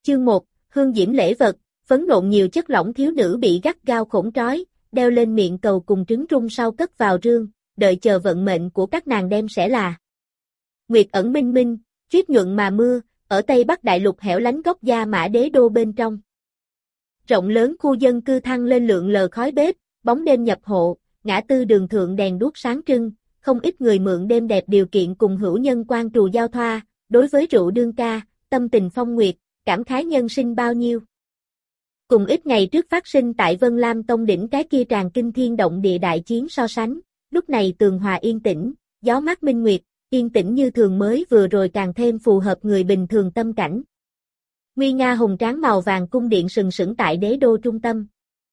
Chương 1, hương diễm lễ vật, phấn nộn nhiều chất lỏng thiếu nữ bị gắt gao khổn trói, đeo lên miệng cầu cùng trứng rung sau cất vào rương, đợi chờ vận mệnh của các nàng đem sẽ là. Nguyệt ẩn minh minh, tuyết nhuận mà mưa, ở Tây Bắc Đại Lục hẻo lánh góc Gia Mã Đế đô bên trong. Rộng lớn khu dân cư thăng lên lượn lờ khói bếp, bóng đêm nhập hộ, ngã tư đường thượng đèn đuốc sáng trưng, không ít người mượn đêm đẹp điều kiện cùng hữu nhân quan trù giao thoa, đối với rượu đương ca, tâm tình phong nguyệt, cảm khái nhân sinh bao nhiêu. Cùng ít ngày trước phát sinh tại Vân Lam Tông đỉnh cái kia tràn kinh thiên động địa đại chiến so sánh, lúc này tường hòa yên tĩnh, gió mát minh nguyệt, yên tĩnh như thường mới vừa rồi càng thêm phù hợp người bình thường tâm cảnh. Nguy nga hùng tráng màu vàng cung điện sừng sững tại đế đô trung tâm.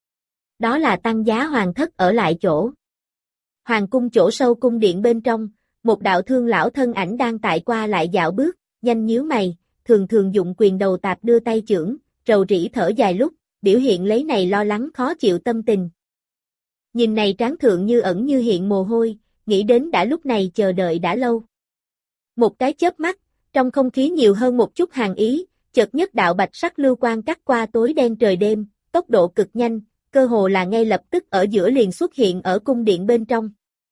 Đó là Tăng Giá hoàng thất ở lại chỗ. Hoàng cung chỗ sâu cung điện bên trong, một đạo thương lão thân ảnh đang tại qua lại dạo bước, nhanh nhíu mày, thường thường dụng quyền đầu tạp đưa tay chưởng, rầu rĩ thở dài lúc, biểu hiện lấy này lo lắng khó chịu tâm tình. Nhìn này tráng thượng như ẩn như hiện mồ hôi, nghĩ đến đã lúc này chờ đợi đã lâu. Một cái chớp mắt, trong không khí nhiều hơn một chút hàn ý, chợt nhất đạo bạch sắc lưu quang cắt qua tối đen trời đêm, tốc độ cực nhanh, cơ hồ là ngay lập tức ở giữa liền xuất hiện ở cung điện bên trong.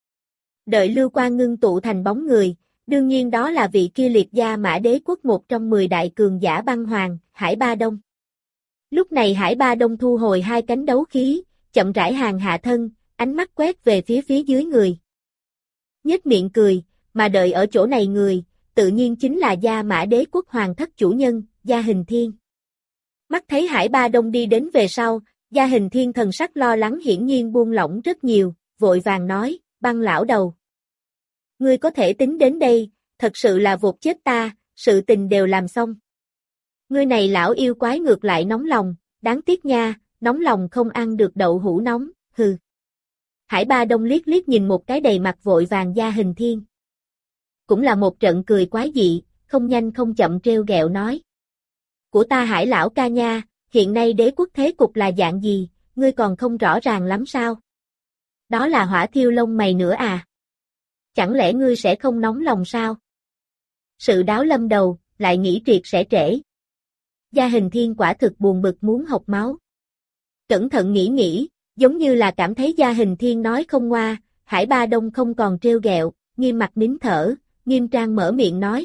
Đợi lưu quang ngưng tụ thành bóng người, đương nhiên đó là vị kia liệt Gia Mã Đế quốc một trong 10 đại cường giả băng hoàng, Hải Ba Đông. Lúc này Hải Ba Đông thu hồi hai cánh đấu khí, chậm rãi hàng hạ thân, ánh mắt quét về phía dưới người. Nhếch miệng cười, mà đợi ở chỗ này người, tự nhiên chính là Gia Mã Đế quốc hoàng thất chủ nhân, Gia Hình Thiên. Mắt thấy Hải Ba Đông đi đến về sau, Gia Hình Thiên thần sắc lo lắng hiển nhiên buông lỏng rất nhiều, vội vàng nói, Băng lão đầu. Ngươi có thể tính đến đây, thật sự là vột chết ta, sự tình đều làm xong. Ngươi này lão yêu quái ngược lại nóng lòng, đáng tiếc nha, nóng lòng không ăn được đậu hũ nóng, hừ. Hải Ba Đông liếc liếc nhìn một cái đầy mặt vội vàng Gia Hình Thiên. Cũng là một trận cười quái dị, không nhanh không chậm trêu ghẹo nói. Của ta Hải lão ca nha, hiện nay đế quốc thế cục là dạng gì, ngươi còn không rõ ràng lắm sao? Đó là hỏa thiêu lông mày nữa à? Chẳng lẽ ngươi sẽ không nóng lòng sao? Sự đáo lâm đầu, lại nghĩ triệt sẽ trễ. Gia Hình Thiên quả thực buồn bực muốn học máu. Cẩn thận nghĩ, giống như là cảm thấy Gia Hình Thiên nói không ngoa, Hải Ba Đông không còn trêu ghẹo, nghiêm mặt nín thở, nghiêm trang mở miệng nói.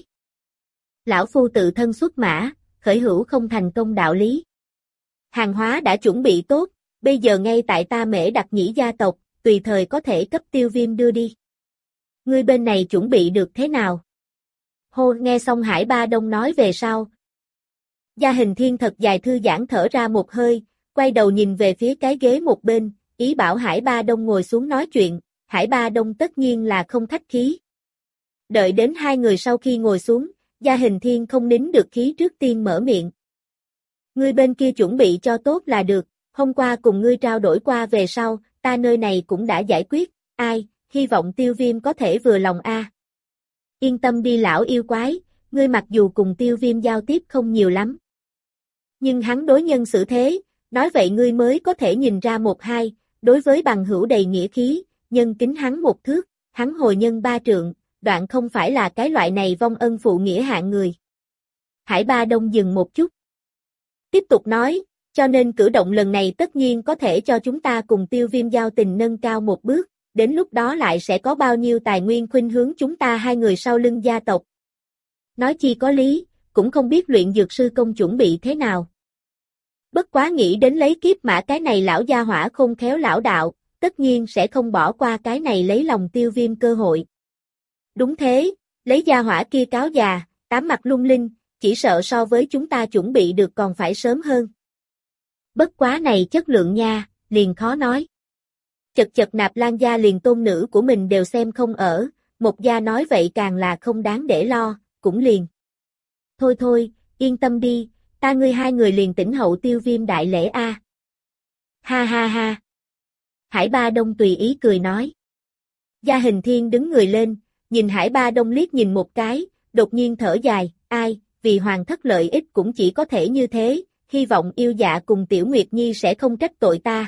Lão phu tự thân xuất mã, khởi hữu không thành công đạo lý. Hàng hóa đã chuẩn bị tốt, bây giờ ngay tại ta Mễ Đặc Nhĩ gia tộc, tùy thời có thể cấp Tiêu Viêm đưa đi. Ngươi bên này chuẩn bị được thế nào? Hô, nghe xong Hải Ba Đông nói về sau. Gia Hình Thiên thật dài thư giãn thở ra một hơi, quay đầu nhìn về phía cái ghế một bên, ý bảo Hải Ba Đông ngồi xuống nói chuyện, Hải Ba Đông tất nhiên là không khách khí. Đợi đến hai người sau khi ngồi xuống, Gia Hình Thiên không nín được khí trước tiên mở miệng. Ngươi bên kia chuẩn bị cho tốt là được, hôm qua cùng ngươi trao đổi qua về sau, ta nơi này cũng đã giải quyết, ai, hy vọng Tiêu Viêm có thể vừa lòng a. Yên tâm đi lão yêu quái, ngươi mặc dù cùng Tiêu Viêm giao tiếp không nhiều lắm. Nhưng hắn đối nhân xử thế, nói vậy ngươi mới có thể nhìn ra một hai, đối với bằng hữu đầy nghĩa khí, nhân kính hắn một thước, hắn hồi nhân ba trượng, đoạn không phải là cái loại này vong ân phụ nghĩa hạng người. Hải Ba Đông dừng một chút. Tiếp tục nói, cho nên cử động lần này tất nhiên có thể cho chúng ta cùng Tiêu Viêm giao tình nâng cao một bước, đến lúc đó lại sẽ có bao nhiêu tài nguyên khuynh hướng chúng ta hai người sau lưng gia tộc. Nói chi có lý, cũng không biết luyện dược sư công chuẩn bị thế nào. Bất quá nghĩ đến lấy kiếp mã cái này lão gia hỏa khôn khéo lão đạo, tất nhiên sẽ không bỏ qua cái này lấy lòng Tiêu Viêm cơ hội. Đúng thế, lấy gia hỏa kia cáo già, tám mặt lung linh, chỉ sợ so với chúng ta chuẩn bị được còn phải sớm hơn. Bất quá này chất lượng nha, liền khó nói. Chật Nạp Lan gia liền tôn nữ của mình đều xem không ở, một gia nói vậy càng là không đáng để lo, cũng liền. Thôi, yên tâm đi, ta ngươi hai người liền tỉnh hậu Tiêu Viêm đại lễ a. Ha ha ha. Hải Ba Đông tùy ý cười nói. Gia Hình Thiên đứng người lên, nhìn Hải Ba Đông liếc nhìn một cái, đột nhiên thở dài, ai, vì hoàng thất lợi ích cũng chỉ có thể như thế, hy vọng yêu dạ cùng Tiểu Nguyệt Nhi sẽ không trách tội ta.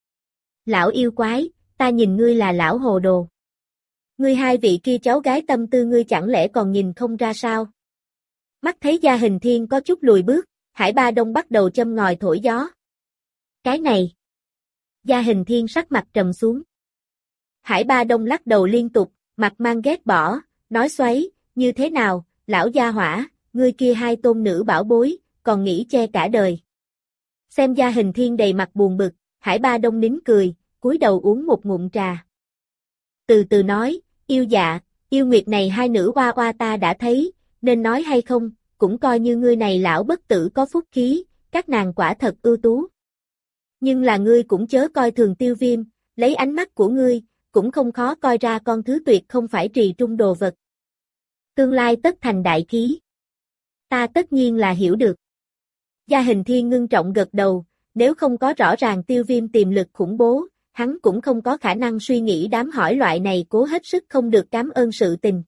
Lão yêu quái, ta nhìn ngươi là lão hồ đồ. Ngươi hai vị kia cháu gái tâm tư ngươi chẳng lẽ còn nhìn không ra sao? Mắt thấy Gia Hình Thiên có chút lùi bước, Hải Ba Đông bắt đầu châm ngòi thổi gió. Cái này. Gia Hình Thiên sắc mặt trầm xuống. Hải Ba Đông lắc đầu liên tục, mặt mang ghét bỏ, nói xoáy, như thế nào, lão gia hỏa, ngươi kia hai tôn nữ bảo bối, còn nghĩ che cả đời. Xem Gia Hình Thiên đầy mặt buồn bực, Hải Ba Đông nín cười, cúi đầu uống một ngụm trà. Từ từ nói, yêu dạ, yêu nguyệt này hai nữ oa oa ta đã thấy, nên nói hay không, cũng coi như ngươi này lão bất tử có phúc khí, các nàng quả thật ưu tú. Nhưng là ngươi cũng chớ coi thường Tiêu Viêm, lấy ánh mắt của ngươi, cũng không khó coi ra con thứ tuyệt không phải trì trung đồ vật. Tương lai tất thành đại khí. Ta tất nhiên là hiểu được. Gia Hình Thiên ngưng trọng gật đầu, nếu không có rõ ràng Tiêu Viêm tiềm lực khủng bố, hắn cũng không có khả năng suy nghĩ đám hỏi loại này cố hết sức không được cảm ơn sự tình.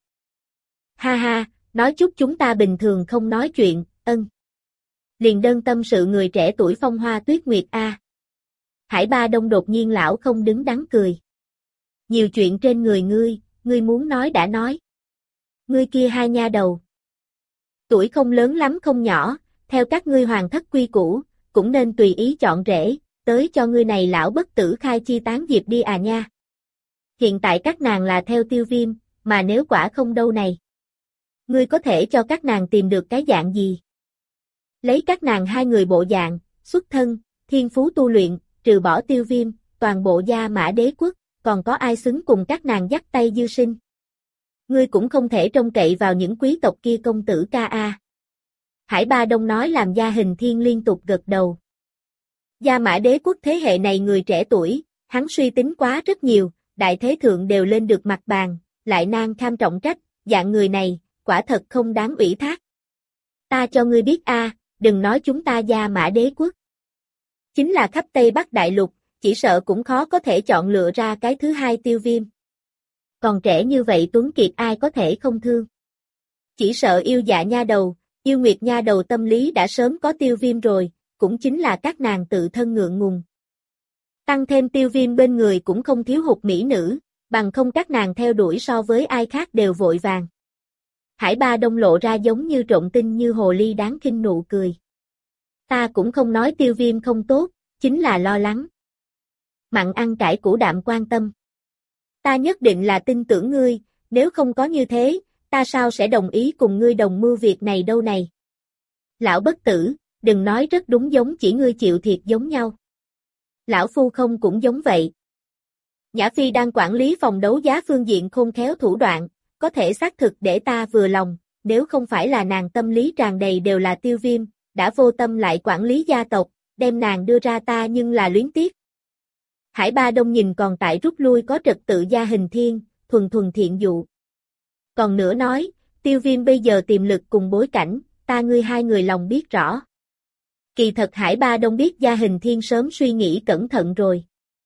Ha ha, nói chút chúng ta bình thường không nói chuyện, ân. Liền đơn tâm sự người trẻ tuổi phong hoa tuyết nguyệt a. Hải Ba Đông đột nhiên lão không đứng đắn cười. Nhiều chuyện trên người ngươi muốn nói đã nói. Ngươi kia hai nha đầu. Tuổi không lớn lắm không nhỏ, theo các ngươi hoàng thất quy củ, cũng nên tùy ý chọn rể, tới cho ngươi này lão bất tử khai chi tán diệp đi à nha. Hiện tại các nàng là theo Tiêu Viêm, mà nếu quả không đâu này. Ngươi có thể cho các nàng tìm được cái dạng gì? Lấy các nàng hai người bộ dạng, xuất thân, thiên phú tu luyện, trừ bỏ Tiêu Viêm, toàn bộ Gia Mã Đế quốc, còn có ai xứng cùng các nàng dắt tay dư sinh? Ngươi cũng không thể trông cậy vào những quý tộc kia công tử ca a. Hải Ba Đông nói làm Gia Hình Thiên liên tục gật đầu. Gia Mã Đế quốc thế hệ này người trẻ tuổi, hắn suy tính quá rất nhiều, đại thế thượng đều lên được mặt bàn, lại nan kham trọng trách, dạng người này, quả thật không đáng ủy thác. Ta cho ngươi biết a, đừng nói chúng ta Gia Mã Đế quốc. Chính là khắp Tây Bắc Đại Lục, chỉ sợ cũng khó có thể chọn lựa ra cái thứ hai Tiêu Viêm. Còn trẻ như vậy tuấn kiệt ai có thể không thương. Chỉ sợ yêu dạ nha đầu, yêu nguyệt nha đầu tâm lý đã sớm có Tiêu Viêm rồi, cũng chính là các nàng tự thân ngượng ngùng. Tăng thêm Tiêu Viêm bên người cũng không thiếu hụt mỹ nữ, bằng không các nàng theo đuổi so với ai khác đều vội vàng. Hải Ba Đông lộ ra giống như trộn tinh như hồ ly đáng khinh nụ cười. Ta cũng không nói Tiêu Viêm không tốt, chính là lo lắng. Mặn ăn cải củ đạm quan tâm. Ta nhất định là tin tưởng ngươi, nếu không có như thế, ta sao sẽ đồng ý cùng ngươi đồng mưu việc này đâu này. Lão bất tử, đừng nói rất đúng giống chỉ ngươi chịu thiệt giống nhau. Lão phu không cũng giống vậy. Nhã Phi đang quản lý phòng đấu giá phương diện khôn khéo thủ đoạn, có thể xác thực để ta vừa lòng, nếu không phải là nàng tâm lý tràn đầy đều là Tiêu Viêm, đã vô tâm lại quản lý gia tộc, đem nàng đưa ra ta nhưng là luyến tiếc. Hải Ba Đông nhìn còn tại rút lui có trật tự Gia Hình Thiên, thuần thuần thiện dụ. Còn nữa nói, Tiêu Viêm bây giờ tiềm lực cùng bối cảnh, ta ngươi hai người lòng biết rõ. Kỳ thật Hải Ba Đông biết Gia Hình Thiên sớm suy nghĩ cẩn thận rồi.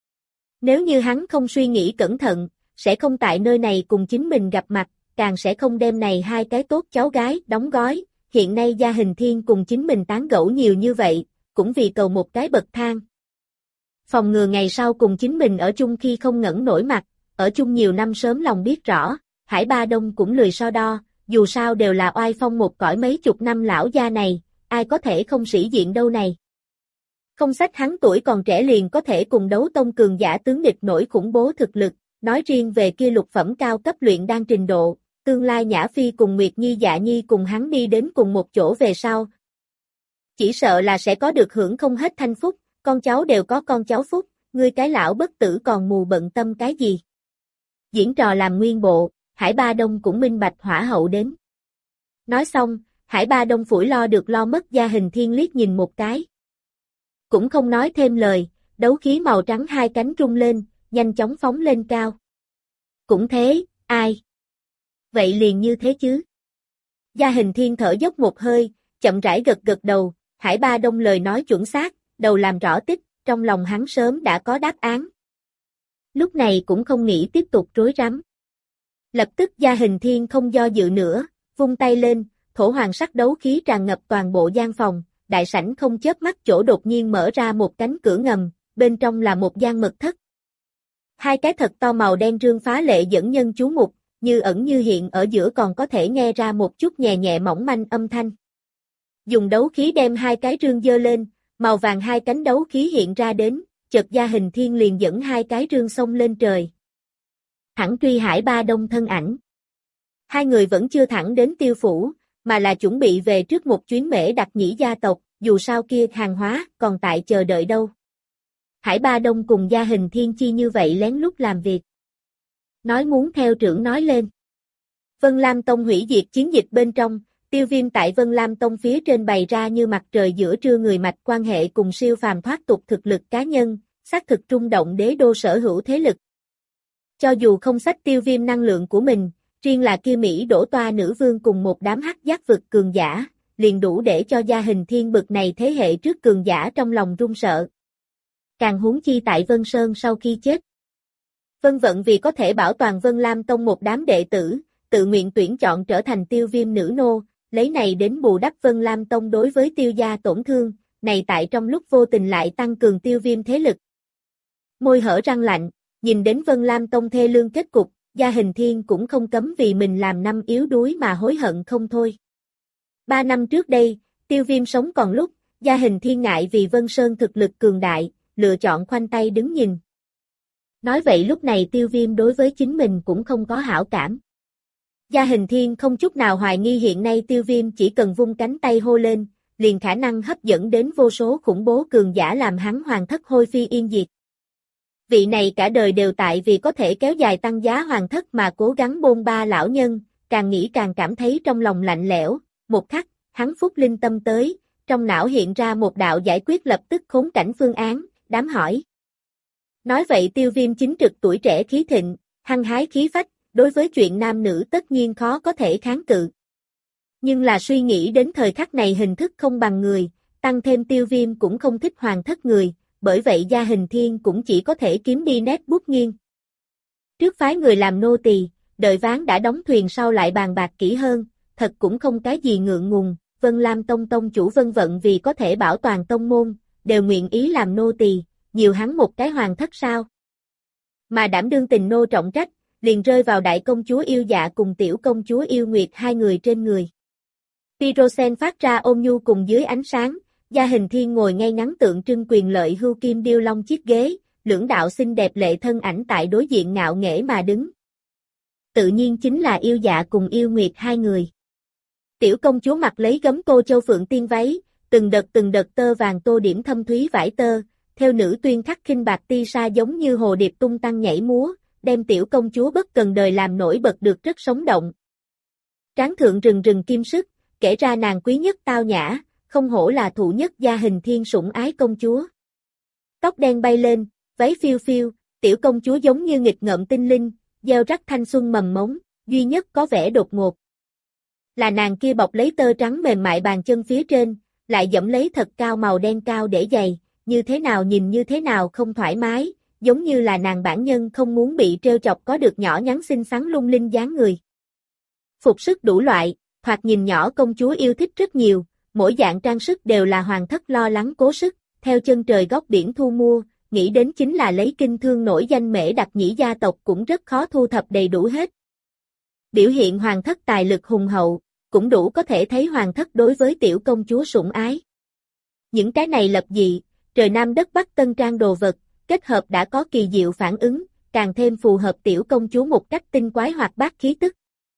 Nếu như hắn không suy nghĩ cẩn thận, sẽ không tại nơi này cùng chính mình gặp mặt, càng sẽ không đem này hai cái tốt cháu gái đóng gói. Hiện nay Gia Hình Thiên cùng chính mình tán gẫu nhiều như vậy, cũng vì cầu một cái bậc thang. Phòng ngừa ngày sau cùng chính mình ở chung khi không ngẩng nổi mặt, ở chung nhiều năm sớm lòng biết rõ, Hải Ba Đông cũng lười so đo, dù sao đều là oai phong một cõi mấy chục năm lão gia này, ai có thể không sĩ diện đâu này. Không sách hắn tuổi còn trẻ liền có thể cùng đấu tông cường giả tướng địch nổi khủng bố thực lực, nói riêng về kia lục phẩm cao cấp luyện đan trình độ, tương lai Nhã Phi cùng Nguyệt Nhi Dạ Nhi cùng hắn đi đến cùng một chỗ về sau. Chỉ sợ là sẽ có được hưởng không hết thanh phúc, con cháu đều có con cháu phúc, ngươi cái lão bất tử còn mù bận tâm cái gì. Diễn trò làm nguyên bộ, Hải Ba Đông cũng minh bạch hỏa hậu đến. Nói xong, Hải Ba Đông phủi lo được lo mất Gia Hình Thiên liếc nhìn một cái. Cũng không nói thêm lời, đấu khí màu trắng hai cánh rung lên, nhanh chóng phóng lên cao. Cũng thế, ai? Vậy liền như thế chứ. Gia Hình Thiên thở dốc một hơi, chậm rãi gật gật đầu, Hải Ba Đông lời nói chuẩn xác, đầu làm rõ tích, trong lòng hắn sớm đã có đáp án. Lúc này cũng không nghĩ tiếp tục rối rắm. Lập tức Gia Hình Thiên không do dự nữa, vung tay lên, thổ hoàng sắc đấu khí tràn ngập toàn bộ gian phòng, đại sảnh không chớp mắt chỗ đột nhiên mở ra một cánh cửa ngầm, bên trong là một gian mật thất. Hai cái thật to màu đen rương phá lệ dẫn nhân chú mục, như ẩn như hiện ở giữa còn có thể nghe ra một chút nhẹ nhẹ mỏng manh âm thanh. Dùng đấu khí đem hai cái rương giơ lên, màu vàng hai cánh đấu khí hiện ra đến, chợt Gia Hình Thiên liền dẫn hai cái rương xông lên trời. Thẳng truy Hải Ba Đông thân ảnh. Hai người vẫn chưa thẳng đến Tiêu phủ, mà là chuẩn bị về trước một chuyến Mễ Đặc Nhĩ gia tộc, dù sao kia hàng hóa còn tại chờ đợi đâu. Hải Ba Đông cùng Gia Hình Thiên chi như vậy lén lút làm việc. Nói muốn theo trưởng nói lên. Vân Lam Tông hủy diệt chiến dịch bên trong, Tiêu Viêm tại Vân Lam Tông phía trên bày ra như mặt trời giữa trưa người mạch quan hệ cùng siêu phàm thoát tục thực lực cá nhân, xác thực trung động đế đô sở hữu thế lực. Cho dù không sách Tiêu Viêm năng lượng của mình, riêng là kia Mỹ đổ toa nữ vương cùng một đám hắc giác vực cường giả, liền đủ để cho Gia Hình Thiên bực này thế hệ trước cường giả trong lòng run sợ. Càng huống chi tại Vân Sơn sau khi chết. Vân Vận vì có thể bảo toàn Vân Lam Tông một đám đệ tử, tự nguyện tuyển chọn trở thành Tiêu Viêm nữ nô, lấy này đến bù đắp Vân Lam Tông đối với Tiêu gia tổn thương, này tại trong lúc vô tình lại tăng cường Tiêu Viêm thế lực. Môi hở răng lạnh, nhìn đến Vân Lam Tông thê lương kết cục, Gia Hình Thiên cũng không cấm vì mình làm năm yếu đuối mà hối hận không thôi. 3 năm trước đây, Tiêu Viêm sống còn lúc, Gia Hình Thiên ngại vì Vân Sơn thực lực cường đại, lựa chọn khoanh tay đứng nhìn. Nói vậy lúc này Tiêu Viêm đối với chính mình cũng không có hảo cảm. Gia Hình Thiên không chút nào hoài nghi hiện nay Tiêu Viêm chỉ cần vung cánh tay hô lên, liền khả năng hấp dẫn đến vô số khủng bố cường giả làm hắn hoàng thất hôi phi yên diệt. Vị này cả đời đều tại vì có thể kéo dài tăng giá hoàng thất mà cố gắng bôn ba lão nhân, càng nghĩ càng cảm thấy trong lòng lạnh lẽo, một khắc, hắn phúc linh tâm tới, trong não hiện ra một đạo giải quyết lập tức khốn cảnh phương án, đám hỏi. Nói vậy Tiêu Viêm chính trực tuổi trẻ khí thịnh, hăng hái khí phách, đối với chuyện nam nữ tất nhiên khó có thể kháng cự. Nhưng là suy nghĩ đến thời khắc này hình thức không bằng người, tăng thêm Tiêu Viêm cũng không thích hoàng thất người, bởi vậy Gia Hình Thiên cũng chỉ có thể kiếm đi nét bút nghiêng. Trước phái người làm nô tỳ, đợi ván đã đóng thuyền sau lại bàn bạc kỹ hơn, thật cũng không cái gì ngượng ngùng, Vân Lam Tông tông chủ Vân Vận vì có thể bảo toàn tông môn, đều nguyện ý làm nô tỳ, nhiều hắn một cái hoàng thất sao. Mà đảm đương tình nô trọng trách, liền rơi vào đại công chúa Yêu Dạ cùng tiểu công chúa Yêu Nguyệt hai người trên người. Pyrosen phát ra ôn nhu cùng dưới ánh sáng, Gia Hình Thiên ngồi ngay ngắn tượng trưng quyền lợi hưu kim điêu long chiếc ghế, lưỡng đạo xinh đẹp lệ thân ảnh tại đối diện ngạo nghễ mà đứng. Tự nhiên chính là Yêu Dạ cùng Yêu Nguyệt hai người. Tiểu công chúa mặc lấy gấm cô châu phượng tiên váy, từng đợt tơ vàng tô điểm thâm thúy vải tơ, theo nữ tuyên khắc khinh bạc ti sa giống như hồ điệp tung tăng nhảy múa, đem tiểu công chúa bất cần đời làm nổi bật được rất sống động. Tráng thượng rừng rừng kim sức, kể ra nàng quý nhất tao nhã, không hổ là thụ nhất Gia Hình Thiên sủng ái công chúa. Tóc đen bay lên, váy phiêu phiêu, tiểu công chúa giống như nghịch ngợm tinh linh, gieo rắc thanh xuân mầm mống, duy nhất có vẻ đột ngột. Là nàng kia bọc lấy tơ trắng mềm mại bàn chân phía trên, lại dẫm lấy thật cao màu đen cao để giày, như thế nào nhìn như thế nào không thoải mái, giống như là nàng bản nhân không muốn bị trêu chọc có được nhỏ nhắn xinh xắn lung linh dáng người. Phục sức đủ loại, thoạt nhìn nhỏ công chúa yêu thích rất nhiều, mỗi dạng trang sức đều là hoàng thất lo lắng cố sức, theo chân trời góc biển thu mua, nghĩ đến chính là lấy kinh thương nổi danh Mễ Đặc Nhĩ gia tộc cũng rất khó thu thập đầy đủ hết. Biểu hiện hoàng thất tài lực hùng hậu, cũng đủ có thể thấy hoàng thất đối với tiểu công chúa sủng ái. Những cái này lập dị, trời Nam đất Bắc tân trang đồ vật, kết hợp đã có kỳ diệu phản ứng, càng thêm phù hợp tiểu công chúa một cách tinh quái hoạt bát khí tức.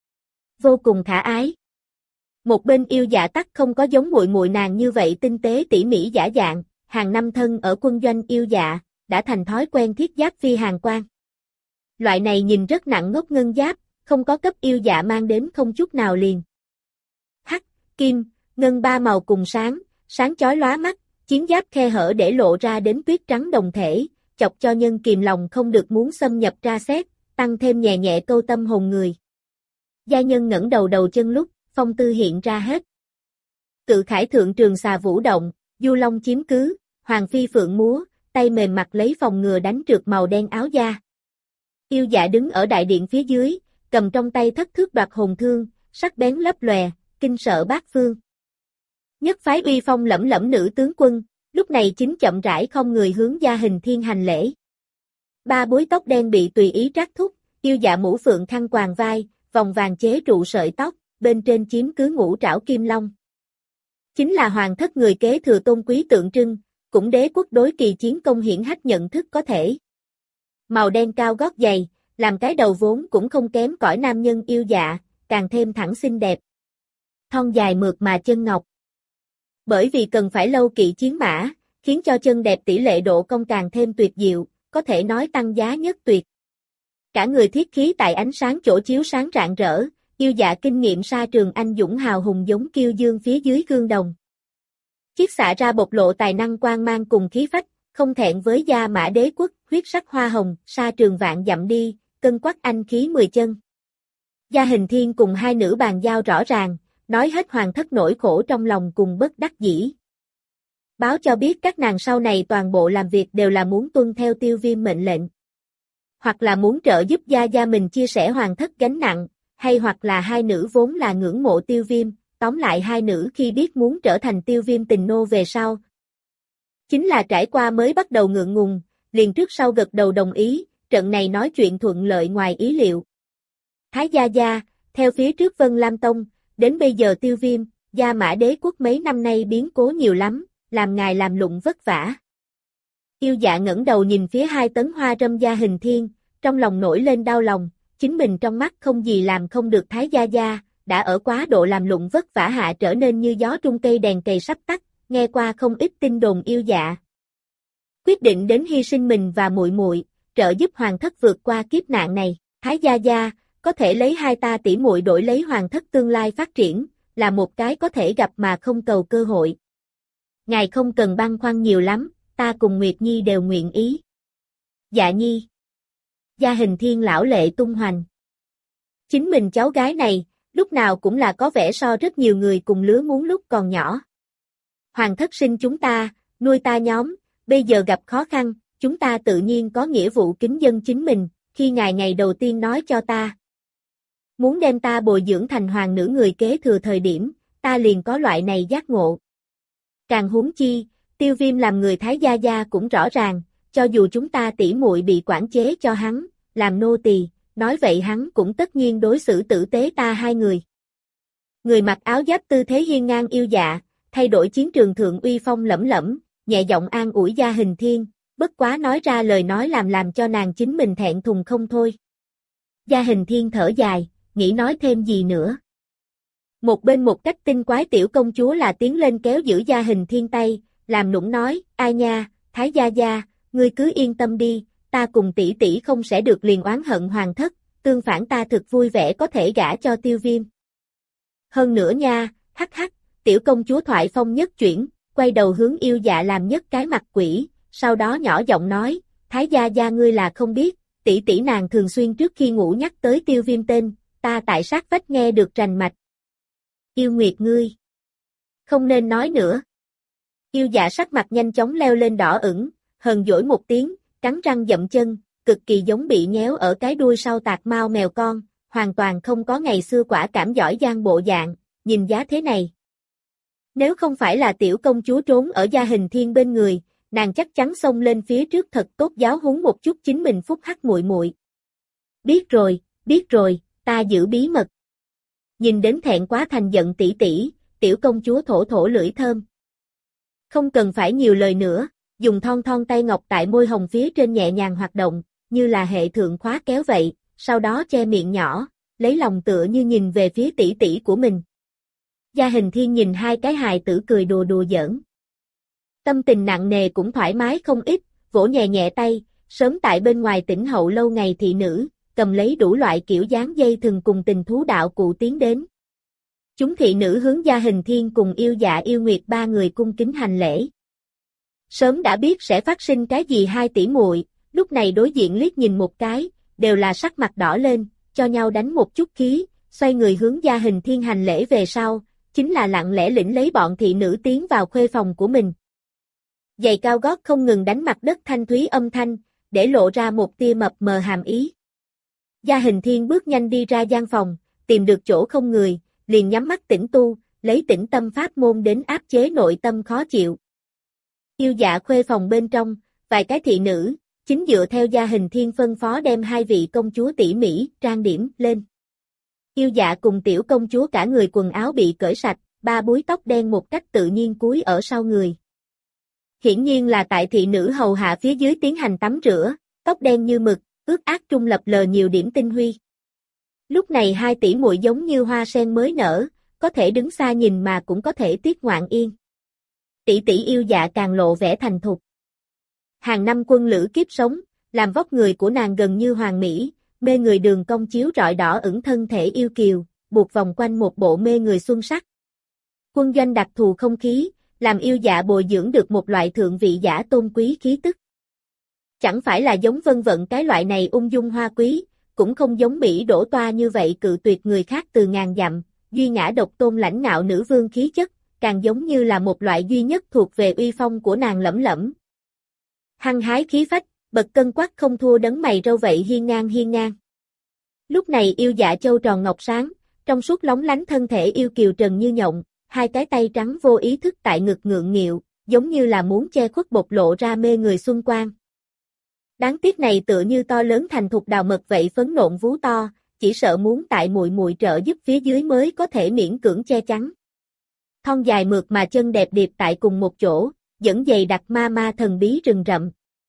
Vô cùng khả ái. Một bên Yêu Dạ tắc không có giống muội muội nàng như vậy tinh tế tỉ mỉ giả dạng, hàng năm thân ở quân doanh Yêu Dạ, đã thành thói quen thiết giáp phi hàng quan. Loại này nhìn rất nặng ngốc ngân giáp, không có cấp Yêu Dạ mang đến không chút nào liền. Hắc, kim, ngân ba màu cùng sáng, sáng chói lóa mắt, chiến giáp khe hở để lộ ra đến tuyết trắng đồng thể, chọc cho nhân kìm lòng không được muốn xâm nhập tra xét, tăng thêm nhẹ nhẹ câu tâm hồn người. Gia nhân ngẩng đầu chân lúc, phong tư hiện ra hết. Cự khải thượng trường xà vũ động, du long chiếm cứ, hoàng phi phượng múa, tay mềm mặt lấy phòng ngừa đánh trượt màu đen áo da. Yêu Dạ đứng ở đại điện phía dưới, cầm trong tay thất thước đoạt hồn thương, sắc bén lấp lòe, kinh sợ bát phương. Nhất phái uy phong lẫm lẫm nữ tướng quân, lúc này chính chậm rãi không người hướng Gia Hình Thiên hành lễ. Ba búi tóc đen bị tùy ý trát thúc, Yêu Dạ mũ phượng khăn quàng vai, vòng vàng chế trụ sợi tóc, bên trên chiếm cứ ngũ trảo kim long. Chính là hoàng thất người kế thừa tôn quý tượng trưng, cũng đế quốc đối kỳ chiến công hiển hách nhận thức có thể. Màu đen cao gót giày, làm cái đầu vốn cũng không kém cỏi nam nhân yêu dạ, càng thêm thẳng xinh đẹp. Thon dài mượt mà chân ngọc. Bởi vì cần phải lâu kỵ chiến mã, khiến cho chân đẹp tỷ lệ độ cong càng thêm tuyệt diệu, có thể nói tăng giá nhất tuyệt. Cả người thiết khí tại ánh sáng chỗ chiếu sáng rạng rỡ, yêu dạ kinh nghiệm sa trường anh dũng hào hùng giống kiêu dương phía dưới gương đồng. Chiết xạ ra bộc lộ tài năng quang mang cùng khí phách, không thẹn với gia mã đế quốc, huyết sắc hoa hồng, sa trường vạn dặm đi, cân quắc anh khí 10 chân. Gia Hình Thiên cùng hai nữ bàn giao rõ ràng, nói hết hoàng thất nỗi khổ trong lòng cùng bất đắc dĩ. Báo cho biết các nàng sau này toàn bộ làm việc đều là muốn tuân theo Tiêu Viêm mệnh lệnh. Hoặc là muốn trợ giúp gia mình chia sẻ hoàng thất gánh nặng, hay hoặc là hai nữ vốn là ngưỡng mộ Tiêu Viêm, tóm lại hai nữ khi biết muốn trở thành Tiêu Viêm tình nô về sau. Chính là trải qua mới bắt đầu ngượng ngùng, liền trước sau gật đầu đồng ý, trận này nói chuyện thuận lợi ngoài ý liệu. Thái gia, theo phía trước Vân Lam Tông, đến bây giờ Tiêu Viêm, gia mã đế quốc mấy năm nay biến cố nhiều lắm, làm ngài làm lụng vất vả. Yêu dạ ngẩng đầu nhìn phía hai tấn hoa râm Gia Hình Thiên, trong lòng nổi lên đau lòng, chính mình trong mắt không gì làm không được Thái gia, đã ở quá độ làm lụng vất vả hạ trở nên như gió trung cây đèn cày sắp tắt, nghe qua không ít tin đồn yêu dạ. Quyết định đến hy sinh mình và muội muội, trợ giúp hoàng thất vượt qua kiếp nạn này, Thái gia, có thể lấy hai ta tỷ muội đổi lấy hoàng thất tương lai phát triển, là một cái có thể gặp mà không cầu cơ hội. Ngài không cần băn khoăn nhiều lắm, ta cùng Nguyệt Nhi đều nguyện ý. Dạ Nhi. Gia Hình Thiên lão lệ tung hoành. Chính mình cháu gái này, lúc nào cũng là có vẻ so rất nhiều người cùng lứa muốn lúc còn nhỏ. Hoàng thất sinh chúng ta, nuôi ta nhóm, bây giờ gặp khó khăn, chúng ta tự nhiên có nghĩa vụ kính dân chính mình, khi ngài ngày đầu tiên nói cho ta. Muốn đem ta bồi dưỡng thành hoàng nữ người kế thừa thời điểm, ta liền có loại này giác ngộ. Càng huống chi, Tiêu Viêm làm người Thái gia cũng rõ ràng, cho dù chúng ta tỷ muội bị quản chế cho hắn, làm nô tỳ, nói vậy hắn cũng tất nhiên đối xử tử tế ta hai người. Người mặc áo giáp tư thế hiên ngang yêu dạ, thay đổi chiến trường thượng uy phong lẫm lẫm, nhẹ giọng an ủi Gia Hình Thiên, bất quá nói ra lời nói làm cho nàng chính mình thẹn thùng không thôi. Gia Hình Thiên thở dài, nghĩ nói thêm gì nữa. Một bên một cách tinh quái tiểu công chúa là tiến lên kéo giữ Gia Hình Thiên tay, làm nũng nói, ai nha, Thái gia, ngươi cứ yên tâm đi, ta cùng tỷ tỷ không sẽ được liền oán hận hoàng thất, tương phản ta thực vui vẻ có thể gả cho Tiêu Viêm. Hơn nữa nha, hắc, tiểu công chúa thoại phong nhất chuyển, quay đầu hướng yêu dạ làm nhất cái mặt quỷ, sau đó nhỏ giọng nói, Thái gia ngươi là không biết, tỷ tỷ nàng thường xuyên trước khi ngủ nhắc tới Tiêu Viêm tên, ta tại sát vách nghe được rành mạch. Yêu Nguyệt ngươi. Không nên nói nữa. Yêu dạ sắc mặt nhanh chóng leo lên đỏ ửng, hờn dỗi một tiếng, cắn răng dậm chân, cực kỳ giống bị nhéo ở cái đuôi sau tạc mao mèo con, hoàn toàn không có ngày xưa quả cảm giỏi giang bộ dạng, nhìn giá thế này. Nếu không phải là tiểu công chúa trốn ở Gia Hình Thiên bên người, nàng chắc chắn xông lên phía trước thật tốt giáo huấn một chút chính mình phúc hắc muội muội. Biết rồi, ta giữ bí mật. Nhìn đến thẹn quá thành giận tỷ tỷ, tiểu công chúa thổ lưỡi thơm. Không cần phải nhiều lời nữa, dùng thon tay ngọc tại môi hồng phía trên nhẹ nhàng hoạt động, như là hệ thượng khóa kéo vậy, sau đó che miệng nhỏ, lấy lòng tựa như nhìn về phía tỷ tỷ của mình. Gia Hình Thiên nhìn hai cái hài tử cười đùa giỡn. Tâm tình nặng nề cũng thoải mái không ít, vỗ nhẹ tay, sớm tại bên ngoài tỉnh hậu lâu ngày thị nữ, cầm lấy đủ loại kiểu dáng dây thừng cùng tình thú đạo cụ tiến đến. Chúng thị nữ hướng Gia Hình Thiên cùng yêu dạ yêu nguyệt ba người cung kính hành lễ. Sớm đã biết sẽ phát sinh cái gì hai tỷ muội, lúc này đối diện liếc nhìn một cái, đều là sắc mặt đỏ lên, cho nhau đánh một chút khí, xoay người hướng Gia Hình Thiên hành lễ về sau, chính là lặng lẽ lĩnh lấy bọn thị nữ tiến vào khuê phòng của mình. Giày cao gót không ngừng đánh mặt đất thanh thúy âm thanh, để lộ ra một tia mập mờ hàm ý. Gia Hình Thiên bước nhanh đi ra gian phòng, tìm được chỗ không người, liền nhắm mắt tĩnh tu, lấy tĩnh tâm pháp môn đến áp chế nội tâm khó chịu. Yêu dạ khuê phòng bên trong, vài cái thị nữ, chính dựa theo Gia Hình Thiên phân phó đem hai vị công chúa tỉ mỉ trang điểm lên. Yêu dạ cùng tiểu công chúa cả người quần áo bị cởi sạch, ba búi tóc đen một cách tự nhiên cúi ở sau người. Hiển nhiên là tại thị nữ hầu hạ phía dưới tiến hành tắm rửa, tóc đen như mực, ướt át trung lập lờ nhiều điểm tinh huy. Lúc này hai tỷ muội giống như hoa sen mới nở, có thể đứng xa nhìn mà cũng có thể tiếc ngoạn yên. Tỷ tỷ Yêu Dạ càng lộ vẻ thành thục. Hàng năm quân lữ kiếp sống, làm vóc người của nàng gần như hoàn mỹ, mê người đường cong chiếu rọi đỏ ửng thân thể yêu kiều, buộc vòng quanh một bộ mê người xuân sắc. Quân doanh đặc thù không khí, làm Yêu Dạ bồi dưỡng được một loại thượng vị giả tôn quý khí tức. Chẳng phải là giống Vân Vận cái loại này ung dung hoa quý, cũng không giống Bỉ Đỗ Toa như vậy cự tuyệt người khác từ ngàn dặm, duy ngã độc tôn lãnh ngạo nữ vương khí chất, càng giống như là một loại duy nhất thuộc về uy phong của nàng lẫm lẫm. Hăng hái khí phách, bật cân quắc không thua đấng mày râu vậy hiên ngang hiên ngang. Lúc này Yêu Dạ châu tròn ngọc sáng, trong suốt lóng lánh thân thể yêu kiều trần như nhộng, hai cái tay trắng vô ý thức tại ngực ngượng nghịu, giống như là muốn che khuất bộc lộ ra mê người xuân quang. Đáng tiếc này tựa như to lớn thành thục đào mật vậy phấn nộn vú to, chỉ sợ muốn tại muội muội trợ giúp phía dưới mới có thể miễn cưỡng che chắn. Thon dài mượt mà chân đẹp điệp tại cùng một chỗ, dẫn dày đặc ma ma thần bí rừng rậm.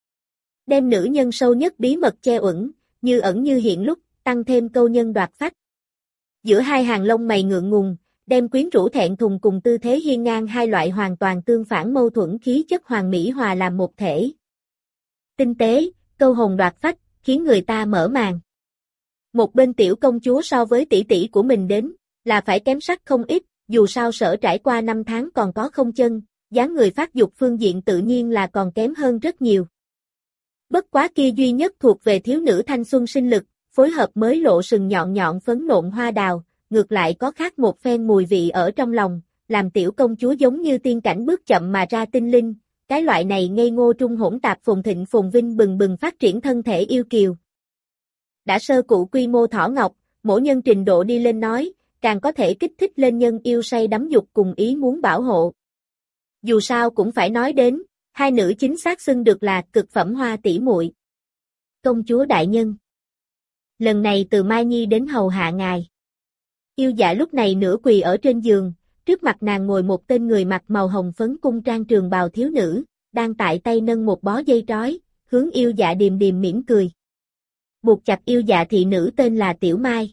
Đem nữ nhân sâu nhất bí mật che uẩn, như ẩn như hiện lúc, tăng thêm câu nhân đoạt phách. Giữa hai hàng lông mày ngượng ngùng, đem quyến rũ thẹn thùng cùng tư thế hiên ngang hai loại hoàn toàn tương phản mâu thuẫn khí chất hoàn mỹ hòa làm một thể. Tinh tế, câu hồn đoạt phách, khiến người ta mở màn. Một bên tiểu công chúa so với tỷ tỷ của mình đến, là phải kém sắc không ít, dù sao sở trải qua 5 tháng còn có không chân, dáng người phát dục phương diện tự nhiên là còn kém hơn rất nhiều. Bất quá kia duy nhất thuộc về thiếu nữ thanh xuân sinh lực, phối hợp mới lộ sừng nhọn nhọn phấn nộn hoa đào, ngược lại có khác một phen mùi vị ở trong lòng, làm tiểu công chúa giống như tiên cảnh bước chậm mà ra tinh linh, cái loại này ngây ngô trung hỗn tạp phồn thịnh phồn vinh bừng bừng phát triển thân thể yêu kiều. Đã sơ cụ quy mô thỏ ngọc, mỗi nhân trình độ đi lên nói, càng có thể kích thích lên nhân yêu say đắm dục cùng ý muốn bảo hộ. Dù sao cũng phải nói đến, hai nữ chính xác xưng được là cực phẩm hoa tỷ muội. Công chúa đại nhân. Lần này từ Mai Nhi đến hầu hạ ngài. Yêu Dạ lúc này nửa quỳ ở trên giường, trước mặt nàng ngồi một tên người mặc màu hồng phấn cung trang trường bào thiếu nữ, đang tại tay nâng một bó dây trói, hướng Yêu Dạ điềm điềm mỉm cười. Buộc chặt Yêu Dạ thị nữ tên là Tiểu Mai.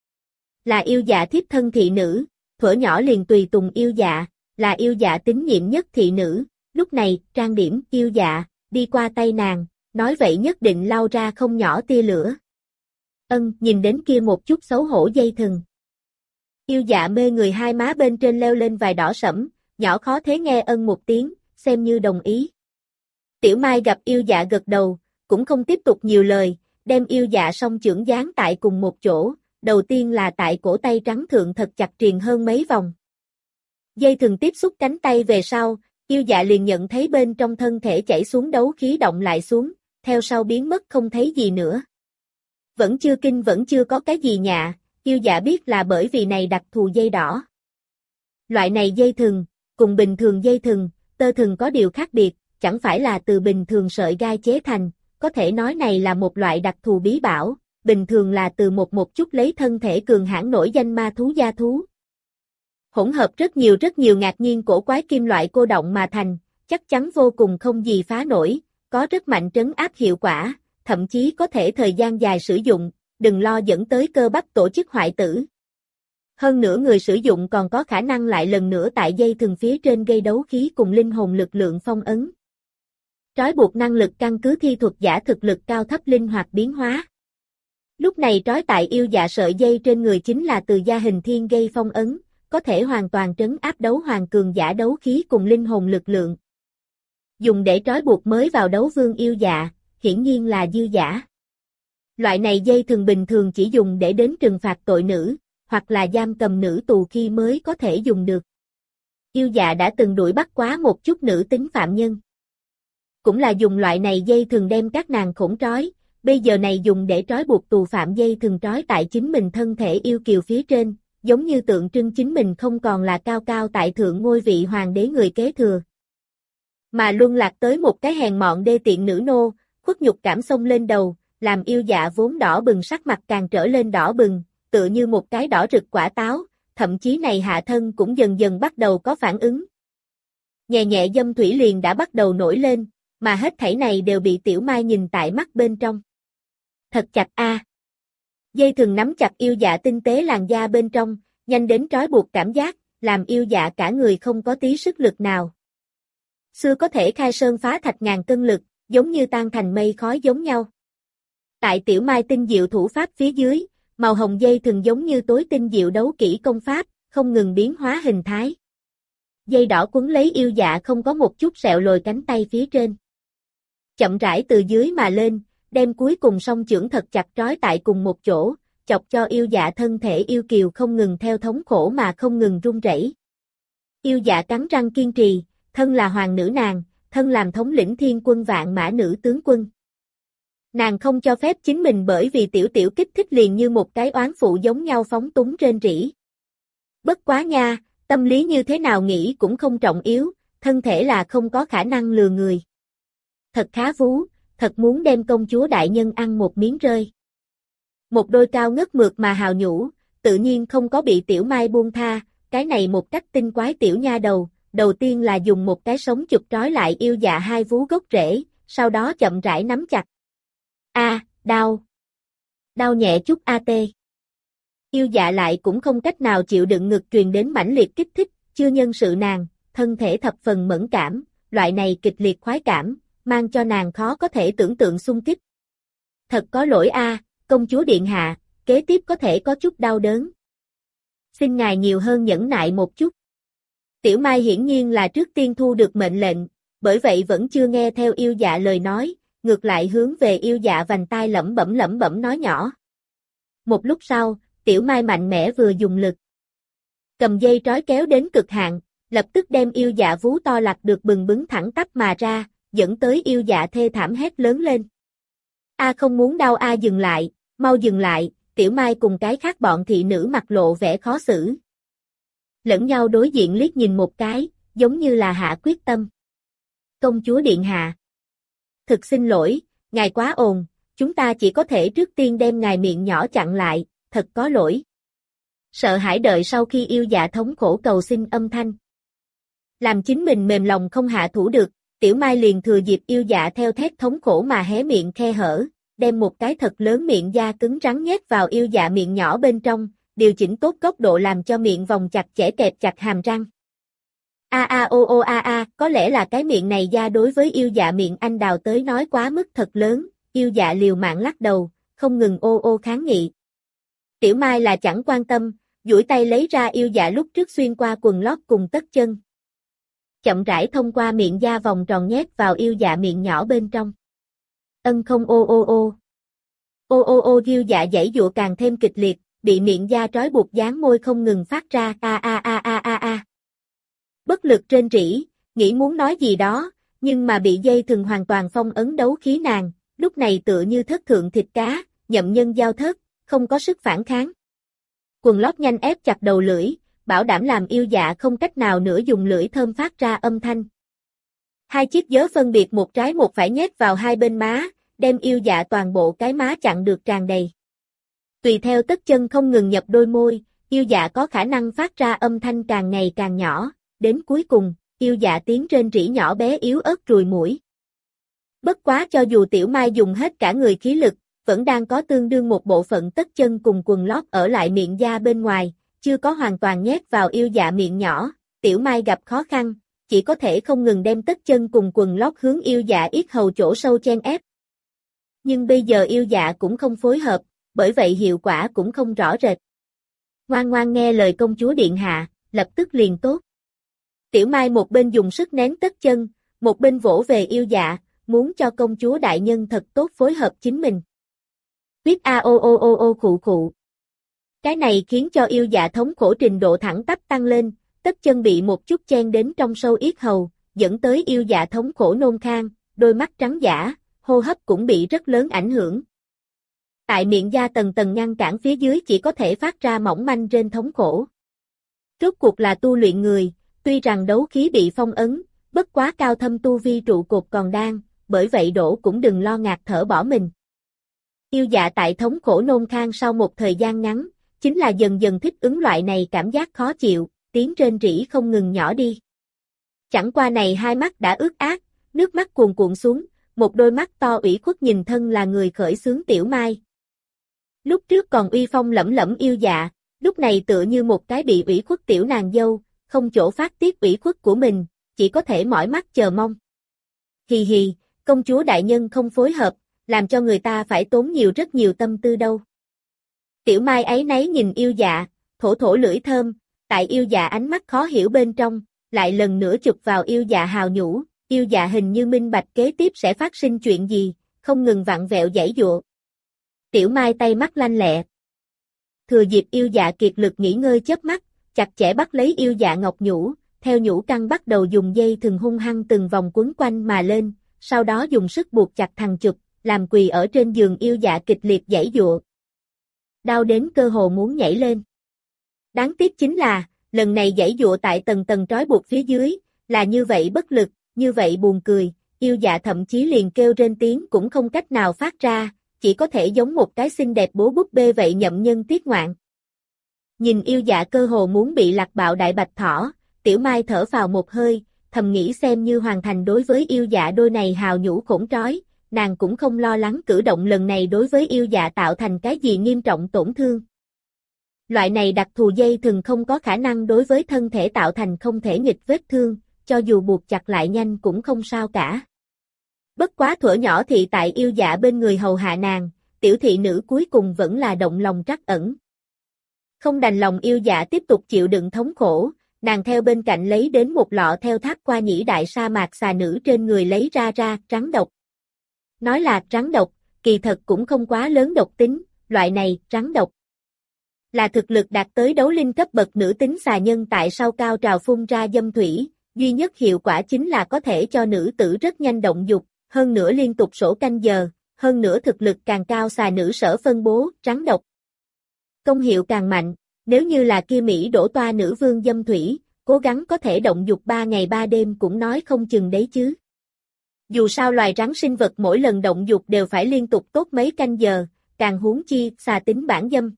Là Yêu Dạ thiếp thân thị nữ, thuở nhỏ liền tùy tùng Yêu Dạ, là Yêu Dạ tín nhiệm nhất thị nữ, lúc này trang điểm Yêu Dạ, đi qua tay nàng, nói vậy nhất định lau ra không nhỏ tia lửa. Nhìn đến kia một chút xấu hổ dây thừng. Yêu Dạ mê người hai má bên trên leo lên vài đỏ sẫm, nhỏ khó thế nghe một tiếng, xem như đồng ý. Tiểu Mai gặp Yêu Dạ gật đầu, cũng không tiếp tục nhiều lời, đem Yêu Dạ song chưởng dán tại cùng một chỗ, đầu tiên là tại cổ tay trắng thượng thật chặt triền hơn mấy vòng. Dây thừng tiếp xúc cánh tay về sau, Yêu Dạ liền nhận thấy bên trong thân thể chảy xuống đấu khí động lại xuống, theo sau biến mất không thấy gì nữa. Vẫn chưa có cái gì nhạ, Yêu Dạ biết là bởi vì này đặc thù dây đỏ. Loại này dây thừng, cùng bình thường dây thừng, tơ thừng có điều khác biệt, chẳng phải là từ bình thường sợi gai chế thành, có thể nói này là một loại đặc thù bí bảo, bình thường là từ một chút lấy thân thể cường hãn nổi danh ma thú gia thú. Hỗn hợp rất nhiều ngạc nhiên cổ quái kim loại cô động mà thành, chắc chắn vô cùng không gì phá nổi, có rất mạnh trấn áp hiệu quả, thậm chí có thể thời gian dài sử dụng, đừng lo dẫn tới cơ bắp tổ chức hoại tử. Hơn nữa người sử dụng còn có khả năng lại lần nữa tại dây thừng phía trên gây đấu khí cùng linh hồn lực lượng phong ấn. Trói buộc năng lực căn cứ thi thuật giả thực lực cao thấp linh hoạt biến hóa. Lúc này trói tại Yêu Dạ sợi dây trên người chính là từ gia hình thiên gây phong ấn, có thể hoàn toàn trấn áp đấu hoàng cường giả đấu khí cùng linh hồn lực lượng. Dùng để trói buộc mới vào đấu vương Yêu Dạ, hiển nhiên là dư giả. Loại này dây thường bình thường chỉ dùng để đến trừng phạt tội nữ, hoặc là giam cầm nữ tù khi mới có thể dùng được. Yêu Dạ đã từng đuổi bắt quá một chút nữ tính phạm nhân. Cũng là dùng loại này dây thường đem các nàng khổng trói, bây giờ này dùng để trói buộc tù phạm dây thường trói tại chính mình thân thể yêu kiều phía trên, giống như tượng trưng chính mình không còn là cao cao tại thượng ngôi vị hoàng đế người kế thừa. Mà luân lạc tới một cái hèn mọn đê tiện nữ nô, khuất nhục cảm xông lên đầu, làm Yêu Dạ vốn đỏ bừng sắc mặt càng trở lên đỏ bừng, tựa như một cái đỏ rực quả táo, thậm chí này hạ thân cũng dần dần bắt đầu có phản ứng. Nhẹ nhẹ dâm thủy liền đã bắt đầu nổi lên, mà hết thảy này đều bị Tiểu Mai nhìn tại mắt bên trong. Thật chặt a. Dây thừng nắm chặt yêu dạ tinh tế làn da bên trong, nhanh đến trói buộc cảm giác, làm yêu dạ cả người không có tí sức lực nào. Xưa có thể khai sơn phá thạch ngàn cân lực, giống như tan thành mây khói giống nhau. Tại Tiểu Mai tinh diệu thủ pháp phía dưới, màu hồng dây thừng giống như tối tinh diệu đấu kỹ công pháp, không ngừng biến hóa hình thái. Dây đỏ quấn lấy yêu dạ không có một chút sẹo lồi cánh tay phía trên. Chậm rãi từ dưới mà lên, đem cuối cùng song chưởng thật chặt trói tại cùng một chỗ, chọc cho yêu dạ thân thể yêu kiều không ngừng theo thống khổ mà không ngừng run rẩy. Yêu dạ cắn răng kiên trì, thân là hoàng nữ nàng, thân làm thống lĩnh thiên quân vạn mã nữ tướng quân. Nàng không cho phép chính mình bởi vì tiểu tiểu kích thích liền như một cái oán phụ giống nhau phóng túng rên rỉ. Bất quá nha, tâm lý như thế nào nghĩ cũng không trọng yếu, thân thể là không có khả năng lừa người. Thật khá vú, thật muốn đem công chúa đại nhân ăn một miếng rơi. Một đôi cao ngất mượt mà hào nhũ, tự nhiên không có bị Tiểu Mai buông tha, cái này một cách tinh quái tiểu nha đầu tiên là dùng một cái sống chụp trói lại yêu dạ hai vú gốc rễ, sau đó chậm rãi nắm chặt. Đau. Đau nhẹ chút tê. Yêu dạ lại cũng không cách nào chịu đựng ngực truyền đến mãnh liệt kích thích, chưa nhân sự nàng, thân thể thập phần mẫn cảm, loại này kịch liệt khoái cảm, mang cho nàng khó có thể tưởng tượng xung kích. Thật có lỗi công chúa điện hạ, kế tiếp có thể có chút đau đớn. Xin ngài nhiều hơn nhẫn nại một chút. Tiểu Mai hiển nhiên là trước tiên thu được mệnh lệnh, bởi vậy vẫn chưa nghe theo yêu dạ lời nói, ngược lại hướng về yêu dạ vành tai lẩm bẩm nói nhỏ. Một lúc sau, Tiểu Mai mạnh mẽ vừa dùng lực. Cầm dây trói kéo đến cực hạn, lập tức đem yêu dạ vú to lặt được bừng bứng thẳng tắp mà ra, dẫn tới yêu dạ thê thảm hét lớn lên. Không muốn đau dừng lại, mau dừng lại, Tiểu Mai cùng cái khác bọn thị nữ mặt lộ vẻ khó xử. Lẫn nhau đối diện liếc nhìn một cái, giống như là hạ quyết tâm. Công chúa điện hạ. Thực xin lỗi, ngài quá ồn, chúng ta chỉ có thể trước tiên đem ngài miệng nhỏ chặn lại, thật có lỗi. Sợ hãi đợi sau khi yêu dạ thống khổ cầu xin âm thanh. Làm chính mình mềm lòng không hạ thủ được, Tiểu Mai liền thừa dịp yêu dạ theo thét thống khổ mà hé miệng khe hở, đem một cái thật lớn miệng da cứng rắn nhét vào yêu dạ miệng nhỏ bên trong, điều chỉnh tốt góc độ làm cho miệng vòng chặt chẽ kẹp chặt hàm răng. Có lẽ là cái miệng này da đối với yêu dạ miệng anh đào tới nói quá mức thật lớn, yêu dạ liều mạng lắc đầu, không ngừng kháng nghị. Tiểu Mai là chẳng quan tâm, duỗi tay lấy ra yêu dạ lúc trước xuyên qua quần lót cùng tất chân. Chậm rãi thông qua miệng da vòng tròn nhét vào yêu dạ miệng nhỏ bên trong. Không yêu dạ giãy giụa càng thêm kịch liệt, bị miệng da trói buộc dán môi không ngừng phát ra Bất lực trên rỉ, nghĩ muốn nói gì đó, nhưng mà bị dây thừng hoàn toàn phong ấn đấu khí nàng, lúc này tựa như thất thượng thịt cá, nhậm nhân giao thất, không có sức phản kháng. Quần lót nhanh ép chặt đầu lưỡi, bảo đảm làm yêu dạ không cách nào nữa dùng lưỡi thơm phát ra âm thanh. Hai chiếc giớ phân biệt một trái một phải nhét vào hai bên má, đem yêu dạ toàn bộ cái má chặn được tràn đầy. Tùy theo tất chân không ngừng nhập đôi môi, yêu dạ có khả năng phát ra âm thanh càng ngày càng nhỏ, đến cuối cùng, yêu dạ tiếng rên rỉ nhỏ bé yếu ớt rùi mũi. Bất quá cho dù Tiểu Mai dùng hết cả người khí lực, vẫn đang có tương đương một bộ phận tất chân cùng quần lót ở lại miệng da bên ngoài, chưa có hoàn toàn nhét vào yêu dạ miệng nhỏ, Tiểu Mai gặp khó khăn, chỉ có thể không ngừng đem tất chân cùng quần lót hướng yêu dạ yết hầu chỗ sâu chen ép. Nhưng bây giờ yêu dạ cũng không phối hợp, bởi vậy hiệu quả cũng không rõ rệt. Ngoan ngoan nghe lời công chúa điện hạ, lập tức liền tốt. Tiểu Mai một bên dùng sức nén tất chân, một bên vỗ về yêu dạ, muốn cho công chúa đại nhân thật tốt phối hợp chính mình. Huyết khụ khụ. Cái này khiến cho yêu dạ thống khổ trình độ thẳng tắp tăng lên, tất chân bị một chút chen đến trong sâu yết hầu, dẫn tới yêu dạ thống khổ nôn khan, đôi mắt trắng dã, hô hấp cũng bị rất lớn ảnh hưởng. Tại miệng da tầng tầng ngăn cản phía dưới chỉ có thể phát ra mỏng manh rên thống khổ. Rốt cuộc là tu luyện người, tuy rằng đấu khí bị phong ấn, bất quá cao thâm tu vi trụ cột còn đang, bởi vậy đổ cũng đừng lo ngạt thở bỏ mình. Yêu dạ tại thống khổ nôn khan sau một thời gian ngắn, chính là dần dần thích ứng loại này cảm giác khó chịu, tiếng rên rỉ không ngừng nhỏ đi. Chẳng qua này hai mắt đã ướt át, nước mắt cuồn cuộn xuống, một đôi mắt to ủy khuất nhìn thân là người khởi xướng Tiểu Mai. Lúc trước còn uy phong lẫm lẫm yêu dạ, lúc này tựa như một cái bị ủy khuất tiểu nàng dâu, không chỗ phát tiết ủy khuất của mình, chỉ có thể mỏi mắt chờ mong. Hì hì, công chúa đại nhân không phối hợp, làm cho người ta phải tốn rất nhiều tâm tư đâu. Tiểu Mai áy náy nhìn yêu dạ, thổ thổ lưỡi thơm, tại yêu dạ ánh mắt khó hiểu bên trong, lại lần nữa chụp vào yêu dạ hào nhũ, yêu dạ hình như minh bạch kế tiếp sẽ phát sinh chuyện gì, không ngừng vặn vẹo giãy giụa. Tiểu Mai tay mắt lanh lẹ. Thừa dịp yêu dạ kiệt lực nghỉ ngơi chớp mắt, chặt chẽ bắt lấy yêu dạ ngọc nhũ, theo nhũ căn bắt đầu dùng dây thừng hung hăng từng vòng quấn quanh mà lên, sau đó dùng sức buộc chặt thằng chụp, làm quỳ ở trên giường yêu dạ kịch liệt giãy giụa. Đau đến cơ hồ muốn nhảy lên. Đáng tiếc chính là, lần này giãy giụa tại tầng tầng trói buộc phía dưới, là như vậy bất lực, như vậy buồn cười, yêu dạ thậm chí liền kêu rên tiếng cũng không cách nào phát ra, chỉ có thể giống một cái xinh đẹp bố búp bê vậy nhậm nhân tiếc ngoạn. Nhìn yêu dạ cơ hồ muốn bị lạc bạo đại bạch thỏ, Tiểu Mai thở phào một hơi, thầm nghĩ xem như hoàn thành đối với yêu dạ đôi này hào nhũ khổn trói, nàng cũng không lo lắng cử động lần này đối với yêu dạ tạo thành cái gì nghiêm trọng tổn thương. Loại này đặc thù dây thừng không có khả năng đối với thân thể tạo thành không thể nghịch vết thương, cho dù buộc chặt lại nhanh cũng không sao cả. Bất quá thuở nhỏ thị tại yêu dạ bên người hầu hạ nàng, tiểu thị nữ cuối cùng vẫn là động lòng trắc ẩn. Không đành lòng yêu dạ tiếp tục chịu đựng thống khổ, nàng theo bên cạnh lấy đến một lọ theo tháp qua nhĩ đại sa mạc xà nữ trên người lấy ra rắn độc. Nói là rắn độc, kỳ thật cũng không quá lớn độc tính, loại này rắn độc là thực lực đạt tới đấu linh cấp bậc nữ tính xà nhân tại sau cao trào phun ra dâm thủy, duy nhất hiệu quả chính là có thể cho nữ tử rất nhanh động dục, hơn nữa liên tục sổ canh giờ, hơn nữa thực lực càng cao xà nữ sở phân bố, rắn độc. Công hiệu càng mạnh, nếu như là kia Mỹ đổ toa nữ vương dâm thủy, cố gắng có thể động dục 3 ngày 3 đêm cũng nói không chừng đấy chứ. Dù sao loài rắn sinh vật mỗi lần động dục đều phải liên tục tốt mấy canh giờ, càng huống chi xà tính bản dâm.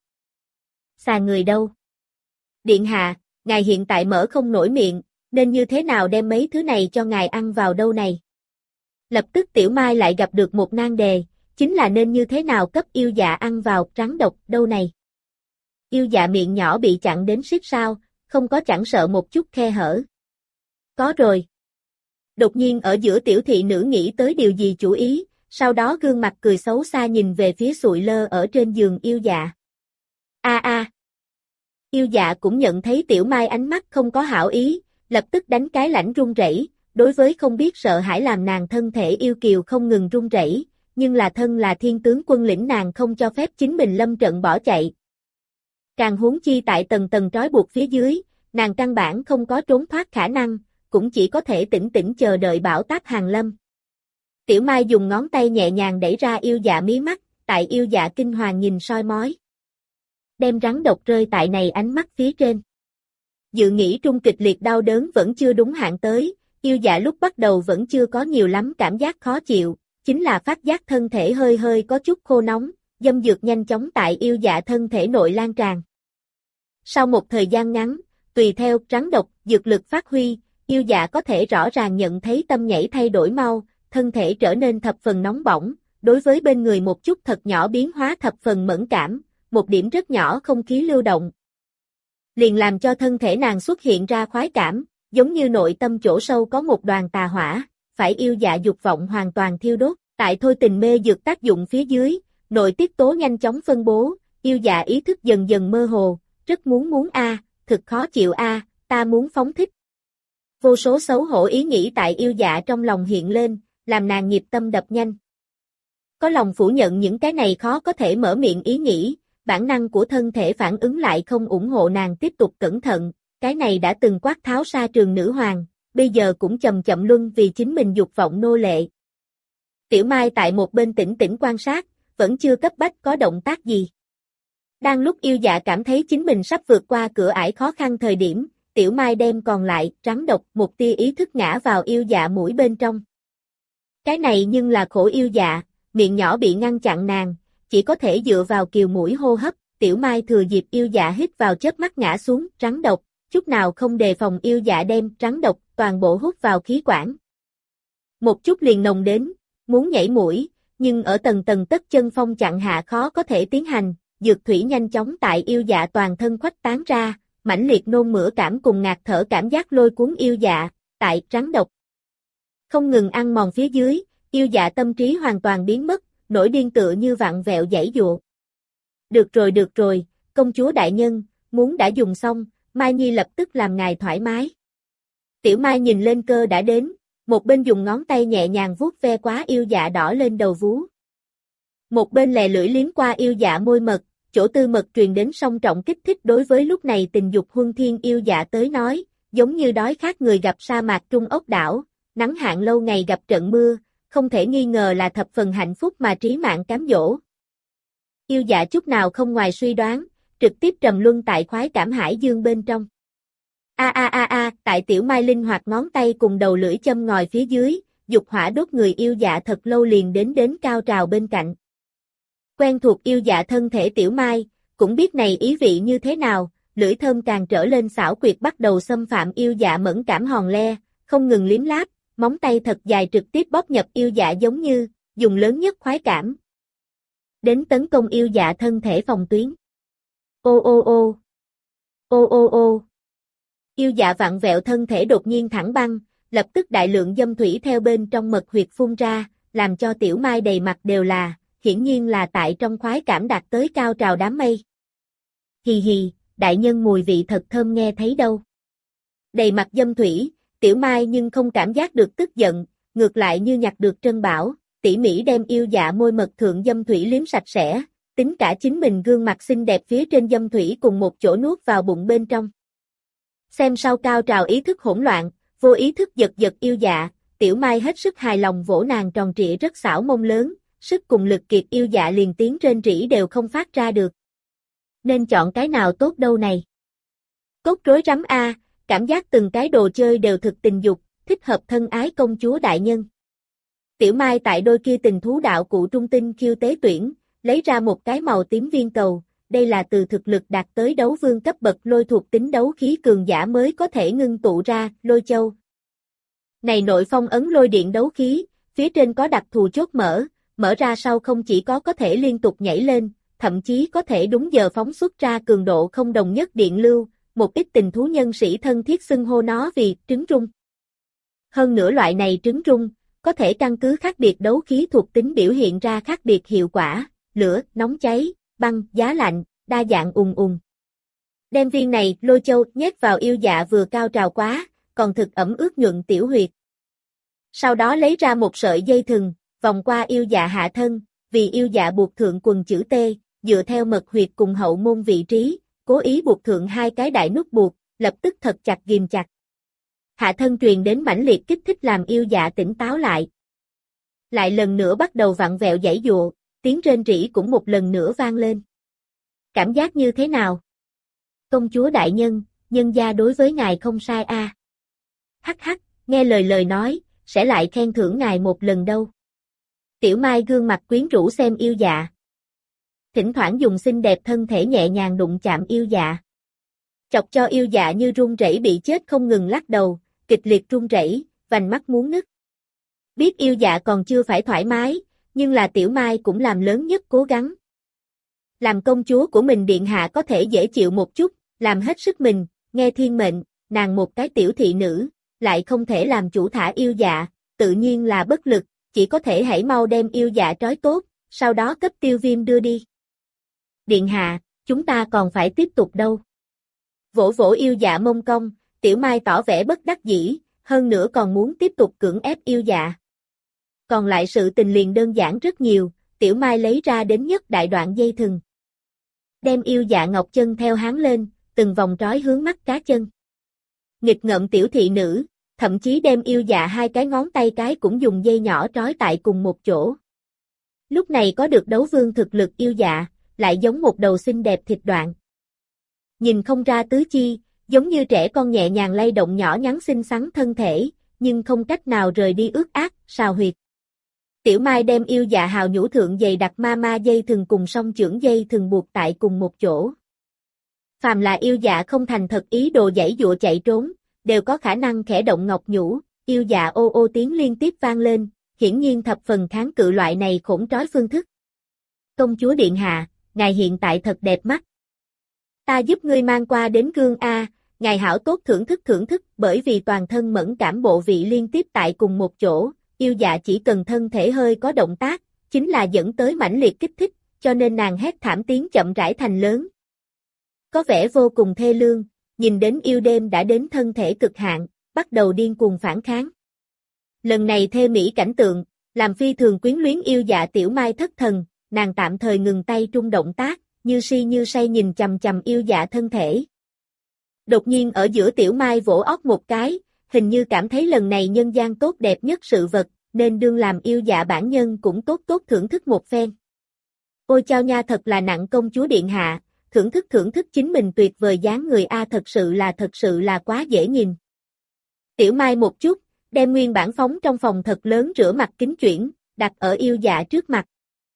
Xà người đâu? Điện hạ, ngài hiện tại mở không nổi miệng, nên như thế nào đem mấy thứ này cho ngài ăn vào đâu này? Lập tức Tiểu Mai lại gặp được một nan đề, chính là nên như thế nào cấp yêu dạ ăn vào rắn độc đâu này? Yêu dạ miệng nhỏ bị chặn đến siết sao, không có chẳng sợ một chút khe hở. Có rồi. Đột nhiên ở giữa tiểu thị nữ nghĩ tới điều gì chủ ý, sau đó gương mặt cười xấu xa nhìn về phía sụi lơ ở trên giường yêu dạ. A. Yêu dạ cũng nhận thấy Tiểu Mai ánh mắt không có hảo ý, lập tức đánh cái lãnh run rẩy, đối với không biết sợ hãi làm nàng thân thể yêu kiều không ngừng run rẩy, nhưng là thân là thiên tướng quân lĩnh nàng không cho phép chính mình lâm trận bỏ chạy. Càng huống chi tại tầng tầng trói buộc phía dưới, nàng căn bản không có trốn thoát khả năng, cũng chỉ có thể tĩnh tĩnh chờ đợi bão táp hàng lâm. Tiểu Mai dùng ngón tay nhẹ nhàng đẩy ra yêu dạ mí mắt, tại yêu dạ kinh hoàng nhìn soi mói. Đem rắn độc rơi tại này ánh mắt phía trên. Dự nghĩ trung kịch liệt đau đớn vẫn chưa đúng hạn tới, yêu dạ lúc bắt đầu vẫn chưa có nhiều lắm cảm giác khó chịu, chính là phát giác thân thể hơi hơi có chút khô nóng, dâm dược nhanh chóng tại yêu dạ thân thể nội lan tràn. Sau một thời gian ngắn, tùy theo rắn độc, dược lực phát huy, yêu dạ có thể rõ ràng nhận thấy tâm nhảy thay đổi mau, thân thể trở nên thập phần nóng bỏng, đối với bên người một chút thật nhỏ biến hóa thập phần mẫn cảm, một điểm rất nhỏ không khí lưu động. Liền làm cho thân thể nàng xuất hiện ra khoái cảm, giống như nội tâm chỗ sâu có một đoàn tà hỏa, phải yêu dạ dục vọng hoàn toàn thiêu đốt, tại thôi tình mê dược tác dụng phía dưới, nội tiết tố nhanh chóng phân bố, yêu dạ ý thức dần dần mơ hồ, rất muốn thực khó chịu ta muốn phóng thích. Vô số xấu hổ ý nghĩ tại yêu dạ trong lòng hiện lên, làm nàng nhịp tâm đập nhanh. Có lòng phủ nhận những cái này khó có thể mở miệng ý nghĩ, bản năng của thân thể phản ứng lại không ủng hộ nàng tiếp tục cẩn thận, cái này đã từng quát tháo sa trường nữ hoàng, bây giờ cũng chậm chậm luân vì chính mình dục vọng nô lệ. Tiểu Mai tại một bên tĩnh tĩnh quan sát, vẫn chưa cấp bách có động tác gì. Đang lúc yêu dạ cảm thấy chính mình sắp vượt qua cửa ải khó khăn thời điểm, Tiểu Mai đem còn lại rắn độc một tia ý thức ngã vào yêu dạ mũi bên trong. Cái này nhưng là khổ yêu dạ, miệng nhỏ bị ngăn chặn nàng, chỉ có thể dựa vào kiều mũi hô hấp, Tiểu Mai thừa dịp yêu dạ hít vào chớp mắt ngã xuống, rắn độc, chút nào không đề phòng yêu dạ đem rắn độc toàn bộ hút vào khí quản. Một chút liền nồng đến, muốn nhảy mũi, nhưng ở tầng tầng tất chân phong chặn hạ khó có thể tiến hành, dược thủy nhanh chóng tại yêu dạ toàn thân khuếch tán ra, mãnh liệt nôn mửa cảm cùng ngạt thở cảm giác lôi cuốn yêu dạ, tại rắn độc không ngừng ăn mòn phía dưới, yêu dạ tâm trí hoàn toàn biến mất, nổi điên tựa như vặn vẹo giãy giụa. Được rồi, công chúa đại nhân, muốn đã dùng xong, Mai Nhi lập tức làm ngài thoải mái. Tiểu Mai nhìn lên cơ đã đến, một bên dùng ngón tay nhẹ nhàng vuốt ve quá yêu dạ đỏ lên đầu vú. Một bên lè lưỡi liếm qua yêu dạ môi mật, chỗ tư mật truyền đến song trọng kích thích đối với lúc này tình dục huân thiên yêu dạ tới nói, giống như đói khát người gặp sa mạc Trung ốc đảo, nắng hạn lâu ngày gặp trận mưa, không thể nghi ngờ là thập phần hạnh phúc mà trí mạng cám dỗ. Yêu dạ chút nào không ngoài suy đoán, trực tiếp trầm luân tại khoái cảm hải dương bên trong. Tại Tiểu Mai linh hoạt ngón tay cùng đầu lưỡi châm ngòi phía dưới, dục hỏa đốt người yêu dạ thật lâu liền đến cao trào bên cạnh. Quen thuộc yêu dạ thân thể Tiểu Mai, cũng biết này ý vị như thế nào, lưỡi thơm càng trở lên xảo quyệt bắt đầu xâm phạm yêu dạ mẫn cảm hòn le, không ngừng liếm láp, móng tay thật dài trực tiếp bóp nhập yêu dạ giống như, dùng lớn nhất khoái cảm. Đến tấn công yêu dạ thân thể phòng tuyến. Ô. Yêu dạ vặn vẹo thân thể đột nhiên thẳng băng, lập tức đại lượng dâm thủy theo bên trong mật huyệt phun ra, làm cho Tiểu Mai đầy mặt đều là, hiển nhiên là tại trong khoái cảm đạt tới cao trào đám mây. Hì, đại nhân mùi vị thật thơm nghe thấy đâu. Đầy mặt dâm thủy, Tiểu Mai nhưng không cảm giác được tức giận, ngược lại như nhặt được trân bảo, tỉ mỉ đem yêu dạ môi mật thượng dâm thủy liếm sạch sẽ, tính cả chính mình gương mặt xinh đẹp phía trên dâm thủy cùng một chỗ nuốt vào bụng bên trong. Xem sau cao trào ý thức hỗn loạn, vô ý thức giật yêu dạ, Tiểu Mai hết sức hài lòng vỗ nàng tròn trịa rất xảo mông lớn, sức cùng lực kiệt yêu dạ liền tiếng rên rỉ đều không phát ra được. Nên chọn cái nào tốt đâu này? Cốt rối rắm a, cảm giác từng cái đồ chơi đều thực tình dục, thích hợp thân ái công chúa đại nhân. Tiểu Mai tại đôi kia tình thú đạo cụ trung tinh khiêu tế tuyển, lấy ra một cái màu tím viên cầu, đây là từ thực lực đạt tới đấu vương cấp bậc lôi thuộc tính đấu khí cường giả mới có thể ngưng tụ ra, lôi châu. Này nội phong ấn lôi điện đấu khí, phía trên có đặc thù chốt mở ra sau không chỉ có thể liên tục nhảy lên, thậm chí có thể đúng giờ phóng xuất ra cường độ không đồng nhất điện lưu, một ít tình thú nhân sĩ thân thiết xưng hô nó vì trứng rung. Hơn nữa loại này trứng rung, có thể căn cứ khác biệt đấu khí thuộc tính biểu hiện ra khác biệt hiệu quả, lửa, nóng cháy, băng, giá lạnh, đa dạng ùng. Đem viên này, lôi châu, nhét vào yêu dạ vừa cao trào quá, còn thực ẩm ướt nhuận tiểu huyệt. Sau đó lấy ra một sợi dây thừng, vòng qua yêu dạ hạ thân, vì yêu dạ buộc thượng quần chữ T, dựa theo mật huyệt cùng hậu môn vị trí, cố ý buộc thượng hai cái đại nút buộc, lập tức thật chặt ghim chặt. Hạ thân truyền đến mãnh liệt kích thích làm yêu dạ tỉnh táo lại. Lại lần nữa bắt đầu vặn vẹo giãy giụa, tiếng rên rỉ cũng một lần nữa vang lên. Cảm giác như thế nào? Công chúa đại nhân, nhân gia đối với ngài không sai a. Hắc, nghe lời nói, sẽ lại khen thưởng ngài một lần đâu. Tiểu Mai gương mặt quyến rũ xem yêu dạ. Thỉnh thoảng dùng xinh đẹp thân thể nhẹ nhàng đụng chạm yêu dạ. Chọc cho yêu dạ như run rẩy bị chết không ngừng lắc đầu, kịch liệt run rẩy, vành mắt muốn nứt. Biết yêu dạ còn chưa phải thoải mái, nhưng là Tiểu Mai cũng làm lớn nhất cố gắng. Làm công chúa của mình điện hạ có thể dễ chịu một chút, làm hết sức mình, nghe thiên mệnh, nàng một cái tiểu thị nữ, lại không thể làm chủ thả yêu dạ, tự nhiên là bất lực, chỉ có thể hãy mau đem yêu dạ trói tốt, sau đó cấp Tiêu Viêm đưa đi. Điện hạ, chúng ta còn phải tiếp tục đâu. Vỗ yêu dạ mông cong, Tiểu Mai tỏ vẻ bất đắc dĩ, hơn nữa còn muốn tiếp tục cưỡng ép yêu dạ. Còn lại sự tình liền đơn giản rất nhiều, Tiểu Mai lấy ra đến nhất đại đoạn dây thừng. Đem yêu dạ ngọc chân theo háng lên, từng vòng trói hướng mắt cá chân. Nghịch ngợm tiểu thị nữ, thậm chí đem yêu dạ hai cái ngón tay cái cũng dùng dây nhỏ trói tại cùng một chỗ. Lúc này có được đấu vương thực lực yêu dạ, lại giống một đầu xinh đẹp thịt đoạn. Nhìn không ra tứ chi, giống như trẻ con nhẹ nhàng lay động nhỏ nhắn xinh xắn thân thể, nhưng không cách nào rời đi ướt át, sào huyệt. Tiểu Mai đem yêu dạ hào nhũ thượng dày đặt ma dây thừng cùng song chưởng dây thừng buộc tại cùng một chỗ. Phàm là yêu dạ không thành thật ý đồ giãy giụa chạy trốn, đều có khả năng khẽ động ngọc nhũ, yêu dạ ô ô tiếng liên tiếp vang lên, hiển nhiên thập phần kháng cự loại này khủng trói phương thức. Công chúa điện hạ, ngài hiện tại thật đẹp mắt. Ta giúp ngươi mang qua đến gương A, ngài hảo tốt thưởng thức, bởi vì toàn thân mẫn cảm bộ vị liên tiếp tại cùng một chỗ, yêu dạ chỉ cần thân thể hơi có động tác, chính là dẫn tới mãnh liệt kích thích, cho nên nàng hét thảm tiếng chậm rãi thành lớn. Có vẻ vô cùng thê lương, nhìn đến yêu đêm đã đến thân thể cực hạn, bắt đầu điên cuồng phản kháng. Lần này thê mỹ cảnh tượng, làm phi thường quyến luyến yêu dạ Tiểu Mai thất thần, nàng tạm thời ngừng tay trung động tác, như si như say nhìn chằm chằm yêu dạ thân thể. Đột nhiên ở giữa Tiểu Mai vỗ óc một cái, hình như cảm thấy lần này nhân gian tốt đẹp nhất sự vật, nên đương làm yêu dạ bản nhân cũng tốt thưởng thức một phen. Ôi chao nha, thật là nặng công chúa điện hạ, thưởng thức chính mình tuyệt vời dáng người a, thật sự là quá dễ nhìn. Tiểu Mai một chút, đem nguyên bản phóng trong phòng thật lớn rửa mặt kính chuyển, đặt ở yêu dạ trước mặt.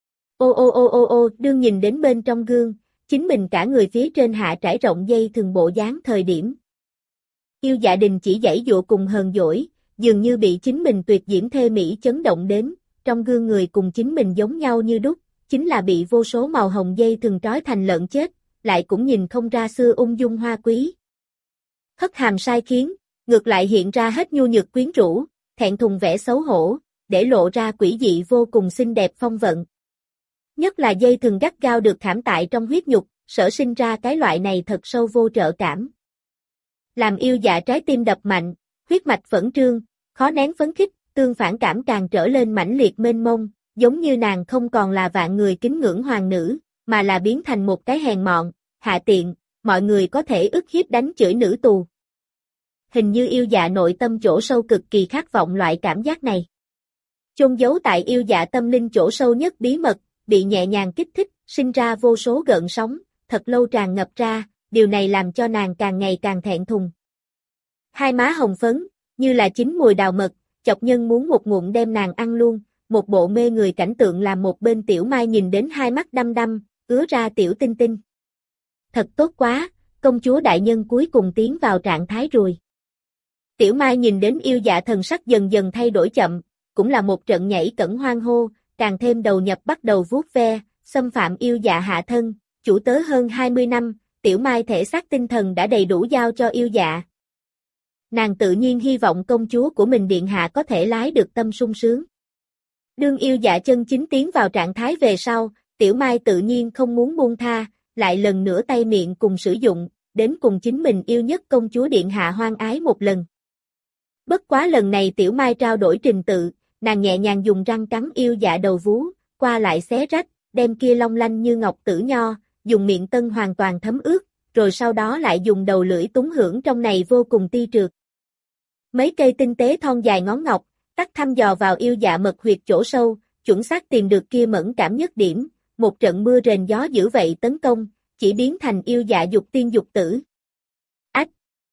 Ô, đương nhìn đến bên trong gương, chính mình cả người phía trên hạ trải rộng dây thừng bộ dáng thời điểm. Yêu dạ đình chỉ giãy dụa cùng hờn dỗi, dường như bị chính mình tuyệt diễm thê mỹ chấn động đến, trong gương người cùng chính mình giống nhau như đúc, chính là bị vô số màu hồng dây thừng trói thành lợn chết, lại cũng nhìn không ra xưa ung dung hoa quý. Hất hàm sai khiến, ngược lại hiện ra hết nhu nhược quyến rũ, thẹn thùng vẻ xấu hổ, để lộ ra quỷ dị vô cùng xinh đẹp phong vận. Nhất là dây thừng gắt gao được khảm tại trong huyết nhục, sở sinh ra cái loại này thật sâu vô trợ cảm. Làm yêu dạ trái tim đập mạnh, huyết mạch phẫn trương, khó nén phấn khích, tương phản cảm càng trở lên mãnh liệt mênh mông, giống như nàng không còn là vạn người kính ngưỡng hoàng nữ, mà là biến thành một cái hèn mọn, hạ tiện, mọi người có thể ức hiếp đánh chửi nữ tù. Hình như yêu dạ nội tâm chỗ sâu cực kỳ khát vọng loại cảm giác này. Chôn giấu tại yêu dạ tâm linh chỗ sâu nhất bí mật, bị nhẹ nhàng kích thích, sinh ra vô số gợn sóng, thật lâu tràn ngập ra, điều này làm cho nàng càng ngày càng thẹn thùng. Hai má hồng phấn, như là chín mùi đào mật, chọc nhân muốn một ngụm đem nàng ăn luôn, một bộ mê người cảnh tượng làm một bên Tiểu Mai nhìn đến hai mắt đăm đăm, ứa ra tiểu tinh tinh. Thật tốt quá, công chúa đại nhân cuối cùng tiến vào trạng thái rồi. Tiểu Mai nhìn đến yêu dạ thần sắc dần dần thay đổi chậm, cũng là một trận nhảy cẫng hoan hô, càng thêm đầu nhập bắt đầu vuốt ve, xâm phạm yêu dạ hạ thân, chủ tớ hơn 20 năm, Tiểu Mai thể xác tinh thần đã đầy đủ giao cho yêu dạ. Nàng tự nhiên hy vọng công chúa của mình điện hạ có thể lái được tâm sung sướng. Đương yêu dạ chân chính tiến vào trạng thái về sau, Tiểu Mai tự nhiên không muốn buông tha, lại lần nữa tay miệng cùng sử dụng, đến cùng chính mình yêu nhất công chúa điện hạ hoan ái một lần. Bất quá lần này Tiểu Mai trao đổi trình tự, nàng nhẹ nhàng dùng răng cắn yêu dạ đầu vú, qua lại xé rách, đem kia long lanh như ngọc tử nho, dùng miệng tân hoàn toàn thấm ướt, rồi sau đó lại dùng đầu lưỡi túng hưởng trong này vô cùng ti trượt. Mấy cây tinh tế thon dài ngón ngọc, tắt thăm dò vào yêu dạ mật huyệt chỗ sâu, chuẩn xác tìm được kia mẫn cảm nhất điểm, một trận mưa rền gió dữ vậy tấn công, chỉ biến thành yêu dạ dục tiên dục tử. Ách!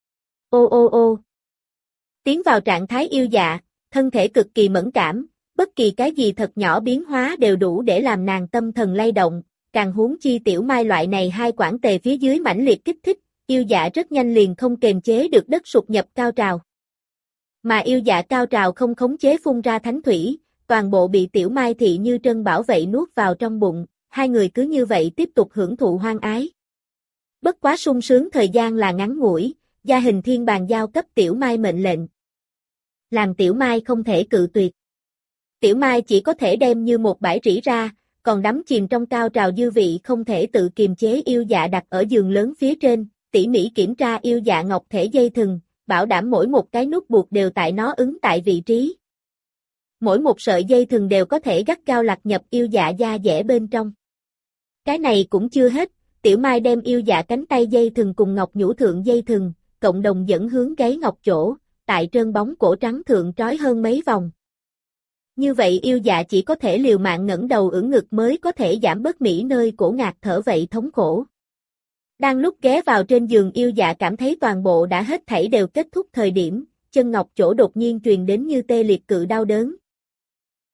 Ô! Tiến vào trạng thái yêu dạ, thân thể cực kỳ mẫn cảm, bất kỳ cái gì thật nhỏ biến hóa đều đủ để làm nàng tâm thần lay động, càng huống chi Tiểu Mai loại này hai quản tề phía dưới mãnh liệt kích thích, yêu dạ rất nhanh liền không kềm chế được đất sụt nhập cao trào. Mà yêu dạ cao trào không khống chế phun ra thánh thủy, toàn bộ bị Tiểu Mai thị như trân bảo vậy nuốt vào trong bụng, hai người cứ như vậy tiếp tục hưởng thụ hoan ái. Bất quá sung sướng thời gian là ngắn ngủi, gia hình thiên bàn giao cấp Tiểu Mai mệnh lệnh. Làm Tiểu Mai không thể cự tuyệt. Tiểu Mai chỉ có thể đem như một bãi rỉ ra, còn đắm chìm trong cao trào dư vị không thể tự kiềm chế yêu dạ đặt ở giường lớn phía trên, tỉ mỉ kiểm tra yêu dạ ngọc thể dây thừng, bảo đảm mỗi một cái nút buộc đều tại nó ứng tại vị trí. Mỗi một sợi dây thừng đều có thể gắt gao lạc nhập yêu dạ da dẻ bên trong. Cái này cũng chưa hết, Tiểu Mai đem yêu dạ cánh tay dây thừng cùng ngọc nhũ thượng dây thừng, cộng đồng dẫn hướng gáy ngọc chỗ, tại trơn bóng cổ trắng thượng trói hơn mấy vòng. Như vậy yêu dạ chỉ có thể liều mạng ngẩng đầu ưỡn ngực mới có thể giảm bớt mỹ nơi cổ ngạt thở vậy thống khổ. Đang lúc ghé vào trên giường yêu dạ cảm thấy toàn bộ đã hết thảy đều kết thúc thời điểm, chân ngọc chỗ đột nhiên truyền đến như tê liệt cự đau đớn.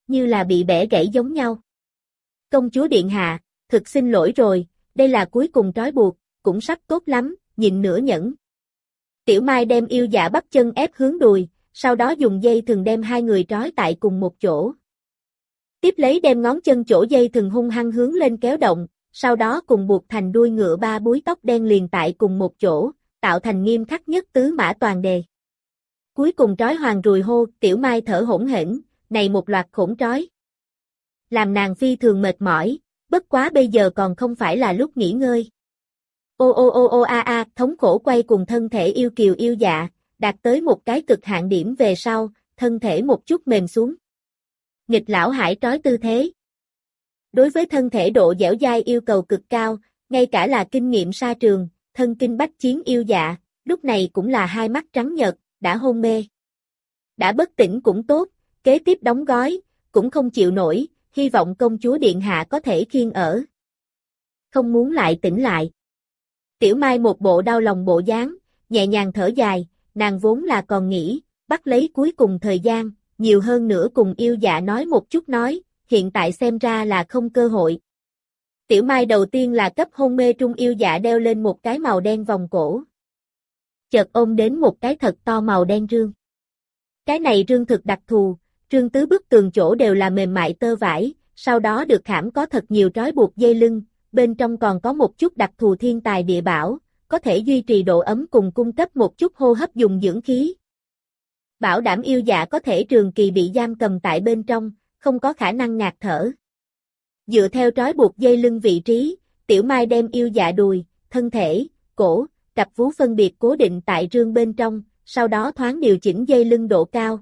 như là bị bẻ gãy giống nhau. Công chúa điện hạ, thực xin lỗi rồi, đây là cuối cùng trói buộc, cũng sắp tốt lắm, nhịn nửa nhẫn. Tiểu Mai đem Yêu Dạ bắp chân ép hướng đùi, sau đó dùng dây thừng đem hai người trói tại cùng một chỗ. Tiếp lấy đem ngón chân chỗ dây thừng hung hăng hướng lên kéo động, sau đó cùng buộc thành đuôi ngựa ba búi tóc đen liền tại cùng một chỗ, tạo thành nghiêm khắc nhất tứ mã toàn đề. Cuối cùng trói hoàng rùi hô, Tiểu Mai thở hổn hển, này một loạt khổn trói. Làm nàng phi thường mệt mỏi, bất quá bây giờ còn không phải là lúc nghỉ ngơi. Ô ô ô ô a a, thống khổ quay cùng thân thể yêu kiều yêu dạ, đạt tới một cái cực hạn điểm về sau, thân thể một chút mềm xuống. Nghịch lão hải trói tư thế. Đối với thân thể độ dẻo dai yêu cầu cực cao, ngay cả là kinh nghiệm sa trường, thân kinh bách chiến yêu dạ, lúc này cũng là hai mắt trắng nhợt, đã hôn mê. Đã bất tỉnh cũng tốt, kế tiếp đóng gói, cũng không chịu nổi, hy vọng công chúa điện hạ có thể khiêng ở. Không muốn lại tỉnh lại. Tiểu Mai một bộ đau lòng bộ dáng, nhẹ nhàng thở dài, nàng vốn là còn nghĩ, bắt lấy cuối cùng thời gian, nhiều hơn nữa cùng yêu dạ nói một chút nói, hiện tại xem ra là không cơ hội. Tiểu Mai đầu tiên là cấp hôn mê trung yêu dạ đeo lên một cái màu đen vòng cổ. Chợt ôm đến một cái thật to màu đen rương. Cái này rương thực đặc thù, rương tứ bức tường chỗ đều là mềm mại tơ vải, sau đó được khảm có thật nhiều trói buộc dây lưng, bên trong còn có một chút đặc thù thiên tài địa bảo, có thể duy trì độ ấm cùng cung cấp một chút hô hấp dùng dưỡng khí. Bảo đảm yêu dạ có thể trường kỳ bị giam cầm tại bên trong, không có khả năng ngạt thở. Dựa theo trói buộc dây lưng vị trí, Tiểu Mai đem yêu dạ đùi, thân thể, cổ, cặp vú phân biệt cố định tại rương bên trong, sau đó thoáng điều chỉnh dây lưng độ cao.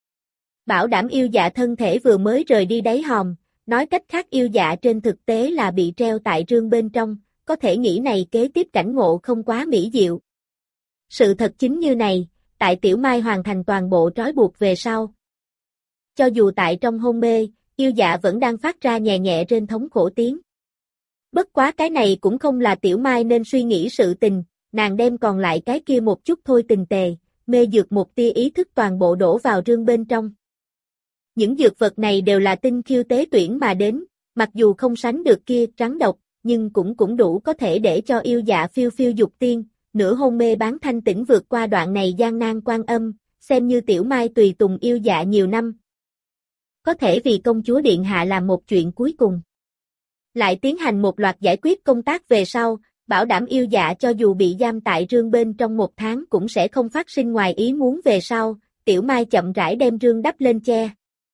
Bảo đảm yêu dạ thân thể vừa mới rời đi đáy hòm, nói cách khác yêu dạ trên thực tế là bị treo tại rương bên trong, có thể nghĩ này kế tiếp cảnh ngộ không quá mỹ diệu. Sự thật chính như này, tại Tiểu Mai hoàn thành toàn bộ trói buộc về sau. Cho dù tại trong hôn mê, yêu dạ vẫn đang phát ra nhẹ nhẹ trên thống khổ tiếng. Bất quá cái này cũng không là Tiểu Mai nên suy nghĩ sự tình, nàng đem còn lại cái kia một chút thôi tình tề, mê dược một tia ý thức toàn bộ đổ vào rương bên trong. Những dược vật này đều là tinh khiêu tế tuyển mà đến, mặc dù không sánh được kia trắng độc, nhưng cũng đủ có thể để cho yêu dạ phiêu phiêu dục tiên, nửa hôn mê bán thanh tỉnh vượt qua đoạn này gian nan quan âm, xem như Tiểu Mai tùy tùng yêu dạ nhiều năm. Có thể vì công chúa điện hạ làm một chuyện cuối cùng. Lại tiến hành một loạt giải quyết công tác về sau, bảo đảm yêu dạ cho dù bị giam tại rương bên trong một tháng cũng sẽ không phát sinh ngoài ý muốn về sau, Tiểu Mai chậm rãi đem rương đắp lên che.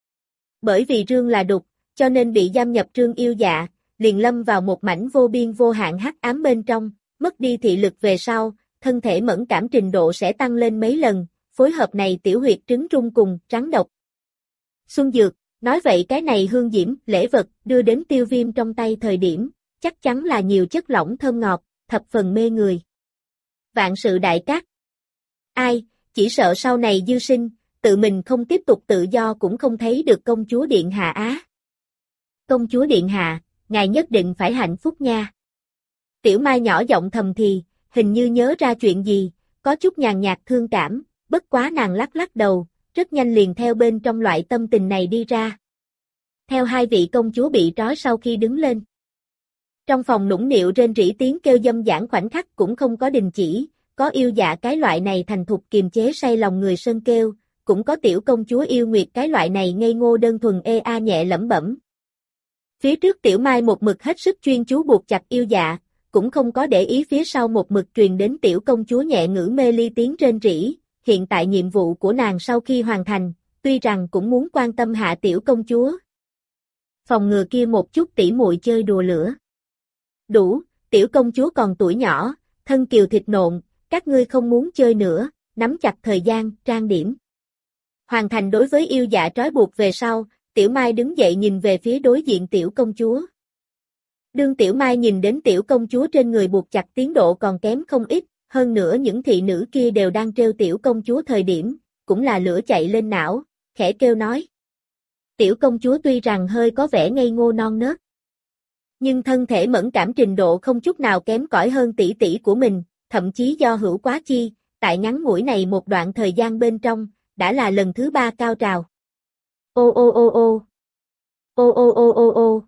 Bởi vì rương là đục, cho nên bị giam nhập rương yêu dạ, liền lâm vào một mảnh vô biên vô hạn hắc ám bên trong, mất đi thị lực về sau, thân thể mẫn cảm trình độ sẽ tăng lên mấy lần, phối hợp này tiểu huyệt trứng rung cùng trắng độc. Xuân Dược, nói vậy cái này hương diễm, lễ vật, đưa đến Tiêu Viêm trong tay thời điểm, chắc chắn là nhiều chất lỏng thơm ngọt, thập phần mê người. Vạn sự đại cát. Ai, chỉ sợ sau này dư sinh, tự mình không tiếp tục tự do cũng không thấy được công chúa điện hạ á. Công chúa điện hạ, ngài nhất định phải hạnh phúc nha. Tiểu Mai nhỏ giọng thầm thì, hình như nhớ ra chuyện gì, có chút nhàn nhạt thương cảm, bất quá nàng lắc lắc đầu, rất nhanh liền theo bên trong loại tâm tình này đi ra. Theo hai vị công chúa bị trói sau khi đứng lên. Trong phòng nũng nịu rên rỉ tiếng kêu dâm dãn khoảnh khắc cũng không có đình chỉ, có yêu dạ cái loại này thành thục kiềm chế say lòng người sơn kêu, cũng có tiểu công chúa yêu nguyệt cái loại này ngây ngô đơn thuần ê a nhẹ lẩm bẩm. Phía trước Tiểu Mai một mực hết sức chuyên chú buộc chặt yêu dạ, cũng không có để ý phía sau một mực truyền đến tiểu công chúa nhẹ ngữ mê ly tiếng rên rỉ, hiện tại nhiệm vụ của nàng sau khi hoàn thành, tuy rằng cũng muốn quan tâm hạ tiểu công chúa. Phòng ngừa kia một chút tỉ muội chơi đùa lửa. Đủ, tiểu công chúa còn tuổi nhỏ, thân kiều thịt nộn, các ngươi không muốn chơi nữa, nắm chặt thời gian, trang điểm. Hoàn thành đối với yêu dạ trói buộc về sau, Tiểu Mai đứng dậy nhìn về phía đối diện tiểu công chúa. Đương Tiểu Mai nhìn đến tiểu công chúa trên người buộc chặt tiến độ còn kém không ít, hơn nữa những thị nữ kia đều đang trêu tiểu công chúa thời điểm, cũng là lửa chạy lên não, khẽ kêu nói. Tiểu công chúa tuy rằng hơi có vẻ ngây ngô non nớt, nhưng thân thể mẫn cảm trình độ không chút nào kém cỏi hơn tỷ tỷ của mình, thậm chí do hữu quá chi, tại ngắn ngủi này một đoạn thời gian bên trong, đã là lần thứ 3 cao trào. Ô ô ô ô. Ô ô ô ô ô.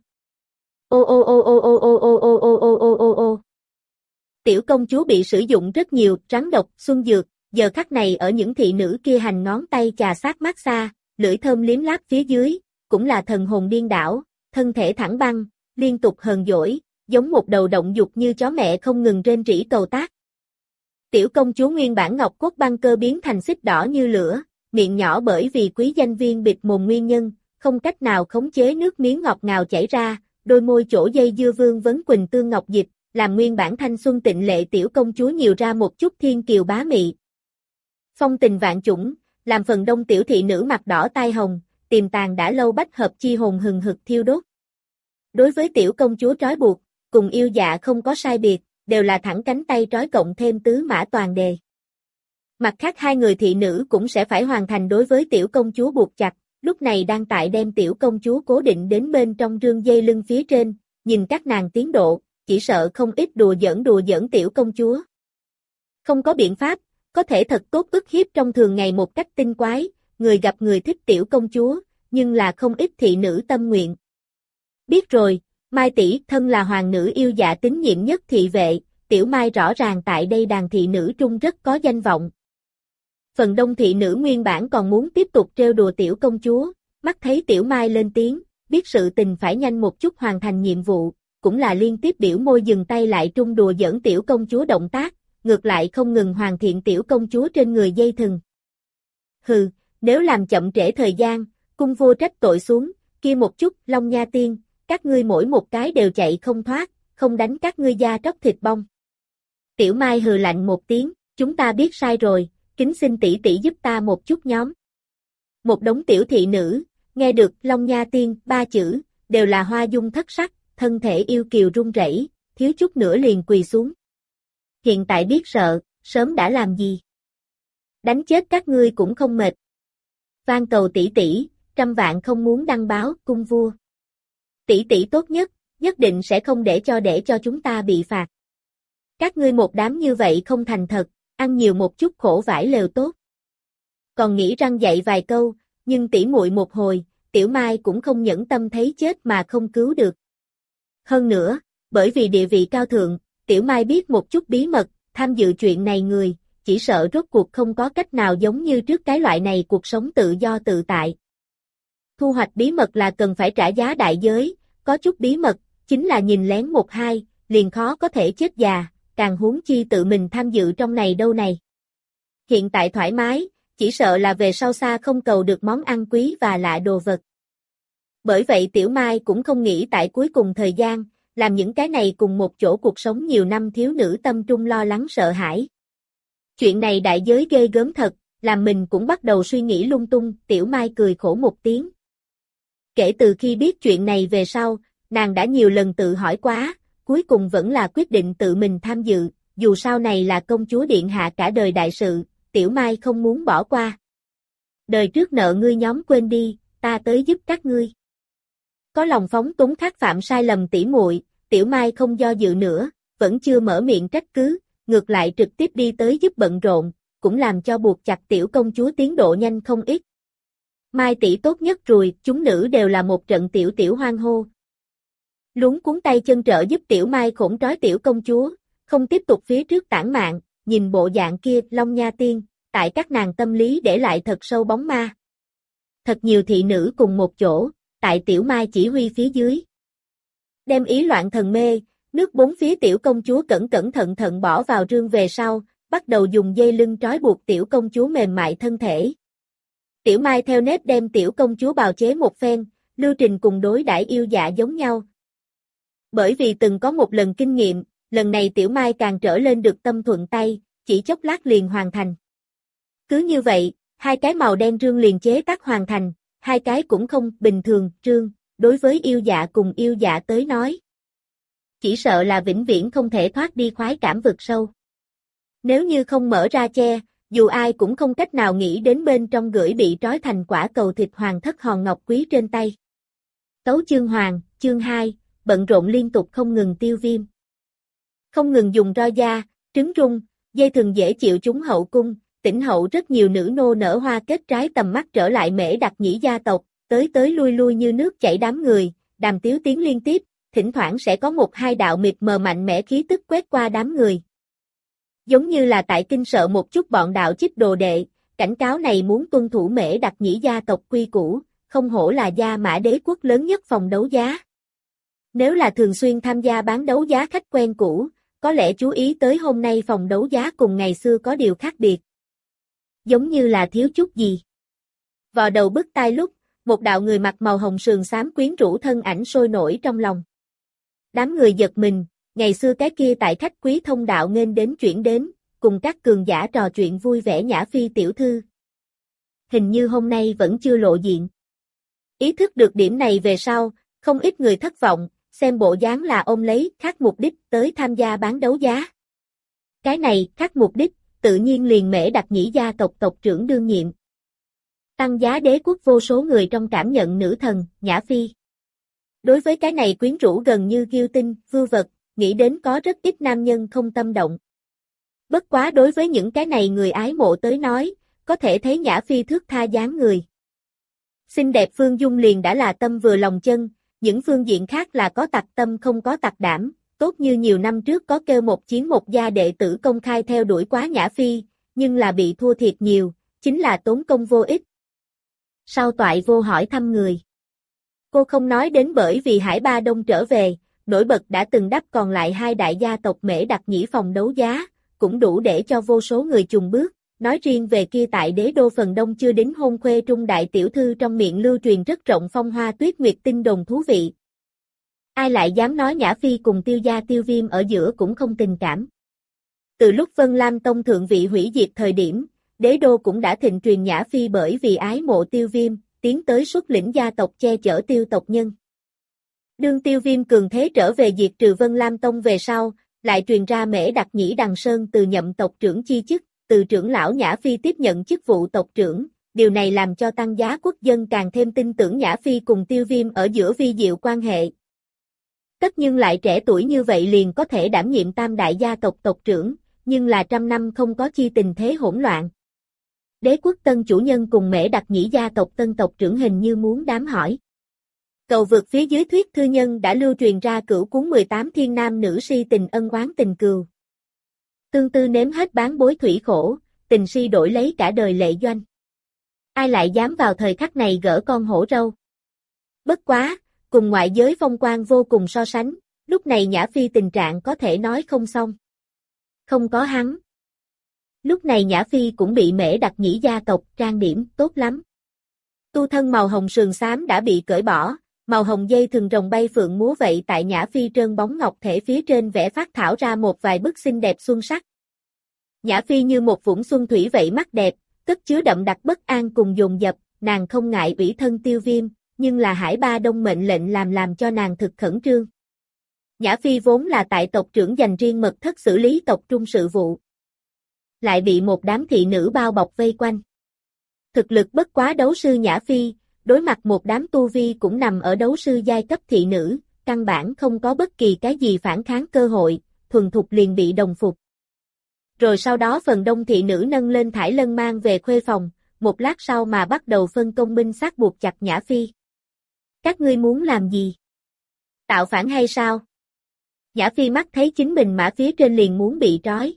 Ô ô ô ô ô ô ô ô ô ô ô ô ô. Tiểu công chúa bị sử dụng rất nhiều rắn độc, xuân dược, giờ khắc này ở những thị nữ kia hành ngón tay chà sát massage, lưỡi thơm liếm láp phía dưới, cũng là thần hồn điên đảo, thân thể thẳng băng, liên tục hờn dỗi, giống một đầu động dục như chó mẹ không ngừng rên rỉ cầu tác. Tiểu công chúa nguyên bản ngọc cốt băng cơ biến thành xích đỏ như lửa, miệng nhỏ bởi vì quý danh viên bịt mồm nguyên nhân, không cách nào khống chế nước miếng ngọt ngào chảy ra, đôi môi chỗ dây dưa vương vấn quỳnh tương ngọc dịch, làm nguyên bản thanh xuân tịnh lệ tiểu công chúa nhiều ra một chút thiên kiều bá mị. Phong tình vạn chủng, làm phần đông tiểu thị nữ mặt đỏ tai hồng, tiềm tàng đã lâu bách hợp chi hồn hừng hực thiêu đốt. Đối với tiểu công chúa trói buộc, cùng yêu dạ không có sai biệt, đều là thẳng cánh tay trói cộng thêm tứ mã toàn đề. Mặt khác hai người thị nữ cũng sẽ phải hoàn thành đối với tiểu công chúa buộc chặt, lúc này đang tại đem tiểu công chúa cố định đến bên trong rương dây lưng phía trên, nhìn các nàng tiến độ, chỉ sợ không ít đùa giỡn tiểu công chúa. Không có biện pháp, có thể thật tốt ức hiếp trong thường ngày một cách tinh quái, người gặp người thích tiểu công chúa, nhưng là không ít thị nữ tâm nguyện. Biết rồi, Mai tỷ thân là hoàng nữ yêu dạ tín nhiệm nhất thị vệ, tiểu Mai rõ ràng tại đây đàn thị nữ trung rất có danh vọng. Phần đông thị nữ nguyên bản còn muốn tiếp tục trêu đùa tiểu công chúa, mắt thấy tiểu Mai lên tiếng, biết sự tình phải nhanh một chút hoàn thành nhiệm vụ, cũng là liên tiếp biểu môi dừng tay lại trung đùa giỡn tiểu công chúa động tác, ngược lại không ngừng hoàn thiện tiểu công chúa trên người dây thừng. Hừ, nếu làm chậm trễ thời gian, cung vô trách tội xuống, kia một chút, Long Nha Tiên, các ngươi mỗi một cái đều chạy không thoát, không đánh các ngươi da tróc thịt bong. Tiểu Mai hừ lạnh một tiếng, chúng ta biết sai rồi, kính xin tỷ tỷ giúp ta một chút nhóm. Một đống tiểu thị nữ, nghe được Long Nha Tiên ba chữ, đều là hoa dung thất sắc, thân thể yêu kiều run rẩy, thiếu chút nữa liền quỳ xuống. Hiện tại biết sợ, sớm đã làm gì? Đánh chết các ngươi cũng không mệt. Van cầu tỷ tỷ, trăm vạn không muốn đăng báo cung vua. Tỷ tỷ tốt nhất định sẽ không để cho chúng ta bị phạt. Các ngươi một đám như vậy không thành thật, ăn nhiều một chút khổ vải lều tốt. Còn nghĩ răng dạy vài câu, nhưng tỉ muội một hồi, tiểu Mai cũng không nhẫn tâm thấy chết mà không cứu được. Hơn nữa, bởi vì địa vị cao thượng, tiểu Mai biết một chút bí mật, tham dự chuyện này người, chỉ sợ rốt cuộc không có cách nào giống như trước cái loại này cuộc sống tự do tự tại. Thu hoạch bí mật là cần phải trả giá đại giới, có chút bí mật, chính là nhìn lén một hai, liền khó có thể chết già, càng huống chi tự mình tham dự trong này đâu này. Hiện tại thoải mái, chỉ sợ là về sau xa không cầu được món ăn quý và lạ đồ vật. Bởi vậy Tiểu Mai cũng không nghĩ tại cuối cùng thời gian, làm những cái này cùng một chỗ cuộc sống nhiều năm thiếu nữ tâm trung lo lắng sợ hãi. Chuyện này đại giới ghê gớm thật, làm mình cũng bắt đầu suy nghĩ lung tung, Tiểu Mai cười khổ một tiếng. Kể từ khi biết chuyện này về sau, nàng đã nhiều lần tự hỏi quá, cuối cùng vẫn là quyết định tự mình tham dự, dù sau này là công chúa điện hạ cả đời đại sự, Tiểu Mai không muốn bỏ qua. Đời trước nợ ngươi nhóm quên đi, ta tới giúp các ngươi. Có lòng phóng túng khác phạm sai lầm tỉ muội, Tiểu Mai không do dự nữa, vẫn chưa mở miệng trách cứ, ngược lại trực tiếp đi tới giúp bận rộn, cũng làm cho buộc chặt tiểu công chúa tiến độ nhanh không ít. Mai tỷ tốt nhất rồi, chúng nữ đều là một trận tiểu hoan hô. Luống cuốn tay chân trợ giúp Tiểu Mai khổn trói tiểu công chúa, không tiếp tục phía trước tản mạn, nhìn bộ dạng kia, Long Nha Tiên, tại các nàng tâm lý để lại thật sâu bóng ma. Thật nhiều thị nữ cùng một chỗ, tại Tiểu Mai chỉ huy phía dưới. Đem ý loạn thần mê, nước bốn phía tiểu công chúa cẩn thận bỏ vào rương về sau, bắt đầu dùng dây lưng trói buộc tiểu công chúa mềm mại thân thể. Tiểu Mai theo nếp đem tiểu công chúa bào chế một phen, lưu trình cùng đối đãi yêu dạ giống nhau. Bởi vì từng có một lần kinh nghiệm, lần này Tiểu Mai càng trở lên được tâm thuận tay, chỉ chốc lát liền hoàn thành. Cứ như vậy, hai cái màu đen rương liền chế tác hoàn thành, hai cái cũng không bình thường rương, đối với yêu dạ cùng yêu dạ tới nói. Chỉ sợ là vĩnh viễn không thể thoát đi khoái cảm vực sâu. Nếu như không mở ra che, dù ai cũng không cách nào nghĩ đến bên trong gửi bị trói thành quả cầu thịt hoàng thất hòn ngọc quý trên tay. Tấu chương hoàng, chương 2, bận rộn liên tục không ngừng tiêu viêm. Không ngừng dùng roi da, trứng rung, dây thừng dễ chịu chúng hậu cung, tỉnh hậu rất nhiều nữ nô nở hoa kết trái tầm mắt trở lại Mễ Đặc Nhĩ gia tộc, tới tới lui lui như nước chảy đám người, đàm tiếu tiếng liên tiếp, thỉnh thoảng sẽ có một hai đạo mịt mờ mạnh mẽ khí tức quét qua đám người. Giống như là tại kinh sợ một chút bọn đạo chích đồ đệ, cảnh cáo này muốn tuân thủ Mễ Đặc Nhĩ gia tộc quy củ, không hổ là Gia Mã Đế quốc lớn nhất phòng đấu giá. Nếu là thường xuyên tham gia bán đấu giá khách quen cũ, có lẽ chú ý tới hôm nay phòng đấu giá cùng ngày xưa có điều khác biệt. Giống như là thiếu chút gì. Vò đầu bứt tai lúc, một đạo người mặc màu hồng sườn xám quyến rũ thân ảnh sôi nổi trong lòng. Đám người giật mình, ngày xưa cái kia tại khách quý thông đạo nghênh đến chuyển đến, cùng các cường giả trò chuyện vui vẻ Nhã Phi tiểu thư. Hình như hôm nay vẫn chưa lộ diện. Ý thức được điểm này về sau, không ít người thất vọng, xem bộ dáng là ôm lấy khác mục đích tới tham gia bán đấu giá. Cái này, khác mục đích, tự nhiên liền Mễ Đặc Nhĩ gia tộc tộc trưởng đương nhiệm. Tăng giá đế quốc vô số người trong cảm nhận nữ thần, Nhã Phi. Đối với cái này quyến rũ gần như kiêu tinh, vưu vật, nghĩ đến có rất ít nam nhân không tâm động. Bất quá đối với những cái này người ái mộ tới nói, có thể thấy Nhã Phi thước tha dáng người. Xinh đẹp phương dung liền đã là tâm vừa lòng chân, những phương diện khác là có tặc tâm không có tặc đảm, tốt như nhiều năm trước có kêu một chiến một gia đệ tử công khai theo đuổi quá Nhã Phi, nhưng là bị thua thiệt nhiều, chính là tốn công vô ích. Sau toại vô hỏi thăm người. Cô không nói đến bởi vì Hải Ba Đông trở về, nổi bật đã từng đắp còn lại hai đại gia tộc Mễ Đặc Nhĩ phòng đấu giá, cũng đủ để cho vô số người chùng bước, nói riêng về kia tại đế đô phần đông chưa đính hôn khuê trung đại tiểu thư trong miệng lưu truyền rất rộng phong hoa tuyết nguyệt tin đồn thú vị. Ai lại dám nói Nhã Phi cùng Tiêu gia Tiêu Viêm ở giữa cũng không tình cảm. Từ lúc Vân Lam Tông thượng vị hủy diệt thời điểm, đế đô cũng đã thịnh truyền Nhã Phi bởi vì ái mộ Tiêu Viêm, tiến tới xuất lĩnh gia tộc che chở Tiêu tộc nhân. Đương Tiêu Viêm cường thế trở về diệt trừ Vân Lam Tông về sau, lại truyền ra Mễ Đặc Nhĩ Đằng Sơn từ nhậm tộc trưởng chi chức, từ trưởng lão Nhã Phi tiếp nhận chức vụ tộc trưởng, điều này làm cho tăng giá quốc dân càng thêm tin tưởng Nhã Phi cùng Tiêu Viêm ở giữa vi diệu quan hệ. Tất nhưng lại trẻ tuổi như vậy liền có thể đảm nhiệm tam đại gia tộc tộc trưởng, nhưng là trăm năm không có chi tình thế hỗn loạn. Đế quốc tân chủ nhân cùng Mễ Đặc Nhĩ gia tộc tân tộc trưởng hình như muốn đám hỏi. Cầu vượt phía dưới thuyết thư nhân đã lưu truyền ra cửu cuốn 18 thiên nam nữ si tình ân oán tình cừu. Tương tư nếm hết bán bối thủy khổ, tình si đổi lấy cả đời lệ doanh. Ai lại dám vào thời khắc này gỡ con hổ râu? Bất quá, cùng ngoại giới phong quang vô cùng so sánh, lúc này Nhã Phi tình trạng có thể nói không xong. Không có hắn. Lúc này Nhã Phi cũng bị Mễ Đặc Nhĩ gia tộc trang điểm tốt lắm. Tu thân màu hồng sườn xám đã bị cởi bỏ, màu hồng dây thừng rồng bay phượng múa vậy tại Nhã Phi trơn bóng ngọc thể phía trên vẽ phát thảo ra một vài bức xinh đẹp xuân sắc. Nhã Phi như một vũng xuân thủy vậy mắt đẹp, cất chứa đậm đặc bất an cùng dồn dập, nàng không ngại ủy thân Tiêu Viêm, nhưng là Hải Ba Đông mệnh lệnh làm cho nàng thực khẩn trương. Nhã Phi vốn là tại tộc trưởng dành riêng mật thất xử lý tộc trung sự vụ. Lại bị một đám thị nữ bao bọc vây quanh. Thực lực bất quá đấu sư Nhã Phi, đối mặt một đám tu vi cũng nằm ở đấu sư giai cấp thị nữ, căn bản không có bất kỳ cái gì phản kháng cơ hội, thuần thục liền bị đồng phục. Rồi sau đó phần đông thị nữ nâng lên thải lân mang về khuê phòng, một lát sau mà bắt đầu phân công binh sát buộc chặt Nhã Phi. Các ngươi muốn làm gì? Tạo phản hay sao? Nhã Phi mắt thấy chính mình mã phía trên liền muốn bị trói.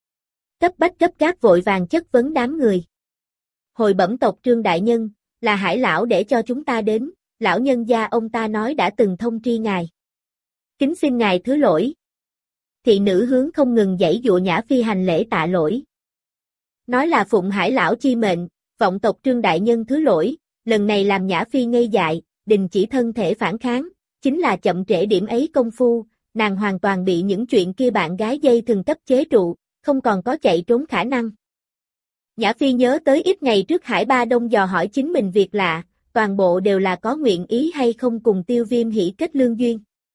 Cấp bách gấp gáp vội vàng chất vấn đám người. Hồi bẩm tộc Trương đại nhân, là Hải lão để cho chúng ta đến, lão nhân gia ông ta nói đã từng thông tri ngài. Kính xin ngài thứ lỗi. Thị nữ hướng không ngừng giãy giụa Nhã Phi hành lễ tạ lỗi. Nói là phụng Hải lão chi mệnh, vọng tộc Trương đại nhân thứ lỗi, lần này làm Nhã Phi ngây dại, đình chỉ thân thể phản kháng, chính là chậm trễ điểm ấy công phu, nàng hoàn toàn bị những chuyện kia bạn gái dây thường cấp chế trụ, không còn có chạy trốn khả năng. Nhã Phi nhớ tới ít ngày trước Hải Ba Đông dò hỏi chính mình việc lạ, toàn bộ đều là có nguyện ý hay không cùng Tiêu Viêm hỷ kết lương duyên.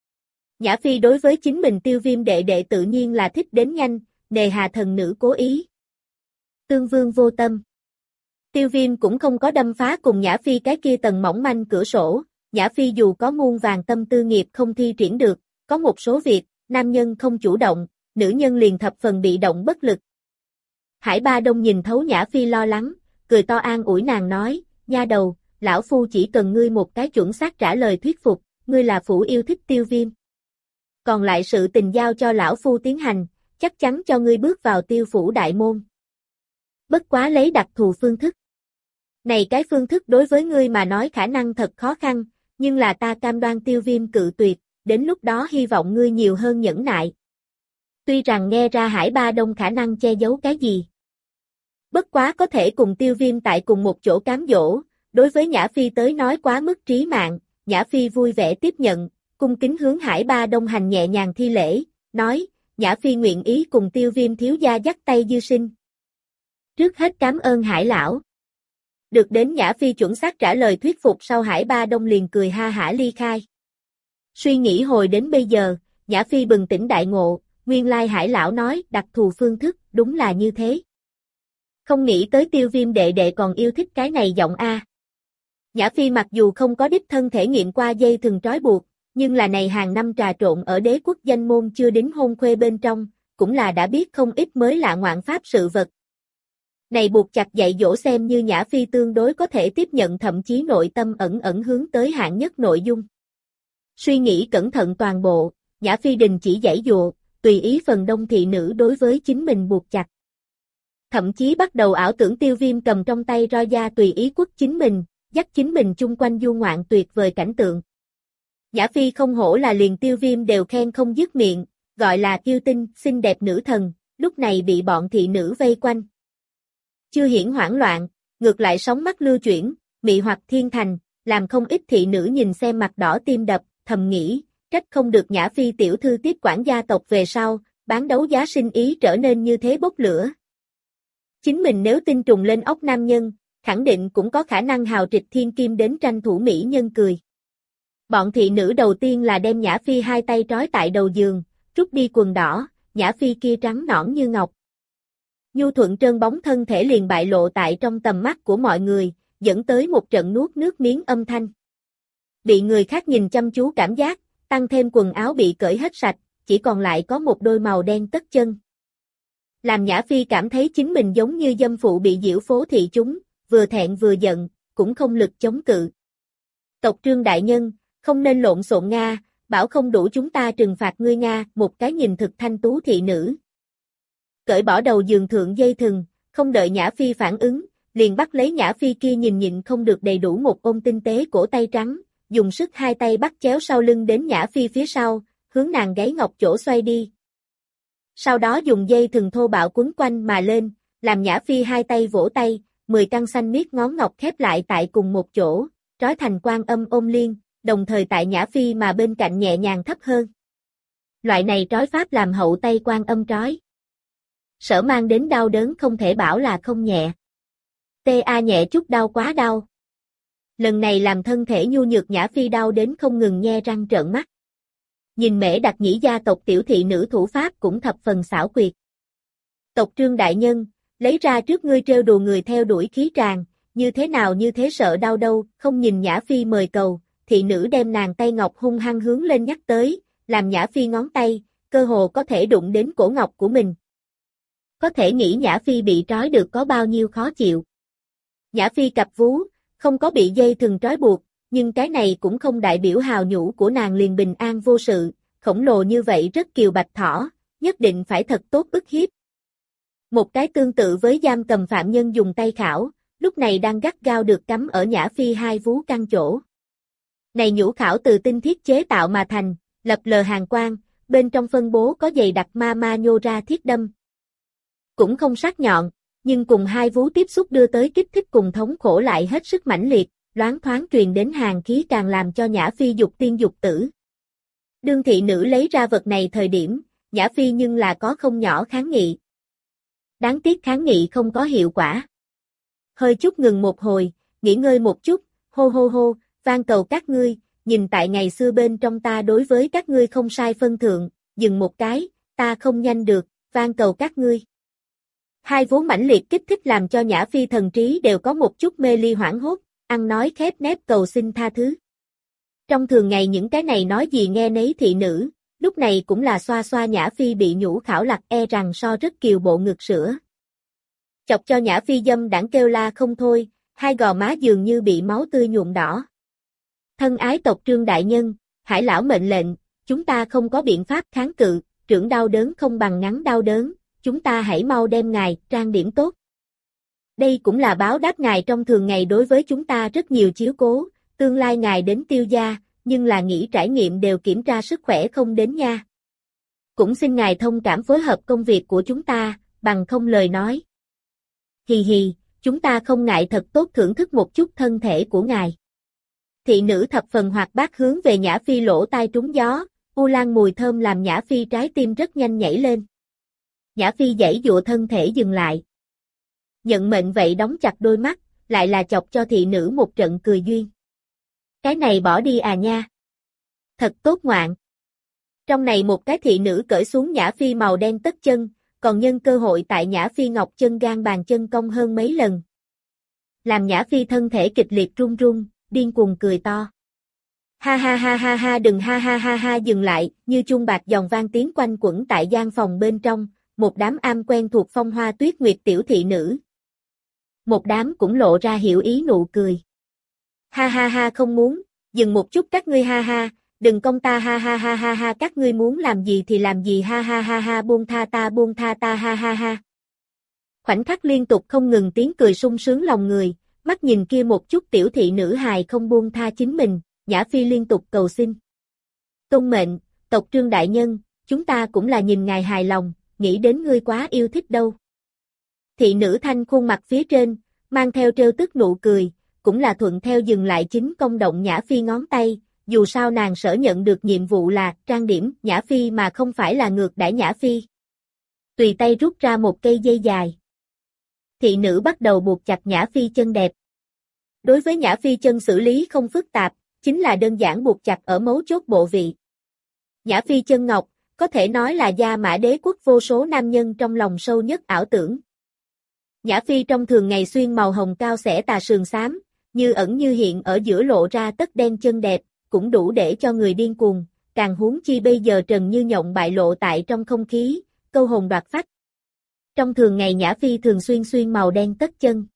Nhã Phi đối với chính mình Tiêu Viêm đệ đệ tự nhiên là thích đến nhanh, nề hà thần nữ cố ý. Tương vương vô tâm. Tiêu Viêm cũng không có đâm phá cùng Nhã Phi cái kia tầng mỏng manh cửa sổ, Nhã Phi dù có muôn vàng tâm tư nghiệp không thi triển được, có một số việc, nam nhân không chủ động, nữ nhân liền thập phần bị động bất lực. Hải Ba Đông nhìn thấu Nhã Phi lo lắng, cười to an ủi nàng nói, nha đầu, lão phu chỉ cần ngươi một cái chuẩn xác trả lời thuyết phục, ngươi là phủ yêu thích Tiêu Viêm. Còn lại sự tình giao cho lão phu tiến hành, chắc chắn cho ngươi bước vào Tiêu phủ đại môn. Bất quá lấy đặc thù phương thức. Này cái phương thức đối với ngươi mà nói khả năng thật khó khăn, nhưng là ta cam đoan Tiêu Viêm cự tuyệt, đến lúc đó hy vọng ngươi nhiều hơn nhẫn nại. Tuy rằng nghe ra Hải Ba Đông khả năng che giấu cái gì. Bất quá có thể cùng Tiêu Viêm tại cùng một chỗ cám dỗ, đối với Nhã Phi tới nói quá mức trí mạng, Nhã Phi vui vẻ tiếp nhận, cung kính hướng Hải Ba Đông hành nhẹ nhàng thi lễ, nói, Nhã Phi nguyện ý cùng Tiêu Viêm thiếu gia dắt tay dư sinh. Trước hết cảm ơn Hải lão. Được đến Nhã Phi chuẩn xác trả lời thuyết phục sau Hải Ba Đông liền cười ha hả ly khai. Suy nghĩ hồi đến bây giờ, Nhã Phi bừng tỉnh đại ngộ, nguyên lai Hải lão nói đặc thù phương thức, đúng là như thế. Không nghĩ tới Tiêu Viêm đệ đệ còn yêu thích cái này giọng A. Nhã Phi mặc dù không có đích thân thể nghiệm qua dây thừng trói buộc, nhưng là này hàng năm trà trộn ở đế quốc danh môn chưa đính hôn khuê bên trong, cũng là đã biết không ít mới lạ ngoạn pháp sự vật. Này buộc chặt dạy dỗ xem như Nhã Phi tương đối có thể tiếp nhận, thậm chí nội tâm ẩn ẩn hướng tới hạng nhất nội dung. Suy nghĩ cẩn thận toàn bộ, Nhã Phi đình chỉ giãy dụa, tùy ý phần đông thị nữ đối với chính mình buộc chặt. Thậm chí bắt đầu ảo tưởng Tiêu Viêm cầm trong tay roi da tùy ý quất chính mình, dắt chính mình chung quanh du ngoạn tuyệt vời cảnh tượng. Nhã Phi không hổ là liền Tiêu Viêm đều khen không dứt miệng, gọi là kiêu tinh, xinh đẹp nữ thần, lúc này bị bọn thị nữ vây quanh. Chưa hiển hoảng loạn, ngược lại sóng mắt lưu chuyển, mị hoặc thiên thành, làm không ít thị nữ nhìn xem mặt đỏ tim đập, thầm nghĩ, trách không được Nhã Phi tiểu thư tiếp quản gia tộc về sau, bán đấu giá sinh ý trở nên như thế bốc lửa. Chính mình nếu tinh trùng lên ốc nam nhân, khẳng định cũng có khả năng hào trịch thiên kim đến tranh thủ mỹ nhân cười. Bọn thị nữ đầu tiên là đem Nhã Phi hai tay trói tại đầu giường, rút đi quần đỏ, Nhã Phi kia trắng nõn như ngọc. Nhu thuận trơn bóng thân thể liền bại lộ tại trong tầm mắt của mọi người, dẫn tới một trận nuốt nước miếng âm thanh. Bị người khác nhìn chăm chú cảm giác, tăng thêm quần áo bị cởi hết sạch, chỉ còn lại có một đôi màu đen tất chân. Làm Nhã Phi cảm thấy chính mình giống như dâm phụ bị diễu phố thị chúng, vừa thẹn vừa giận, cũng không lực chống cự. Tộc Trương đại nhân, không nên lộn xộn Nga, bảo không đủ chúng ta trừng phạt ngươi Nga, một cái nhìn thực thanh tú thị nữ. Cởi bỏ đầu giường thượng dây thừng, không đợi Nhã Phi phản ứng, liền bắt lấy Nhã Phi kia nhìn nhịn không được đầy đủ một ôm tinh tế cổ tay trắng, dùng sức hai tay bắt chéo sau lưng đến Nhã Phi phía sau, hướng nàng gáy ngọc chỗ xoay đi. Sau đó dùng dây thừng thô bạo quấn quanh mà lên, làm Nhã Phi hai tay vỗ tay, 10 căn xanh miết ngón ngọc khép lại tại cùng một chỗ, trói thành Quan Âm ôm liên, đồng thời tại Nhã Phi mà bên cạnh nhẹ nhàng thấp hơn. Loại này trói pháp làm hậu tay Quan Âm trói. Sở mang đến đau đớn không thể bảo là không nhẹ. Ta nhẹ chút đau quá đau. Lần này làm thân thể nhu nhược Nhã Phi đau đến không ngừng nhe răng trợn mắt. Nhìn Mễ Đặc Nhĩ gia tộc tiểu thị nữ thủ pháp cũng thập phần xảo quyệt. Tộc Trương đại nhân, lấy ra trước ngươi trêu đùa người theo đuổi khí tràng, như thế nào như thế sợ đau đâu, không nhìn Nhã Phi mời cầu, thị nữ đem nàng tay ngọc hung hăng hướng lên nhắc tới, làm Nhã Phi ngón tay, cơ hồ có thể đụng đến cổ ngọc của mình. Có thể nghĩ Nhã Phi bị trói được có bao nhiêu khó chịu. Nhã Phi cặp vú, không có bị dây thừng trói buộc, nhưng cái này cũng không đại biểu hào nhũ của nàng liền bình an vô sự, khổng lồ như vậy rất kiều bạch thỏ, nhất định phải thật tốt ức hiếp. Một cái tương tự với giam cầm phạm nhân dùng tay khảo, lúc này đang gắt gao được cắm ở Nhã Phi hai vú căn chỗ. Này nhũ khảo từ tinh thiết chế tạo mà thành, lập lờ hàng quang, bên trong phân bố có dày đặc ma nhô ra thiết đâm. Cũng không sắc nhọn, nhưng cùng hai vú tiếp xúc đưa tới kích thích cùng thống khổ lại hết sức mãnh liệt, loáng thoáng truyền đến hàng khí càng làm cho Nhã Phi dục tiên dục tử. Đương thị nữ lấy ra vật này thời điểm, Nhã Phi nhưng là có không nhỏ kháng nghị. Đáng tiếc kháng nghị không có hiệu quả. Hơi chút ngừng một hồi, nghỉ ngơi một chút, hô hô hô, van cầu các ngươi, nhìn tại ngày xưa bên trong ta đối với các ngươi không sai phân thượng, dừng một cái, ta không nhanh được, van cầu các ngươi. Hai vú mãnh liệt kích thích làm cho Nhã Phi thần trí đều có một chút mê ly hoảng hốt, ăn nói khép nép cầu xin tha thứ. Trong thường ngày những cái này nói gì nghe nấy thị nữ, lúc này cũng là xoa xoa Nhã Phi bị nhũ khảo lặc rằng so rất kiều bộ ngực sữa. Chọc cho Nhã Phi dâm đảng kêu la không thôi, hai gò má dường như bị máu tươi nhuộm đỏ. Thân ái tộc Trương đại nhân, Hải lão mệnh lệnh, chúng ta không có biện pháp kháng cự, trưởng đau đớn không bằng ngắn đau đớn, chúng ta hãy mau đem ngài trang điểm tốt. Đây cũng là báo đáp ngài trong thường ngày đối với chúng ta rất nhiều chiếu cố, tương lai ngài đến Tiêu gia, nhưng là nghỉ trải nghiệm đều kiểm tra sức khỏe không đến nha. Cũng xin ngài thông cảm phối hợp công việc của chúng ta, bằng không lời nói. Hì hì, chúng ta không ngại thật tốt thưởng thức một chút thân thể của ngài. Thị nữ thập phần hoạt bát hướng về Nhã Phi lỗ tai trúng gió, u lan mùi thơm làm Nhã Phi trái tim rất nhanh nhảy lên. Nhã Phi giãy giụa thân thể dừng lại. Nhận mệnh vậy đóng chặt đôi mắt, lại là chọc cho thị nữ một trận cười duyên. Cái này bỏ đi à nha. Thật tốt ngoạn. Trong này một cái thị nữ cởi xuống Nhã Phi màu đen tất chân, còn nhân cơ hội tại Nhã Phi ngọc chân gan bàn chân cong hơn mấy lần. Làm Nhã Phi thân thể kịch liệt run run, điên cuồng cười to. Ha ha ha ha ha đừng ha ha ha ha dừng lại, như chuông bạc giòn vang tiếng quanh quẩn tại gian phòng bên trong, một đám am quen thuộc Phong Hoa Tuyết Nguyệt tiểu thị nữ. Một đám cũng lộ ra hiểu ý nụ cười. Ha ha ha không muốn, dừng một chút các ngươi ha ha, đừng công ta ha ha ha ha ha các ngươi muốn làm gì thì làm gì ha ha ha ha buông tha ta ha ha ha. Khoảnh khắc liên tục không ngừng tiếng cười sung sướng lòng người, mắt nhìn kia một chút tiểu thị nữ hài không buông tha chính mình, Nhã Phi liên tục cầu xin. Tôn mệnh, tộc Trương đại nhân, chúng ta cũng là nhìn ngài hài lòng, nghĩ đến ngươi quá yêu thích đâu. Thị nữ thanh khuôn mặt phía trên, mang theo trêu tức nụ cười, cũng là thuận theo dừng lại chính công động Nhã Phi ngón tay, dù sao nàng sở nhận được nhiệm vụ là trang điểm Nhã Phi mà không phải là ngược đãi Nhã Phi. Tùy tay rút ra một cây dây dài. Thị nữ bắt đầu buộc chặt Nhã Phi chân đẹp. Đối với Nhã Phi chân xử lý không phức tạp, chính là đơn giản buộc chặt ở mấu chốt bộ vị. Nhã Phi chân ngọc, có thể nói là Gia Mã Đế quốc vô số nam nhân trong lòng sâu nhất ảo tưởng. Nhã Phi trong thường ngày xuyên màu hồng cao xẻ tà sườn xám, như ẩn như hiện ở giữa lộ ra tất đen chân đẹp, cũng đủ để cho người điên cuồng, càng huống chi bây giờ trần như nhộng bại lộ tại trong không khí, câu hồn đoạt phách. Trong thường ngày Nhã Phi thường xuyên màu đen tất chân.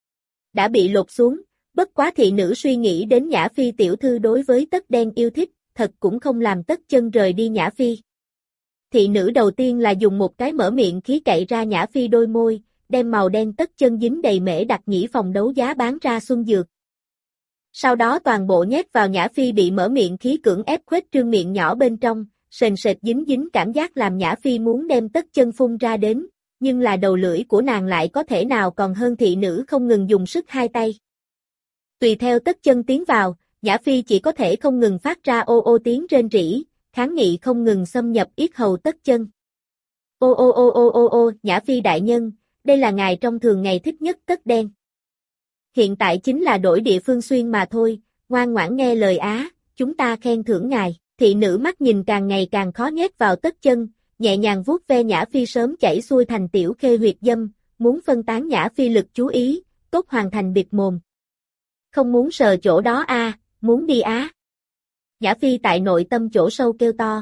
Đã bị lột xuống, bất quá thị nữ suy nghĩ đến Nhã Phi tiểu thư đối với tất đen yêu thích, thật cũng không làm tất chân rời đi Nhã Phi. Thị nữ đầu tiên là dùng một cái mở miệng khí cậy ra Nhã Phi đôi môi, đem màu đen tất chân dính đầy mễ đặt nhĩ phòng đấu giá bán ra xuân dược. Sau đó toàn bộ nhét vào Nhã Phi bị mở miệng khí cưỡng ép khuếch trương miệng nhỏ bên trong, sền sệt dính cảm giác làm Nhã Phi muốn đem tất chân phun ra đến, nhưng là đầu lưỡi của nàng lại có thể nào còn hơn thị nữ không ngừng dùng sức hai tay. Tùy theo tất chân tiến vào, Nhã Phi chỉ có thể không ngừng phát ra ô ô tiếng rên rỉ, kháng nghị không ngừng xâm nhập yết hầu tất chân. Ô ô ô ô ô ô, Nhã Phi đại nhân, đây là ngài trong thường ngày thích nhất tất đen. Hiện tại chính là đổi địa phương xuyên mà thôi, ngoan ngoãn nghe lời á, chúng ta khen thưởng ngài. Thị nữ mắt nhìn càng ngày càng khó nhét vào tất chân, nhẹ nhàng vuốt ve Nhã Phi sớm chảy xuôi thành tiểu khê huyệt dâm, muốn phân tán Nhã Phi lực chú ý, tốt hoàn thành bịt mồm. Không muốn sờ chỗ đó a, muốn đi á. Nhã Phi tại nội tâm chỗ sâu kêu to.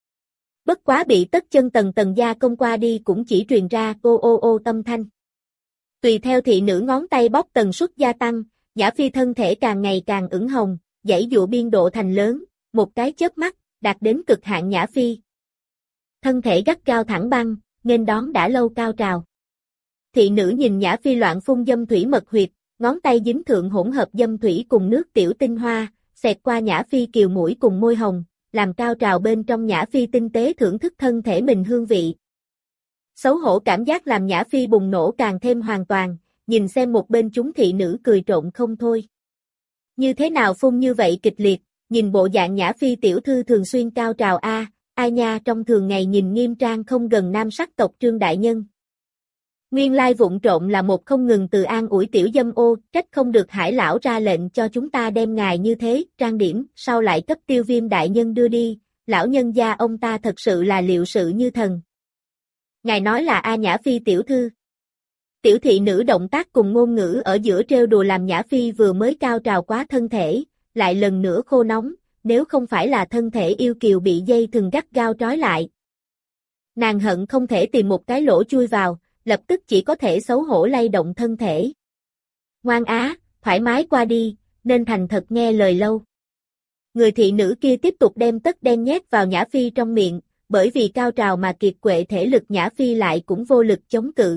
Bất quá bị tất chân tầng tầng gia công qua đi cũng chỉ truyền ra ô ô ô tâm thanh. Tùy theo thị nữ ngón tay bóp tần suất gia tăng, Nhã Phi thân thể càng ngày càng ửng hồng, dãy dụa biên độ thành lớn, một cái chớp mắt, đạt đến cực hạn Nhã Phi. Thân thể gắt gao thẳng băng, nghênh đón đã lâu cao trào. Thị nữ nhìn Nhã Phi loạn phun dâm thủy mật huyệt, ngón tay dính thượng hỗn hợp dâm thủy cùng nước tiểu tinh hoa, xẹt qua Nhã Phi kiều mũi cùng môi hồng, làm cao trào bên trong Nhã Phi tinh tế thưởng thức thân thể mình hương vị. Xấu hổ cảm giác làm Nhã Phi bùng nổ càng thêm hoàn toàn, nhìn xem một bên chúng thị nữ cười trộn không thôi. Như thế nào phun như vậy kịch liệt, nhìn bộ dạng Nhã Phi tiểu thư thường xuyên cao trào a, ai nha trong thường ngày nhìn nghiêm trang không gần nam sắc tộc Trương đại nhân. Nguyên lai vụng trộn là một không ngừng từ an ủi tiểu dâm ô, trách không được Hải lão ra lệnh cho chúng ta đem ngài như thế, trang điểm, sau lại cấp Tiêu Viêm đại nhân đưa đi, lão nhân gia ông ta thật sự là liệu sự như thần. Ngài nói là A Nhã Phi tiểu thư. Tiểu thị nữ động tác cùng ngôn ngữ ở giữa trêu đùa làm Nhã Phi vừa mới cao trào quá thân thể, lại lần nữa khô nóng, nếu không phải là thân thể yêu kiều bị dây thừng gắt gao trói lại. Nàng hận không thể tìm một cái lỗ chui vào, lập tức chỉ có thể xấu hổ lay động thân thể. Ngoan á, thoải mái qua đi, nên thành thật nghe lời lâu. Người thị nữ kia tiếp tục đem tất đen nhét vào Nhã Phi trong miệng, bởi vì cao trào mà kiệt quệ thể lực Nhã Phi lại cũng vô lực chống cự.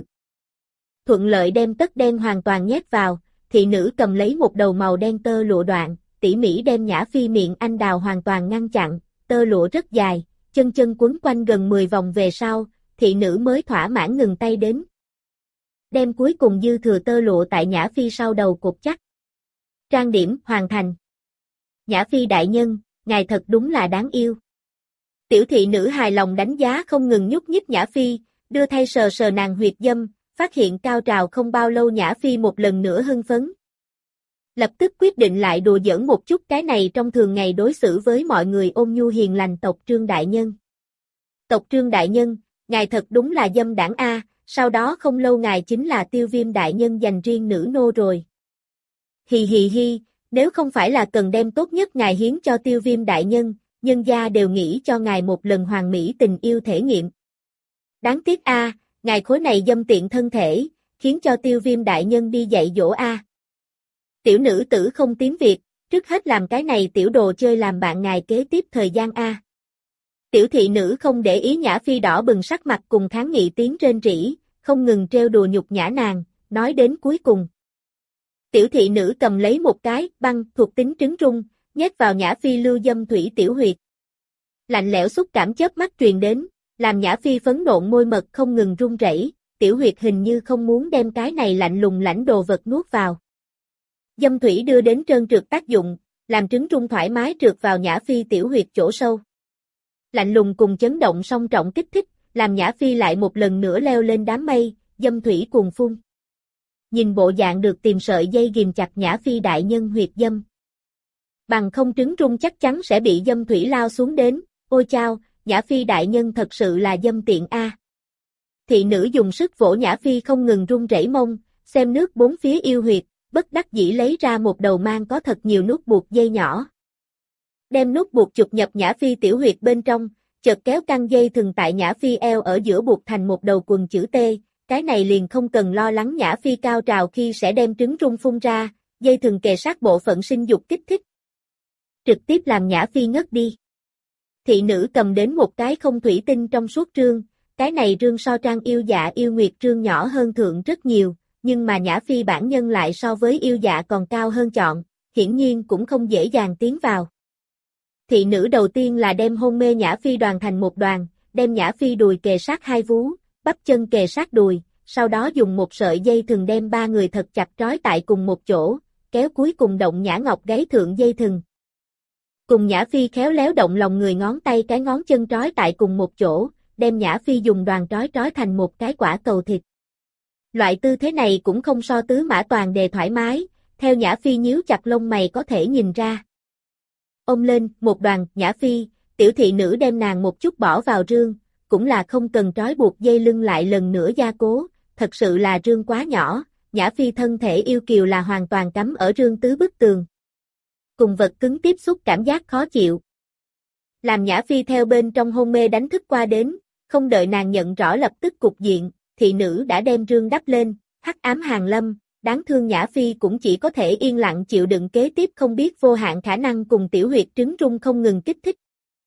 Thuận lợi đem tất đen hoàn toàn nhét vào, thị nữ cầm lấy một đầu màu đen tơ lụa đoạn, tỉ mỉ đem Nhã Phi miệng anh đào hoàn toàn ngăn chặn, tơ lụa rất dài, chân chân quấn quanh gần 10 vòng về sau, thị nữ mới thỏa mãn ngừng tay đến. Đem cuối cùng dư thừa tơ lụa tại Nhã Phi sau đầu cột chắc. Trang điểm hoàn thành. Nhã Phi đại nhân, ngài thật đúng là đáng yêu. Tiểu thị nữ hài lòng đánh giá không ngừng nhúc nhích Nhã Phi, đưa tay sờ sờ nàng huyệt dâm, phát hiện cao trào không bao lâu Nhã Phi một lần nữa hưng phấn. Lập tức quyết định lại đùa giỡn một chút cái này trong thường ngày đối xử với mọi người ôn nhu hiền lành tộc Trương đại nhân. Tộc Trương đại nhân, ngài thật đúng là dâm đảng a, sau đó không lâu ngài chính là Tiêu Viêm đại nhân dành riêng nữ nô rồi. Hì hì hi, nếu không phải là cần đem tốt nhất ngài hiến cho Tiêu Viêm đại nhân, nhân gia đều nghĩ cho ngài một lần hoàn mỹ tình yêu thể nghiệm. Đáng tiếc a, ngài khối này dâm tiện thân thể, khiến cho Tiêu Viêm đại nhân đi dạy dỗ a. Tiểu nữ tử không tiếng Việt, trước hết làm cái này tiểu đồ chơi làm bạn ngài kế tiếp thời gian a. Tiểu thị nữ không để ý Nhã Phi đỏ bừng sắc mặt cùng kháng nghị tiếng rên rỉ, không ngừng trêu đùa nhục nhã nàng, nói đến cuối cùng. Tiểu thị nữ cầm lấy một cái băng thuộc tính trứng rung, nhét vào Nhã Phi lưu dâm thủy tiểu huyệt. Lạnh lẽo xúc cảm chớp mắt truyền đến, làm Nhã Phi phấn nộn môi mật không ngừng run rẩy, tiểu huyệt hình như không muốn đem cái này lạnh lùng lãnh đồ vật nuốt vào. Dâm thủy đưa đến trơn trượt tác dụng, làm trứng rung thoải mái trượt vào Nhã Phi tiểu huyệt chỗ sâu. Lạnh lùng cùng chấn động song trọng kích thích, làm Nhã Phi lại một lần nữa leo lên đám mây, dâm thủy cuồn phun. Nhìn bộ dạng được tìm sợi dây ghìm chặt Nhã Phi đại nhân huyệt dâm. Bằng không trứng rung chắc chắn sẽ bị dâm thủy lao xuống đến, ôi chao, Nhã Phi đại nhân thật sự là dâm tiện a. Thị nữ dùng sức vỗ Nhã Phi không ngừng run rẩy mông, xem nước bốn phía yêu huyệt, bất đắc dĩ lấy ra một đầu mang có thật nhiều nút buộc dây nhỏ. Đem nút buộc chụp nhập Nhã Phi tiểu huyệt bên trong, chợt kéo căng dây thừng tại Nhã Phi eo ở giữa buộc thành một đầu quần chữ T, cái này liền không cần lo lắng Nhã Phi cao trào khi sẽ đem trứng rung phun ra, dây thừng kề sát bộ phận sinh dục kích thích. Trực tiếp làm Nhã Phi ngất đi. Thị nữ cầm đến một cái không thủy tinh trong suốt rương, cái này rương so Trang yêu dạ yêu nguyệt rương nhỏ hơn thượng rất nhiều, nhưng mà Nhã Phi bản nhân lại so với yêu dạ còn cao hơn chọn, hiển nhiên cũng không dễ dàng tiến vào. Thị nữ đầu tiên là đem hôn mê Nhã Phi đoàn thành một đoàn, đem Nhã Phi đùi kề sát hai vú, bắp chân kề sát đùi, sau đó dùng một sợi dây thừng đem ba người thật chặt trói tại cùng một chỗ, kéo cuối cùng động Nhã Ngọc gáy thượng dây thừng. Cùng Nhã Phi khéo léo động lòng người ngón tay cái ngón chân trói tại cùng một chỗ, đem Nhã Phi dùng đoàn trói thành một cái quả cầu thịt. Loại tư thế này cũng không so tứ mã toàn đề thoải mái, theo Nhã Phi nhíu chặt lông mày có thể nhìn ra. Ôm lên, một đoàn, Nhã Phi, tiểu thị nữ đem nàng một chút bỏ vào rương, cũng là không cần trói buộc dây lưng lại lần nữa gia cố, thật sự là rương quá nhỏ, Nhã Phi thân thể yêu kiều là hoàn toàn cắm ở rương tứ bức tường. Cùng vật cứng tiếp xúc cảm giác khó chịu. Làm Nhã Phi theo bên trong hôn mê đánh thức qua đến, không đợi nàng nhận rõ lập tức cục diện, thị nữ đã đem rương đắp lên, hắc ám hàng lâm, đáng thương Nhã Phi cũng chỉ có thể yên lặng chịu đựng kế tiếp không biết vô hạn khả năng cùng tiểu huyệt trứng rung không ngừng kích thích.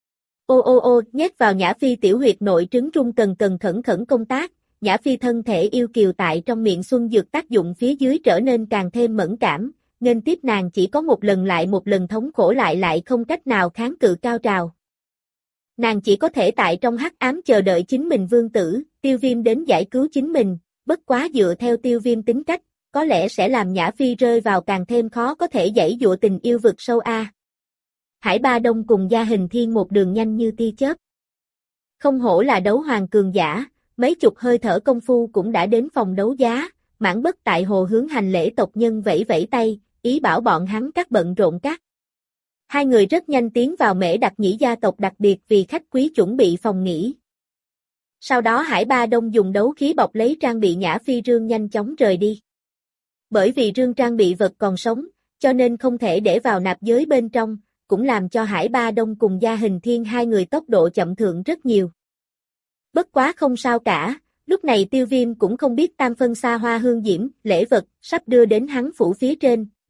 Ô, nhét vào Nhã Phi tiểu huyệt nội trứng rung cần khẩn công tác, Nhã Phi thân thể yêu kiều tại trong miệng xuân dược tác dụng phía dưới trở nên càng thêm mẫn cảm, nên tiếp nàng chỉ có một lần lại một lần thống khổ lại không cách nào kháng cự cao trào. Nàng chỉ có thể tại trong hắc ám chờ đợi chính mình vương tử, Tiêu Viêm đến giải cứu chính mình, bất quá dựa theo Tiêu Viêm tính cách, có lẽ sẽ làm Nhã Phi rơi vào càng thêm khó có thể giãy dụa tình yêu vực sâu a. Hải Ba Đông cùng Gia Hình Thiên một đường nhanh như tia chớp. Không hổ là đấu hoàng cường giả, mấy chục hơi thở công phu cũng đã đến phòng đấu giá, Mãn Bất tại hồ hướng hành lễ tộc nhân vẫy vẫy tay, ý bảo bọn hắn các bận rộn các. Hai người rất nhanh tiến vào Mễ Đặc Nhĩ gia tộc đặc biệt vì khách quý chuẩn bị phòng nghỉ. Sau đó Hải Ba Đông dùng đấu khí bọc lấy trang bị Nhã Phi rương nhanh chóng rời đi. Bởi vì rương trang bị vật còn sống, cho nên không thể để vào nạp giới bên trong, cũng làm cho Hải Ba Đông cùng Gia Hình Thiên hai người tốc độ chậm thượng rất nhiều. Bất quá không sao cả, lúc này Tiêu Viêm cũng không biết tam phân xa hoa hương diễm, lễ vật, sắp đưa đến hắn phủ phía trên,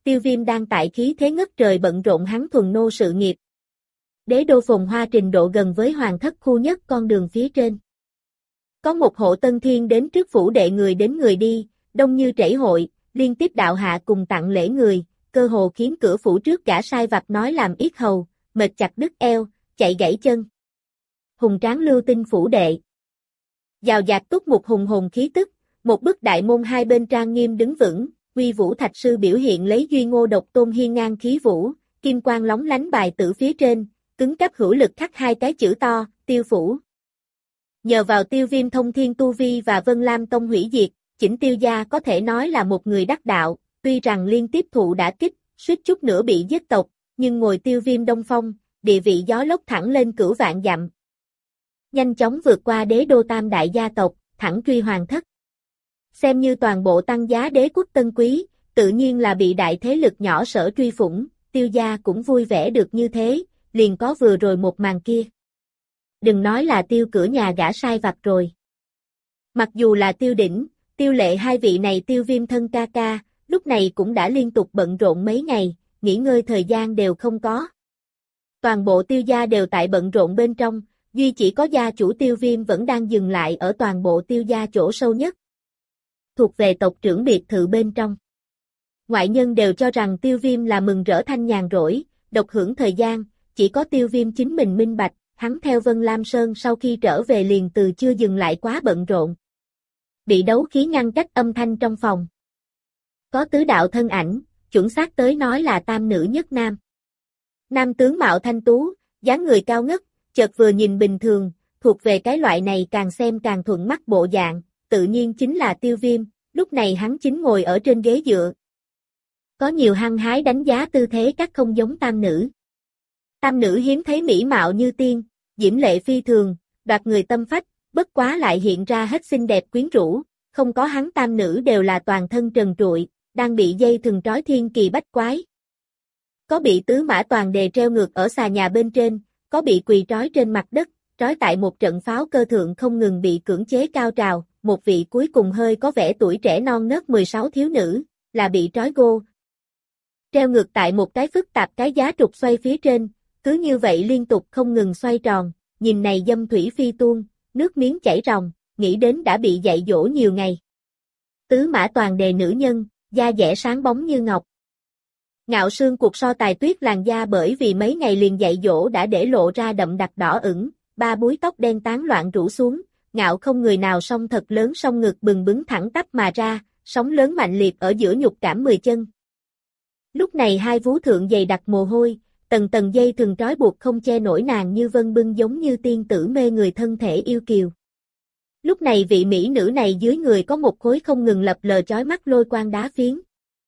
Tiêu Viêm đang tại khí thế ngất trời bận rộn hắn thuần nô sự nghiệp. Đế đô phồn hoa trình độ gần với hoàng thất khu nhất con đường phía trên. Có một hộ tân thiên đến trước phủ đệ người đến người đi, đông như trảy hội, liên tiếp đạo hạ cùng tặng lễ người, cơ hồ khiến cửa phủ trước gã sai vặt nói làm yết hầu, mệt chặt đứt eo, chạy gãy chân. Hùng tráng lưu tinh phủ đệ. Dào dạt túc một hùng hồn khí tức, một bức đại môn hai bên trang nghiêm đứng vững, uy vũ thạch sư biểu hiện lấy duy ngô độc tôn hiên ngang khí vũ, kim quang lóng lánh bài tử phía trên, cứng cáp hữu lực khắc hai cái chữ to, Tiêu phủ. Nhờ vào Tiêu Viêm thông thiên tu vi và Vân Lam tông hủy diệt, Chỉnh Tiêu gia có thể nói là một người đắc đạo, tuy rằng liên tiếp thụ đả kích, suýt chút nữa bị giết tộc, nhưng ngồi Tiêu Viêm đông phong, địa vị gió lốc thẳng lên cửu vạn dặm. Nhanh chóng vượt qua đế đô tam đại gia tộc, thẳng truy hoàng thất. Xem như toàn bộ tăng giá đế quốc tân quý, tự nhiên là bị đại thế lực nhỏ sở truy phủng, Tiêu gia cũng vui vẻ được như thế, liền có vừa rồi một màn kia. Đừng nói là Tiêu cửa nhà gã sai vặt rồi. Mặc dù là Tiêu đỉnh, Tiêu lệ hai vị này Tiêu Viêm thân ca ca, lúc này cũng đã liên tục bận rộn mấy ngày, nghỉ ngơi thời gian đều không có. Toàn bộ Tiêu gia đều tại bận rộn bên trong, duy chỉ có gia chủ Tiêu Viêm vẫn đang dừng lại ở toàn bộ Tiêu gia chỗ sâu nhất. Thuộc về tộc trưởng biệt thự bên trong. Ngoại nhân đều cho rằng Tiêu Viêm là mừng rỡ thanh nhàn rỗi, độc hưởng thời gian, chỉ có Tiêu Viêm chính mình minh bạch, hắn theo Vân Lam Sơn sau khi trở về liền từ chưa dừng lại quá bận rộn. Bị đấu khí ngăn cách âm thanh trong phòng. Có tứ đạo thân ảnh, chuẩn xác tới nói là tam nữ nhất nam. Nam tướng mạo thanh tú, dáng người cao ngất, chợt vừa nhìn bình thường, thuộc về cái loại này càng xem càng thuận mắt bộ dạng, tự nhiên chính là Tiêu Viêm, lúc này hắn chính ngồi ở trên ghế dựa. Có nhiều hăng hái đánh giá tư thế các không giống tam nữ. Tam nữ hiếm thấy mỹ mạo như tiên, diễm lệ phi thường, đoạt người tâm phách, bất quá lại hiện ra hết xinh đẹp quyến rũ, không có hắn tam nữ đều là toàn thân trần trụi, đang bị dây thừng trói thiên kỳ bách quái. Có bị tứ mã toàn đề treo ngược ở xà nhà bên trên, có bị quỳ trói trên mặt đất, trói tại một trận pháo cơ thượng không ngừng bị cưỡng chế cao trào, một vị cuối cùng hơi có vẻ tuổi trẻ non nớt 16 thiếu nữ, là bị trói gô. Treo ngược tại một cái phức tạp cái giá trục xoay phía trên, cứ như vậy liên tục không ngừng xoay tròn, nhìn này dâm thủy phi tuôn, nước miếng chảy ròng, nghĩ đến đã bị dạy dỗ nhiều ngày. Tứ mã toàn đề nữ nhân, da dẻ sáng bóng như ngọc. Ngạo sương cuộc so tài tuyết làn da bởi vì mấy ngày liền dạy dỗ đã để lộ ra đậm đặc đỏ ửng, ba búi tóc đen tán loạn rủ xuống, ngạo không người nào song thật lớn song ngực bừng bứng thẳng tắp mà ra, sóng lớn mạnh liệt ở giữa nhục cảm 10 chân. Lúc này hai vú thượng dày đặc mồ hôi, tầng tầng dây thừng trói buộc không che nổi nàng như vân bưng giống như tiên tử mê người thân thể yêu kiều. Lúc này vị mỹ nữ này dưới người có một khối không ngừng lập lờ chói mắt lôi quang đá phiến.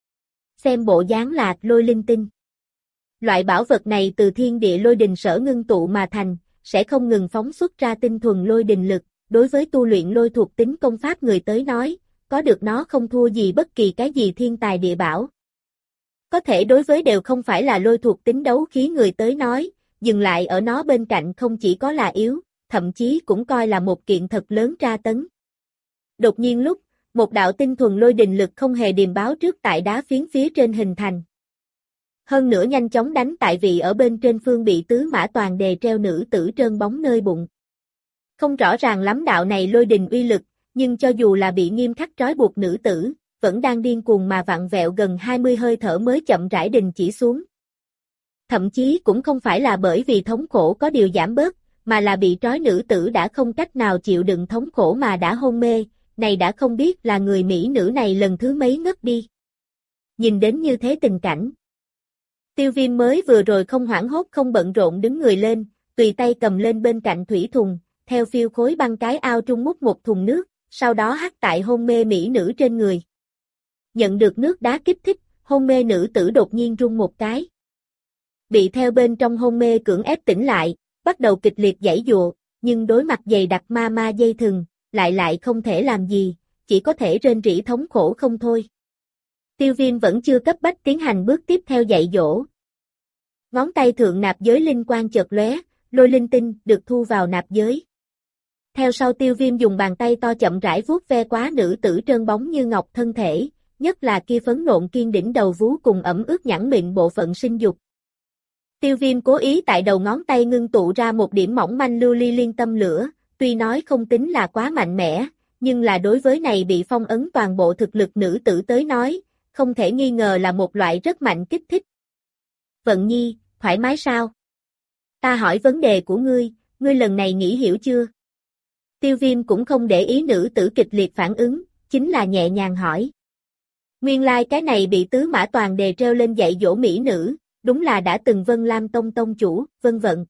Xem bộ dáng là lôi linh tinh. Loại bảo vật này từ thiên địa lôi đình sở ngưng tụ mà thành, sẽ không ngừng phóng xuất ra tinh thuần lôi đình lực, đối với tu luyện lôi thuộc tính công pháp người tới nói, có được nó không thua gì bất kỳ cái gì thiên tài địa bảo. Có thể đối với đều không phải là lôi thuộc tính đấu khí người tới nói, dừng lại ở nó bên cạnh không chỉ có là yếu, thậm chí cũng coi là một kiện thật lớn tra tấn. Đột nhiên lúc, một đạo tinh thuần lôi đình lực không hề điềm báo trước tại đá phiến phía trên hình thành. Hơn nữa nhanh chóng đánh tại vị ở bên trên phương bị tứ mã toàn đề treo nữ tử trơn bóng nơi bụng. Không rõ ràng lắm đạo này lôi đình uy lực, nhưng cho dù là bị nghiêm khắc trói buộc nữ tử, vẫn đang điên cuồng mà vặn vẹo gần 20 hơi thở mới chậm rãi đình chỉ xuống. Thậm chí cũng không phải là bởi vì thống khổ có điều giảm bớt, mà là bị trói nữ tử đã không cách nào chịu đựng thống khổ mà đã hôn mê, này đã không biết là người mỹ nữ này lần thứ mấy ngất đi. Nhìn đến như thế tình cảnh. Tiêu Viêm mới vừa rồi không hoảng hốt không bận rộn đứng người lên, tùy tay cầm lên bên cạnh thủy thùng, theo phiêu khối băng cái ao trung múc một thùng nước, sau đó hắt tại hôn mê mỹ nữ trên người. Nhận được nước đá kích thích, hôn mê nữ tử đột nhiên rung một cái. Bị theo bên trong hôn mê cưỡng ép tỉnh lại, bắt đầu kịch liệt giãy giụa, nhưng đối mặt dày đặc ma dây thừng, lại không thể làm gì, chỉ có thể rên rỉ thống khổ không thôi. Tiêu Viêm vẫn chưa cấp bách tiến hành bước tiếp theo dạy dỗ. Ngón tay thượng nạp giới linh quang chợt lóe, lôi linh tinh được thu vào nạp giới. Theo sau Tiêu Viêm dùng bàn tay to chậm rãi vuốt ve quá nữ tử trơn bóng như ngọc thân thể, nhất là kia phấn nộn kiên đỉnh đầu vú cùng ẩm ướt nhẵn mịn bộ phận sinh dục. Tiêu Viêm cố ý tại đầu ngón tay ngưng tụ ra một điểm mỏng manh lưu ly liên tâm lửa, tuy nói không tính là quá mạnh mẽ, nhưng là đối với này bị phong ấn toàn bộ thực lực nữ tử tới nói, không thể nghi ngờ là một loại rất mạnh kích thích. Vận Nhi, thoải mái sao? Ta hỏi vấn đề của ngươi lần này nghĩ hiểu chưa? Tiêu Viêm cũng không để ý nữ tử kịch liệt phản ứng, chính là nhẹ nhàng hỏi. Nguyên lai cái này bị Tứ Mã Toàn Đề treo lên dạy dỗ mỹ nữ, đúng là đã từng Vân Lam Tông tông chủ, Vân Vận.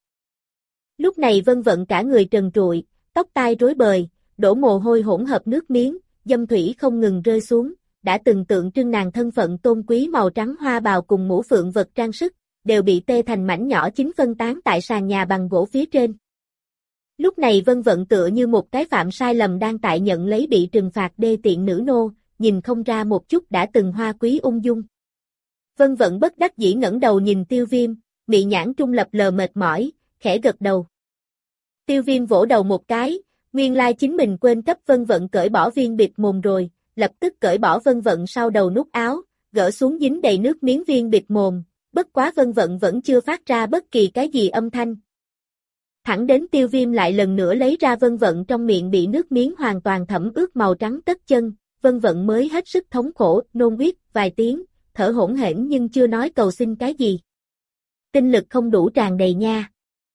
Lúc này Vân Vận cả người trần trụi, tóc tai rối bời, đổ mồ hôi hỗn hợp nước miếng, dâm thủy không ngừng rơi xuống, đã từng tượng trưng nàng thân phận tôn quý màu trắng hoa bào cùng mũ phượng vật trang sức, đều bị tê thành mảnh nhỏ chính phân tán tại sàn nhà bằng gỗ phía trên. Lúc này Vân Vận tựa như một cái phạm sai lầm đang tại nhận lấy bị trừng phạt đê tiện nữ nô, nhìn không ra một chút đã từng hoa quý ung dung. Vân Vận bất đắc dĩ ngẩng đầu nhìn Tiêu Viêm, mị nhãn trung lập lờ mệt mỏi, khẽ gật đầu. Tiêu Viêm vỗ đầu một cái, nguyên lai chính mình quên cấp Vân Vận cởi bỏ viên bịt mồm rồi, lập tức cởi bỏ Vân Vận sau đầu nút áo, gỡ xuống dính đầy nước miếng viên bịt mồm, bất quá Vân Vận vẫn chưa phát ra bất kỳ cái gì âm thanh. Thẳng đến Tiêu Viêm lại lần nữa lấy ra Vân Vận trong miệng bị nước miếng hoàn toàn thẩm ướt màu trắng tất chân, Vân Vận mới hết sức thống khổ, nôn huyết vài tiếng, thở hổn hển nhưng chưa nói cầu xin cái gì. Tinh lực không đủ tràn đầy nha.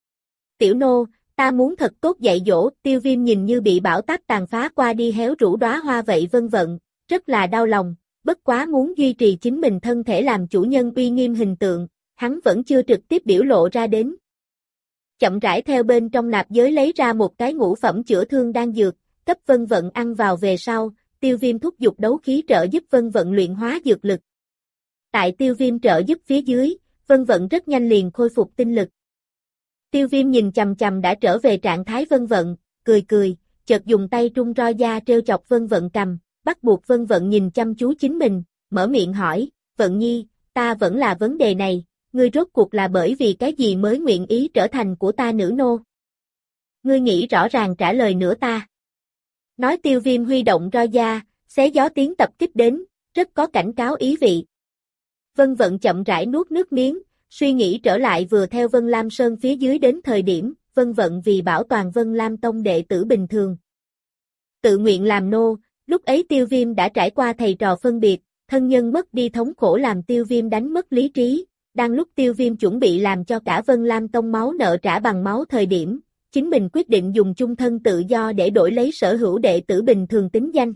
Tiểu nô, ta muốn thật tốt dạy dỗ, Tiêu Viêm nhìn như bị bão táp tàn phá qua đi héo rũ đóa hoa vậy Vân Vận, rất là đau lòng, bất quá muốn duy trì chính mình thân thể làm chủ nhân uy nghiêm hình tượng, hắn vẫn chưa trực tiếp biểu lộ ra đến. Chậm rãi theo bên trong nạp giới lấy ra một cái ngũ phẩm chữa thương đan dược, cấp Vân Vận ăn vào về sau, Tiêu Viêm thúc giục đấu khí trợ giúp Vân Vận luyện hóa dược lực. Tại Tiêu Viêm trợ giúp phía dưới, Vân Vận rất nhanh liền khôi phục tinh lực. Tiêu Viêm nhìn chằm chằm đã trở về trạng thái Vân Vận, cười cười, chợt dùng tay trung roi da treo chọc Vân Vận cầm, bắt buộc Vân Vận nhìn chăm chú chính mình, mở miệng hỏi, Vận Nhi, ta vẫn là vấn đề này, ngươi rốt cuộc là bởi vì cái gì mới nguyện ý trở thành của ta nữ nô? Ngươi nghĩ rõ ràng trả lời nữa ta. Nói Tiêu Viêm huy động roi da, xé gió tiếng tập kích đến, rất có cảnh cáo ý vị. Vân Vận chậm rãi nuốt nước miếng, suy nghĩ trở lại vừa theo Vân Lam Sơn phía dưới đến thời điểm, Vân Vận vì bảo toàn Vân Lam Tông đệ tử bình thường. Tự nguyện làm nô, lúc ấy Tiêu Viêm đã trải qua thầy trò phân biệt, thân nhân mất đi thống khổ làm Tiêu Viêm đánh mất lý trí, đang lúc Tiêu Viêm chuẩn bị làm cho cả Vân Lam Tông máu nợ trả bằng máu thời điểm, chính mình quyết định dùng chung thân tự do để đổi lấy sở hữu đệ tử bình thường tính danh.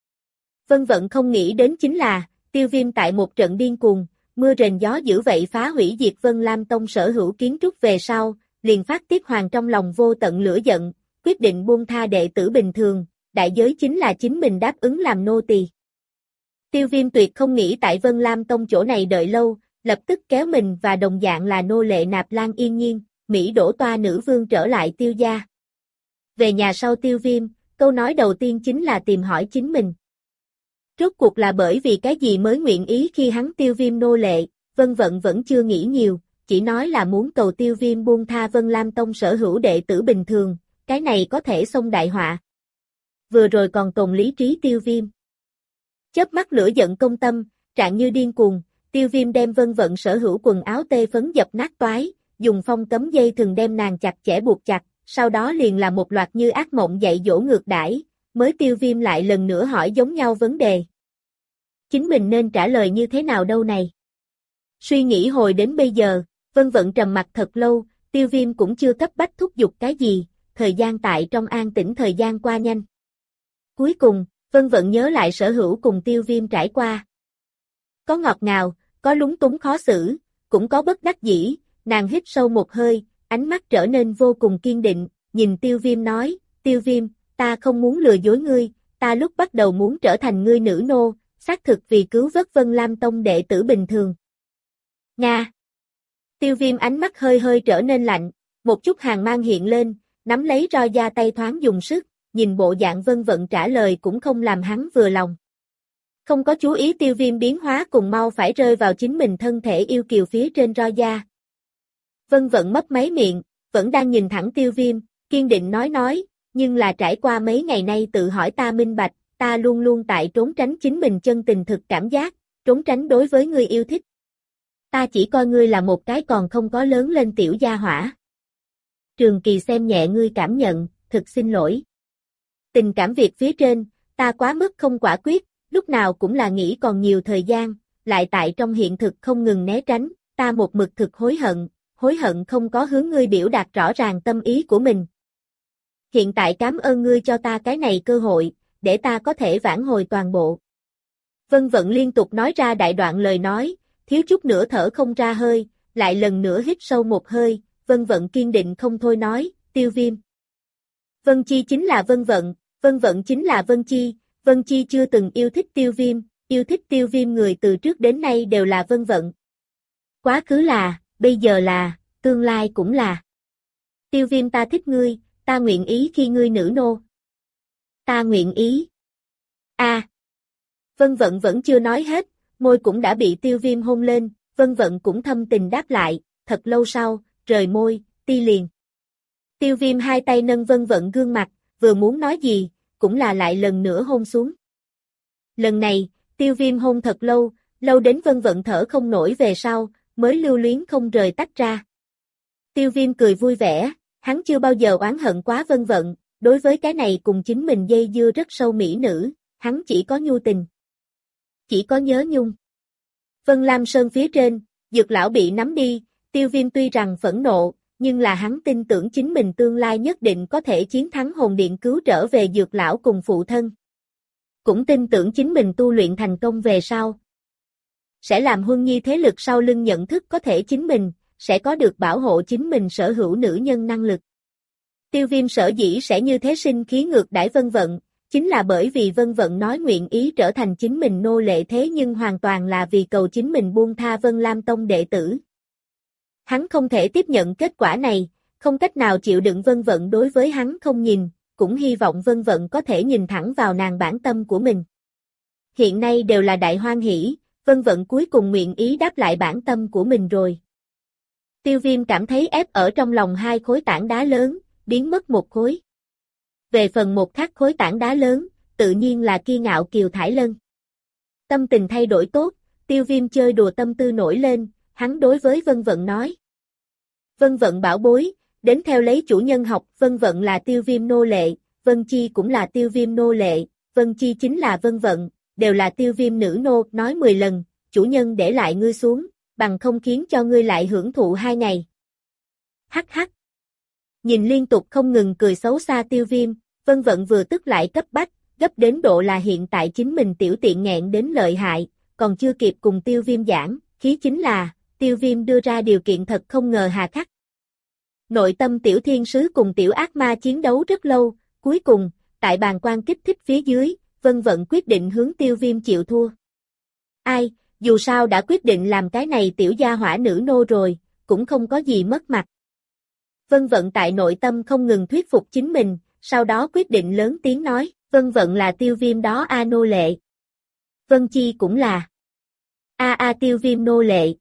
Vân Vận không nghĩ đến chính là, Tiêu Viêm tại một trận điên cuồng, mưa rền gió dữ vậy phá hủy diệt Vân Lam Tông sở hữu kiến trúc về sau, liền phát tiết hoàn trong lòng vô tận lửa giận, quyết định buông tha đệ tử bình thường, đại giới chính là chính mình đáp ứng làm nô tỳ. Tiêu Viêm tuyệt không nghĩ tại Vân Lam Tông chỗ này đợi lâu, lập tức kéo mình và đồng dạng là nô lệ Nạp Lan Yên Nhiên, Mỹ đổ toa nữ vương trở lại Tiêu gia. Về nhà sau Tiêu Viêm, câu nói đầu tiên chính là tìm hỏi chính mình. Rốt cuộc là bởi vì cái gì mới nguyện ý khi hắn Tiêu Viêm nô lệ, Vân Vận vẫn chưa nghĩ nhiều, chỉ nói là muốn cầu Tiêu Viêm buông tha Vân Lam Tông sở hữu đệ tử bình thường, cái này có thể xông đại họa. Vừa rồi còn tồn lý trí Tiêu Viêm. Chớp mắt lửa giận công tâm, trạng như điên cuồng, Tiêu Viêm đem Vân Vận sở hữu quần áo tê phấn dập nát toái, dùng phong cấm dây thừng đem nàng chặt chẽ buộc chặt, sau đó liền là một loạt như ác mộng dạy dỗ ngược đãi, mới Tiêu Viêm lại lần nữa hỏi giống nhau vấn đề. Chính mình nên trả lời như thế nào đâu này? Suy nghĩ hồi đến bây giờ, Vân Vận trầm mặt thật lâu, Tiêu Viêm cũng chưa cấp bách thúc giục cái gì, thời gian tại trong an tĩnh thời gian qua nhanh. Cuối cùng, Vân Vận nhớ lại sở hữu cùng Tiêu Viêm trải qua. Có ngọt ngào, có lúng túng khó xử, cũng có bất đắc dĩ, nàng hít sâu một hơi, ánh mắt trở nên vô cùng kiên định, nhìn Tiêu Viêm nói, Tiêu Viêm, ta không muốn lừa dối ngươi, ta lúc bắt đầu muốn trở thành ngươi nữ nô, xác thực vì cứu vớt Vân Lam Tông đệ tử bình thường. Nga. Tiêu Viêm ánh mắt hơi hơi trở nên lạnh, một chút hàn mang hiện lên, nắm lấy roi da tay thoáng dùng sức, nhìn bộ dạng Vân Vận trả lời cũng không làm hắn vừa lòng. Không có chú ý Tiêu Viêm biến hóa cùng mau phải rơi vào chính mình thân thể yêu kiều phía trên roi da. Vân Vận mấp máy miệng, vẫn đang nhìn thẳng Tiêu Viêm, kiên định nói, nhưng là trải qua mấy ngày nay tự hỏi ta minh bạch, ta luôn luôn tại trốn tránh chính mình chân tình thực cảm giác, trốn tránh đối với người yêu thích. Ta chỉ coi ngươi là một cái còn không có lớn lên tiểu gia hỏa. Trường Kỳ xem nhẹ ngươi cảm nhận, thực xin lỗi. Tình cảm việc phía trên, ta quá mức không quả quyết, lúc nào cũng là nghĩ còn nhiều thời gian, lại tại trong hiện thực không ngừng né tránh, ta một mực thực hối hận không có hướng ngươi biểu đạt rõ ràng tâm ý của mình. Hiện tại cảm ơn ngươi cho ta cái này cơ hội, để ta có thể vãn hồi toàn bộ. Vân Vận liên tục nói ra đại đoạn lời nói, thiếu chút nữa thở không ra hơi, lại lần nữa hít sâu một hơi, Vân Vận kiên định không thôi nói, Tiêu Viêm. Vân Chi chính là Vân Vận chính là Vân Chi, Vân Chi chưa từng yêu thích Tiêu Viêm, yêu thích Tiêu Viêm người từ trước đến nay đều là Vân Vận. Quá khứ là, bây giờ là, tương lai cũng là. Tiêu Viêm ta thích ngươi, ta nguyện ý khi ngươi nữ nô. Ta nguyện ý. Vân Vận vẫn chưa nói hết, môi cũng đã bị Tiêu Viêm hôn lên, Vân Vận cũng thâm tình đáp lại, thật lâu sau, rời môi, ti liền. Tiêu Viêm hai tay nâng Vân Vận gương mặt, vừa muốn nói gì, cũng là lại lần nữa hôn xuống. Lần này, Tiêu Viêm hôn thật lâu, lâu đến Vân Vận thở không nổi về sau, mới lưu luyến không rời tách ra. Tiêu Viêm cười vui vẻ, hắn chưa bao giờ oán hận quá Vân Vận, đối với cái này cùng chính mình dây dưa rất sâu mỹ nữ, hắn chỉ có nhu tình. Chỉ có nhớ nhung. Vân Lam Sơn phía trên, Dược lão bị nắm đi, Tiêu Viêm tuy rằng phẫn nộ, nhưng là hắn tin tưởng chính mình tương lai nhất định có thể chiến thắng hồn điện cứu trở về Dược lão cùng phụ thân. Cũng tin tưởng chính mình tu luyện thành công về sau. Sẽ làm Huân Nhi thế lực sau lưng nhận thức có thể chính mình, sẽ có được bảo hộ chính mình sở hữu nữ nhân năng lực. Tiêu Viêm sở dĩ sẽ như thế sinh khí ngược đãi Vân Vận, chính là bởi vì Vân Vận nói nguyện ý trở thành chính mình nô lệ thế nhưng hoàn toàn là vì cầu chính mình buông tha Vân Lam Tông đệ tử. Hắn không thể tiếp nhận kết quả này, không cách nào chịu đựng Vân Vận đối với hắn không nhìn, cũng hy vọng Vân Vận có thể nhìn thẳng vào nàng bản tâm của mình. Hiện nay đều là đại hoan hỷ, Vân Vận cuối cùng nguyện ý đáp lại bản tâm của mình rồi. Tiêu Viêm cảm thấy ép ở trong lòng hai khối tảng đá lớn, biến mất một khối. Về phần một khắc khối tảng đá lớn, tự nhiên là Kia Ngạo Kiều Thải Lân. Tâm tình thay đổi tốt, Tiêu Viêm chơi đùa tâm tư nổi lên, hắn đối với Vân Vận nói. Vân Vận bảo bối, đến theo lấy chủ nhân học, Vân Vận là Tiêu Viêm nô lệ, Vân Chi cũng là Tiêu Viêm nô lệ, Vân Chi chính là Vân Vận, đều là Tiêu Viêm nữ nô, nói 10 lần, chủ nhân để lại ngươi xuống, bằng không khiến cho ngươi lại hưởng thụ 2 ngày. Hắc hắc. Nhìn liên tục không ngừng cười xấu xa Tiêu Viêm, Vân Vận vừa tức lại cấp bách, gấp đến độ là hiện tại chính mình tiểu tiện nghẹn đến lợi hại, còn chưa kịp cùng Tiêu Viêm giảng, khí chính là, Tiêu Viêm đưa ra điều kiện thật không ngờ hà khắc. Nội tâm tiểu thiên sứ cùng tiểu ác ma chiến đấu rất lâu, cuối cùng, tại bàn quan kích thích phía dưới, Vân Vận quyết định hướng Tiêu Viêm chịu thua. Ai, dù sao đã quyết định làm cái này tiểu gia hỏa nữ nô rồi, cũng không có gì mất mặt. Vân Vận tại nội tâm không ngừng thuyết phục chính mình, sau đó quyết định lớn tiếng nói, Vân Vận là Tiêu Viêm đó nô lệ. Vân Chi cũng là. Tiêu Viêm nô lệ,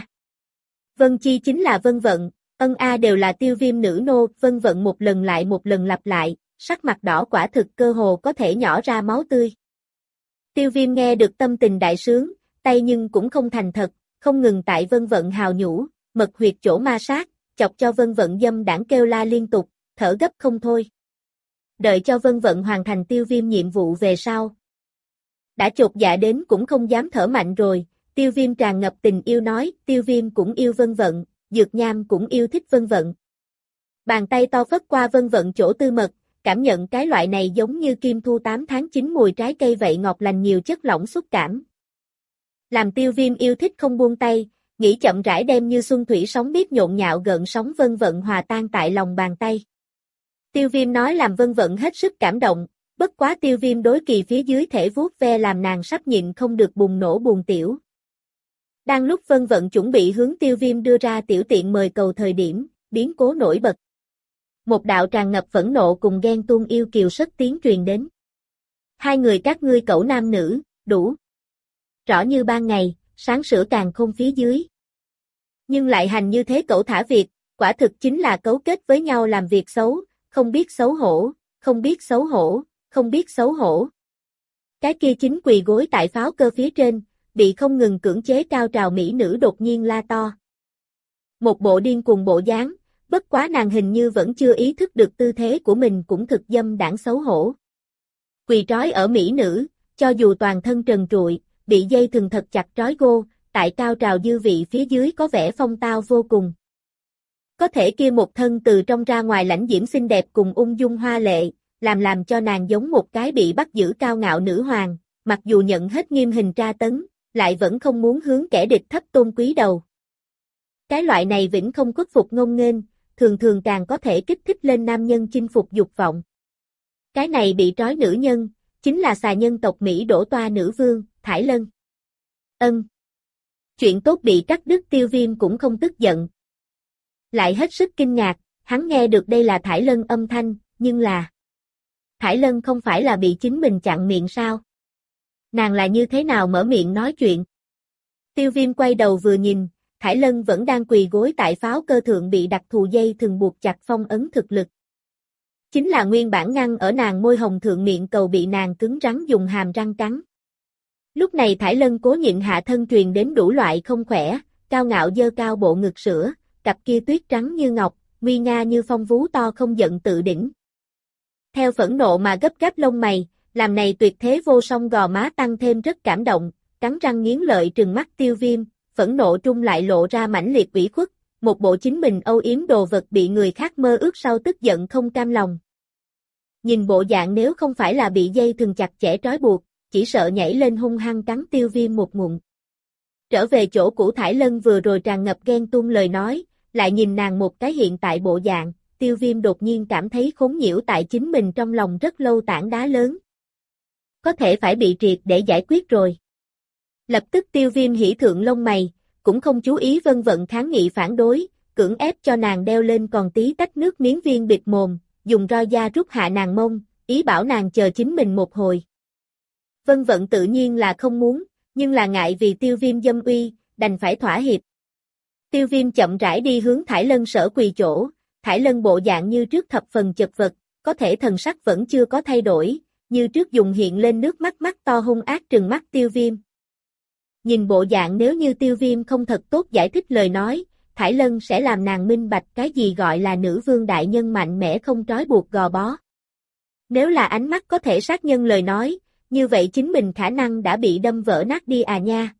Vân Chi chính là Vân Vận, đều là Tiêu Viêm nữ nô, Vân Vận một lần lại một lần lặp lại, sắc mặt đỏ quả thực cơ hồ có thể nhỏ ra máu tươi. Tiêu Viêm nghe được tâm tình đại sướng, tay nhưng cũng không thành thật, không ngừng tại Vân Vận hào nhũ, mật huyệt chỗ ma sát, chọc cho Vân Vận dâm đảng kêu la liên tục, thở gấp không thôi. Đợi cho Vân Vận hoàn thành Tiêu Viêm nhiệm vụ về sau. Đã chột dạ đến cũng không dám thở mạnh rồi, Tiêu Viêm tràn ngập tình yêu nói, Tiêu Viêm cũng yêu Vân Vận, Dược Nham cũng yêu thích Vân Vận. Bàn tay to phất qua Vân Vận chỗ tư mật, cảm nhận cái loại này giống như kim thu 8 tháng 9 mùi trái cây vậy ngọt lành nhiều chất lỏng xúc cảm. Làm Tiêu Viêm yêu thích không buông tay, nghĩ chậm rãi đem như xuân thủy sóng biết nhộn nhạo gợn sóng Vân Vận hòa tan tại lòng bàn tay. Tiêu Viêm nói làm Vân Vận hết sức cảm động, bất quá Tiêu Viêm đối kỳ phía dưới thể vuốt ve làm nàng sắp nhịn không được bùng nổ buồn tiểu. Đang lúc Vân Vận chuẩn bị hướng Tiêu Viêm đưa ra tiểu tiện mời cầu thời điểm, biến cố nổi bật. Một đạo tràn ngập phẫn nộ cùng ghen tuông yêu kiều sất tiếng truyền đến. Hai người các ngươi cẩu nam nữ, đủ. Rõ như ban ngày, sáng sủa càng khôn phía dưới. Nhưng lại hành như thế cẩu thả việc, quả thực chính là cấu kết với nhau làm việc xấu, không biết xấu hổ, không biết xấu hổ, không biết xấu hổ. Cái kia chính quỳ gối tại pháo cơ phía trên, bị không ngừng cưỡng chế cao trào mỹ nữ đột nhiên la to. Một bộ điên cuồng bộ dáng, bất quá nàng hình như vẫn chưa ý thức được tư thế của mình cũng thực dâm đãng xấu hổ. Quỳ trói ở mỹ nữ, cho dù toàn thân trần trụi, bị dây thừng thật chặt trói gô, tại cao trào dư vị phía dưới có vẻ phong tao vô cùng. Có thể kia một thân từ trong ra ngoài lãnh diễm xinh đẹp cùng ung dung hoa lệ, làm cho nàng giống một cái bị bắt giữ cao ngạo nữ hoàng, mặc dù nhận hết nghiêm hình tra tấn, lại vẫn không muốn hướng kẻ địch thấp tôn quý đầu. Cái loại này vĩnh không khuất phục ngông nghênh, thường thường càng có thể kích thích lên nam nhân chinh phục dục vọng. Cái này bị trói nữ nhân, chính là xà nhân tộc Mỹ đổ toa nữ vương, Thải Lân. Ân. Chuyện tốt bị cắt đứt, Tiêu Viêm cũng không tức giận. Lại hết sức kinh ngạc, hắn nghe được đây là Thải Lân âm thanh, nhưng là... Thải Lân không phải là bị chính mình chặn miệng sao? Nàng là như thế nào mở miệng nói chuyện? Tiêu Viêm quay đầu vừa nhìn, Thải Lân vẫn đang quỳ gối tại pháo cơ thượng bị đặc thù dây thường buộc chặt phong ấn thực lực. Chính là nguyên bản ngăn ở nàng môi hồng thượng miệng cầu bị nàng cứng rắn dùng hàm răng cắn. Lúc này Thải Lân cố nhịn hạ thân truyền đến đủ loại không khỏe, cao ngạo dơ cao bộ ngực sữa, cặp kia tuyết trắng như ngọc, nguy nga như phong vú to không giận tự đỉnh. Theo phẫn nộ mà gấp gáp lông mày, làm này tuyệt thế vô song gò má tăng thêm rất cảm động, cắn răng nghiến lợi trừng mắt Tiêu Viêm, phẫn nộ trung lại lộ ra mãnh liệt ủy khuất, một bộ chính mình âu yếm đồ vật bị người khác mơ ước sau tức giận không cam lòng. Nhìn bộ dạng nếu không phải là bị dây thừng chặt chẽ trói buộc, chỉ sợ nhảy lên hung hăng cắn Tiêu Viêm một ngụm. Trở về chỗ cũ, Thải Lân vừa rồi tràn ngập ghen tuông lời nói, lại nhìn nàng một cái hiện tại bộ dạng, Tiêu Viêm đột nhiên cảm thấy khốn nhiễu tại chính mình trong lòng rất lâu tảng đá lớn. Có thể phải bị triệt để giải quyết rồi. Lập tức Tiêu Viêm hỉ thượng lông mày, cũng không chú ý vân vận kháng nghị phản đối, cưỡng ép cho nàng đeo lên còn tí tách nước miếng viên bịt mồm, dùng roi da rút hạ nàng mông, ý bảo nàng chờ chính mình một hồi. Vân vận tự nhiên là không muốn, nhưng là ngại vì Tiêu Viêm dâm uy, đành phải thỏa hiệp. Tiêu Viêm chậm rãi đi hướng Thải Lân sở quỳ chỗ, Thải Lân bộ dạng như trước thập phần chật vật, có thể thần sắc vẫn chưa có thay đổi, như trước dùng hiện lên nước mắt to hung ác trừng mắt Tiêu Viêm. Nhìn bộ dạng nếu như Tiêu Viêm không thật tốt giải thích lời nói, Thải Lân sẽ làm nàng minh bạch cái gì gọi là nữ vương đại nhân mạnh mẽ không trói buộc gò bó. Nếu là ánh mắt có thể sát nhân lời nói, như vậy chính mình khả năng đã bị đâm vỡ nát đi à nha.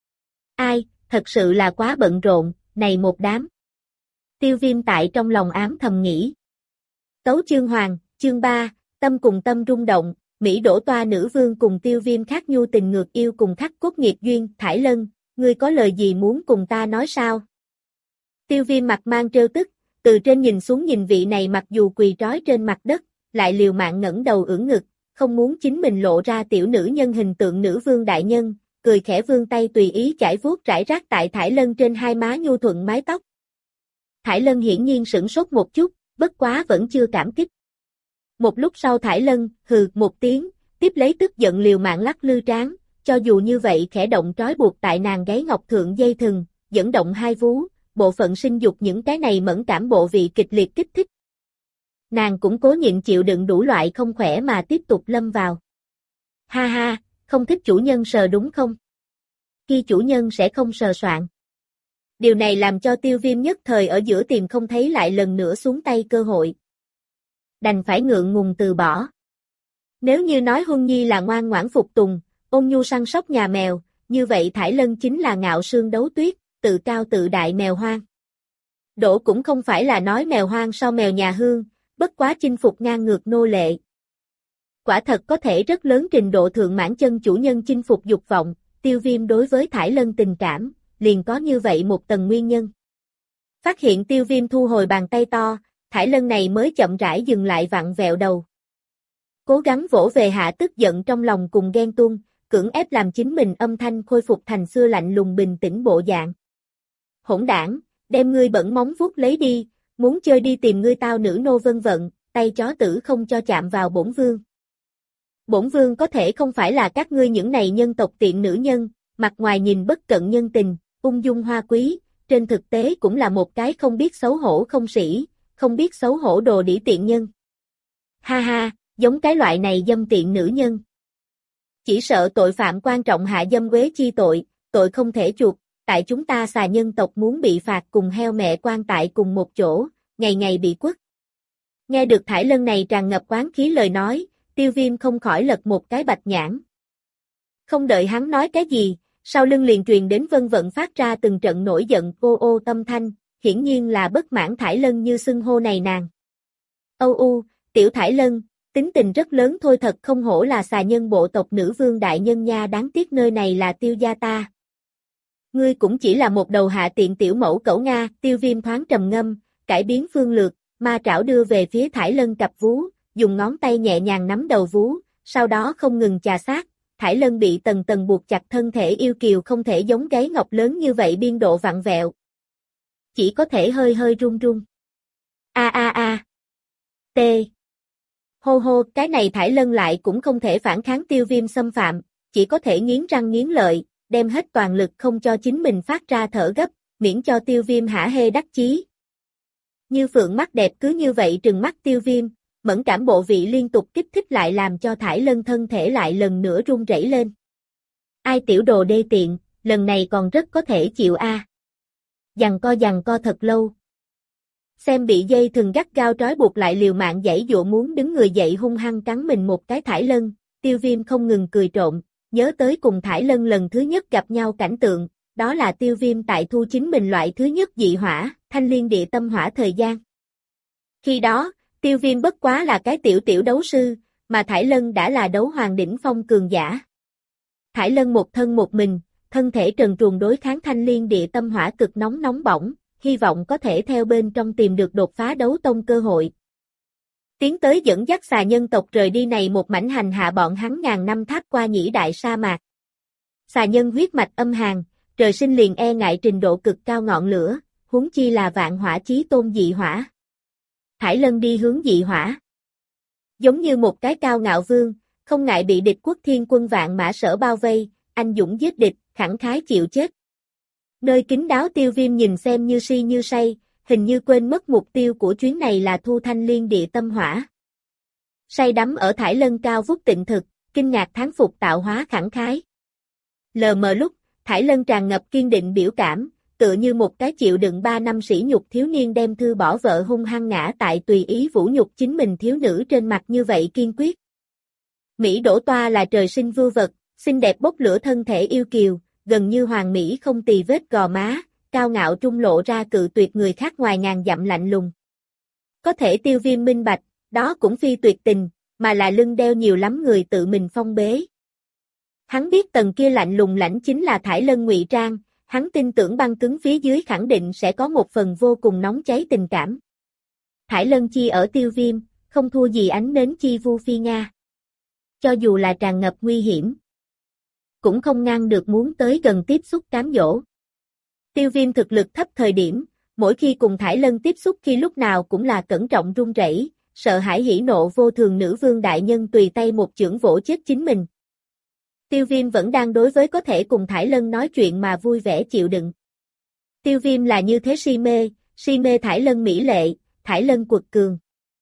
Ai, thật sự là quá bận rộn, này một đám. Tiêu Viêm tại trong lòng ám thầm nghĩ. Tấu chương hoàng, chương 3, tâm cùng tâm rung động, Mỹ đổ toa nữ vương cùng Tiêu Viêm khắc nhu tình ngược yêu cùng khắc cốt nghiệt duyên, Thải Lân, ngươi có lời gì muốn cùng ta nói sao? Tiêu Viêm mặt mang trêu tức, từ trên nhìn xuống nhìn vị này mặc dù quỳ trói trên mặt đất, lại liều mạng ngẩng đầu ưỡn ngực, không muốn chính mình lộ ra tiểu nữ nhân hình tượng nữ vương đại nhân, cười khẽ vươn tay tùy ý chải vuốt rải rác tại Thải Lân trên hai má nhu thuận mái tóc. Thải Lân hiển nhiên sửng sốt một chút, bất quá vẫn chưa cảm kích. Một lúc sau Thải Lân hừ một tiếng, tiếp lấy tức giận liều mạng lắc lư trán, cho dù như vậy khẽ động trói buộc tại nàng gáy ngọc thượng dây thừng, dẫn động hai vú, bộ phận sinh dục những cái này mẫn cảm bộ vị kịch liệt kích thích. Nàng cũng cố nhịn chịu đựng đủ loại không khỏe mà tiếp tục lâm vào. Ha ha, không thích chủ nhân sờ đúng không? Khi chủ nhân sẽ không sờ soạn. Điều này làm cho Tiêu Viêm nhất thời ở giữa tìm không thấy lại lần nữa xuống tay cơ hội. Đành phải ngượng ngùng từ bỏ. Nếu như nói Huân Nhi là ngoan ngoãn phục tùng, ôn nhu săn sóc nhà mèo, như vậy Thải Lân chính là ngạo sương đấu tuyết, tự cao tự đại mèo hoang. Đổ cũng không phải là nói mèo hoang sau mèo nhà Hương, bất quá chinh phục ngang ngược nô lệ. Quả thật có thể rất lớn trình độ thượng mãn chân chủ nhân chinh phục dục vọng, Tiêu Viêm đối với Thải Lân tình cảm, liền có như vậy một tầng nguyên nhân. Phát hiện Tiêu Viêm thu hồi bàn tay to, Thải Lân này mới chậm rãi dừng lại vặn vẹo đầu. Cố gắng vỗ về hạ tức giận trong lòng cùng ghen tuông, cưỡng ép làm chính mình âm thanh khôi phục thành xưa lạnh lùng bình tĩnh bộ dạng. Hỗn đảng, đem ngươi bẩn móng vuốt lấy đi, muốn chơi đi tìm ngươi tao nữ nô vân vận, tay chó tử không cho chạm vào bổn vương. Bổn vương có thể không phải là các ngươi những này nhân tộc tiện nữ nhân, mặt ngoài nhìn bất cận nhân tình, ung dung hoa quý, trên thực tế cũng là một cái không biết xấu hổ không sĩ, không biết xấu hổ đồ đĩ tiện nhân. Ha ha, giống cái loại này dâm tiện nữ nhân. Chỉ sợ tội phạm quan trọng hạ dâm quế chi tội, tội không thể chuộc, tại chúng ta xà nhân tộc muốn bị phạt cùng heo mẹ quan tại cùng một chỗ, ngày ngày bị quất. Nghe được Thải Lân này tràn ngập oán khí lời nói, Tiêu Viêm không khỏi lật một cái bạch nhãn. Không đợi hắn nói cái gì, sau lưng liền truyền đến vân vận phát ra từng trận nổi giận ô ô tâm thanh, hiển nhiên là bất mãn Thải Lân như xưng hô này nàng. Âu u, tiểu Thải Lân, tính tình rất lớn thôi, thật không hổ là xà nhân bộ tộc nữ vương đại nhân nha, đáng tiếc nơi này là Tiêu gia ta. Ngươi cũng chỉ là một đầu hạ tiện tiểu mẫu cẩu Nga. Tiêu Viêm thoáng trầm ngâm, cải biến phương lược, ma trảo đưa về phía Thải Lân cặp vú, dùng ngón tay nhẹ nhàng nắm đầu vú, sau đó không ngừng chà sát. Thải Lân bị tầng tầng buộc chặt, thân thể yêu kiều không thể giống gáy ngọc lớn như vậy biên độ vặn vẹo. Chỉ có thể hơi hơi run run. A a a. T. Hô hô, cái này Thải Lân lại cũng không thể phản kháng Tiêu Viêm xâm phạm, chỉ có thể nghiến răng nghiến lợi, đem hết toàn lực không cho chính mình phát ra thở gấp, miễn cho Tiêu Viêm hả hê đắc chí. Như phượng mắt đẹp cứ như vậy trừng mắt Tiêu Viêm, mẫn cảm bộ vị liên tục kích thích lại làm cho Thải Lân thân thể lại lần nữa run rẩy lên. Ai tiểu đồ đê tiện, lần này còn rất có thể chịu a. Giằng co thật lâu. Xem bị dây thừng gắt gao trói buộc lại liều mạng giãy giụa muốn đứng người dậy hung hăng cắn mình một cái Thải Lân, Tiêu Viêm không ngừng cười trộm, nhớ tới cùng Thải Lân lần thứ nhất gặp nhau cảnh tượng, đó là Tiêu Viêm tại thu chính mình loại thứ nhất dị hỏa, thanh liên địa tâm hỏa thời gian. Khi đó, Tiêu Viêm bất quá là cái tiểu đấu sư, mà Thải Lân đã là đấu hoàng đỉnh phong cường giả. Thải Lân một thân một mình, thân thể trần truồng đối kháng thanh liên địa tâm hỏa cực nóng bỏng, hy vọng có thể theo bên trong tìm được đột phá đấu tông cơ hội. Tiến tới dẫn dắt xà nhân tộc rời đi này một mảnh hành hạ bọn hắn ngàn năm tháp qua nhĩ đại sa mạc. Xà nhân huyết mạch âm hàn, trời sinh liền e ngại trình độ cực cao ngọn lửa, huống chi là vạn hỏa chí tôn dị hỏa. Thải Lân đi hướng dị hỏa. Giống như một cái cao ngạo vương, không ngại bị địch quốc thiên quân vạn mã sở bao vây, anh dũng giết địch, khẳng khái chịu chết. Nơi kín đáo Tiêu Viêm nhìn xem như si như say, hình như quên mất mục tiêu của chuyến này là thu thanh liên địa tâm hỏa. Say đắm ở Thải Lân cao vút tịnh thực, kinh ngạc thán phục tạo hóa khẳng khái. Lờ mờ lúc, Thải Lân tràn ngập kiên định biểu cảm, tựa như một cái chịu đựng 3 năm sỉ nhục thiếu niên đem thư bỏ vợ hung hăng ngã tại tùy ý vũ nhục chính mình thiếu nữ trên mặt như vậy kiên quyết. Mỹ Đỗ Toa là trời sinh vưu vật, xinh đẹp bốc lửa thân thể yêu kiều, gần như hoàng mỹ không tì vết gò má, cao ngạo trung lộ ra cự tuyệt người khác ngoài ngàn dặm lạnh lùng. Có thể Tiêu Viêm minh bạch, đó cũng phi tuyệt tình, mà là lưng đeo nhiều lắm người tự mình phong bế. Hắn biết tầng kia lạnh lùng lãnh chính là Thải Lân ngụy trang, hắn tin tưởng băng cứng phía dưới khẳng định sẽ có một phần vô cùng nóng cháy tình cảm. Thải Lân chi ở Tiêu Viêm, không thua gì ánh nến chi vu phi Nga. Cho dù là tràn ngập nguy hiểm, cũng không ngăn được muốn tới gần tiếp xúc cám dỗ. Tiêu Viêm thực lực thấp thời điểm, mỗi khi cùng Thải Lân tiếp xúc khi lúc nào cũng là cẩn trọng run rẩy, sợ hãi hỉ nộ vô thường nữ vương đại nhân tùy tay một chưởng vỗ chết chính mình. Tiêu Viêm vẫn đang đối với có thể cùng Thải Lân nói chuyện mà vui vẻ chịu đựng. Tiêu Viêm là như thế si mê Thải Lân mỹ lệ, Thải Lân quật cường.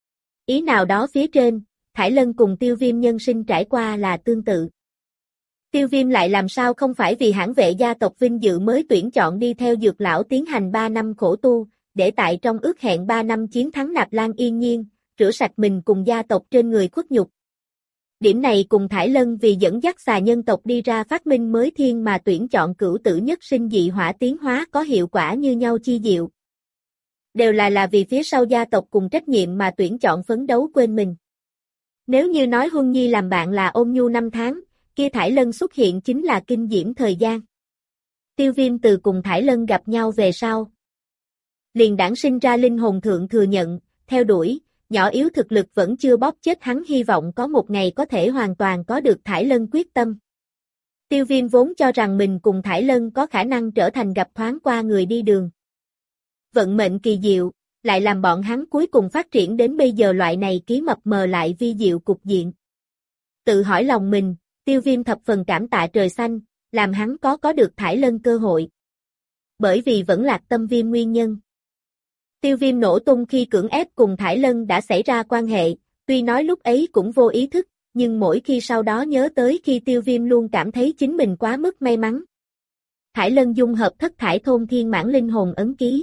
Ý nào đó phía trên, Thải Lân cùng Tiêu Viêm nhân sinh trải qua là tương tự. Tiêu Viêm lại làm sao không phải vì hãng vệ gia tộc vinh dự mới tuyển chọn đi theo Dược lão tiến hành 3 năm khổ tu, để tại trong ước hẹn 3 năm chiến thắng Nạp Lan Yên Nhiên, rửa sạch mình cùng gia tộc trên người khuất nhục. Điểm này cùng Thải Lân vì dẫn dắt xà nhân tộc đi ra phát minh mới thiên mà tuyển chọn cửu tử nhất sinh dị hỏa tiến hóa có hiệu quả như nhau chi diệu. Đều là vì phía sau gia tộc cùng trách nhiệm mà tuyển chọn phấn đấu quên mình. Nếu như nói Huân Nhi làm bạn là ôn nhu 5 tháng, kia Thải Lân xuất hiện chính là kinh diễm thời gian. Tiêu Viêm từ cùng Thải Lân gặp nhau về sau, liền đản sinh ra linh hồn thượng thừa nhận, theo đuổi, nhỏ yếu thực lực vẫn chưa bóp chết hắn hy vọng có một ngày có thể hoàn toàn có được Thải Lân quyết tâm. Tiêu Viêm vốn cho rằng mình cùng Thải Lân có khả năng trở thành gặp thoáng qua người đi đường. Vận mệnh kỳ diệu, lại làm bọn hắn cuối cùng phát triển đến bây giờ loại này ký mập mờ lại vi diệu cục diện. Tự hỏi lòng mình, Tiêu Viêm thập phần cảm tạ trời xanh, làm hắn có được Thải Lân cơ hội. Bởi vì vẫn lạc tâm viêm nguyên nhân. Tiêu Viêm nổ tung khi cưỡng ép cùng Thải Lân đã xảy ra quan hệ, tuy nói lúc ấy cũng vô ý thức, nhưng mỗi khi sau đó nhớ tới khi Tiêu Viêm luôn cảm thấy chính mình quá mức may mắn. Thải Lân dung hợp thất thải thôn thiên mãn linh hồn ấn ký.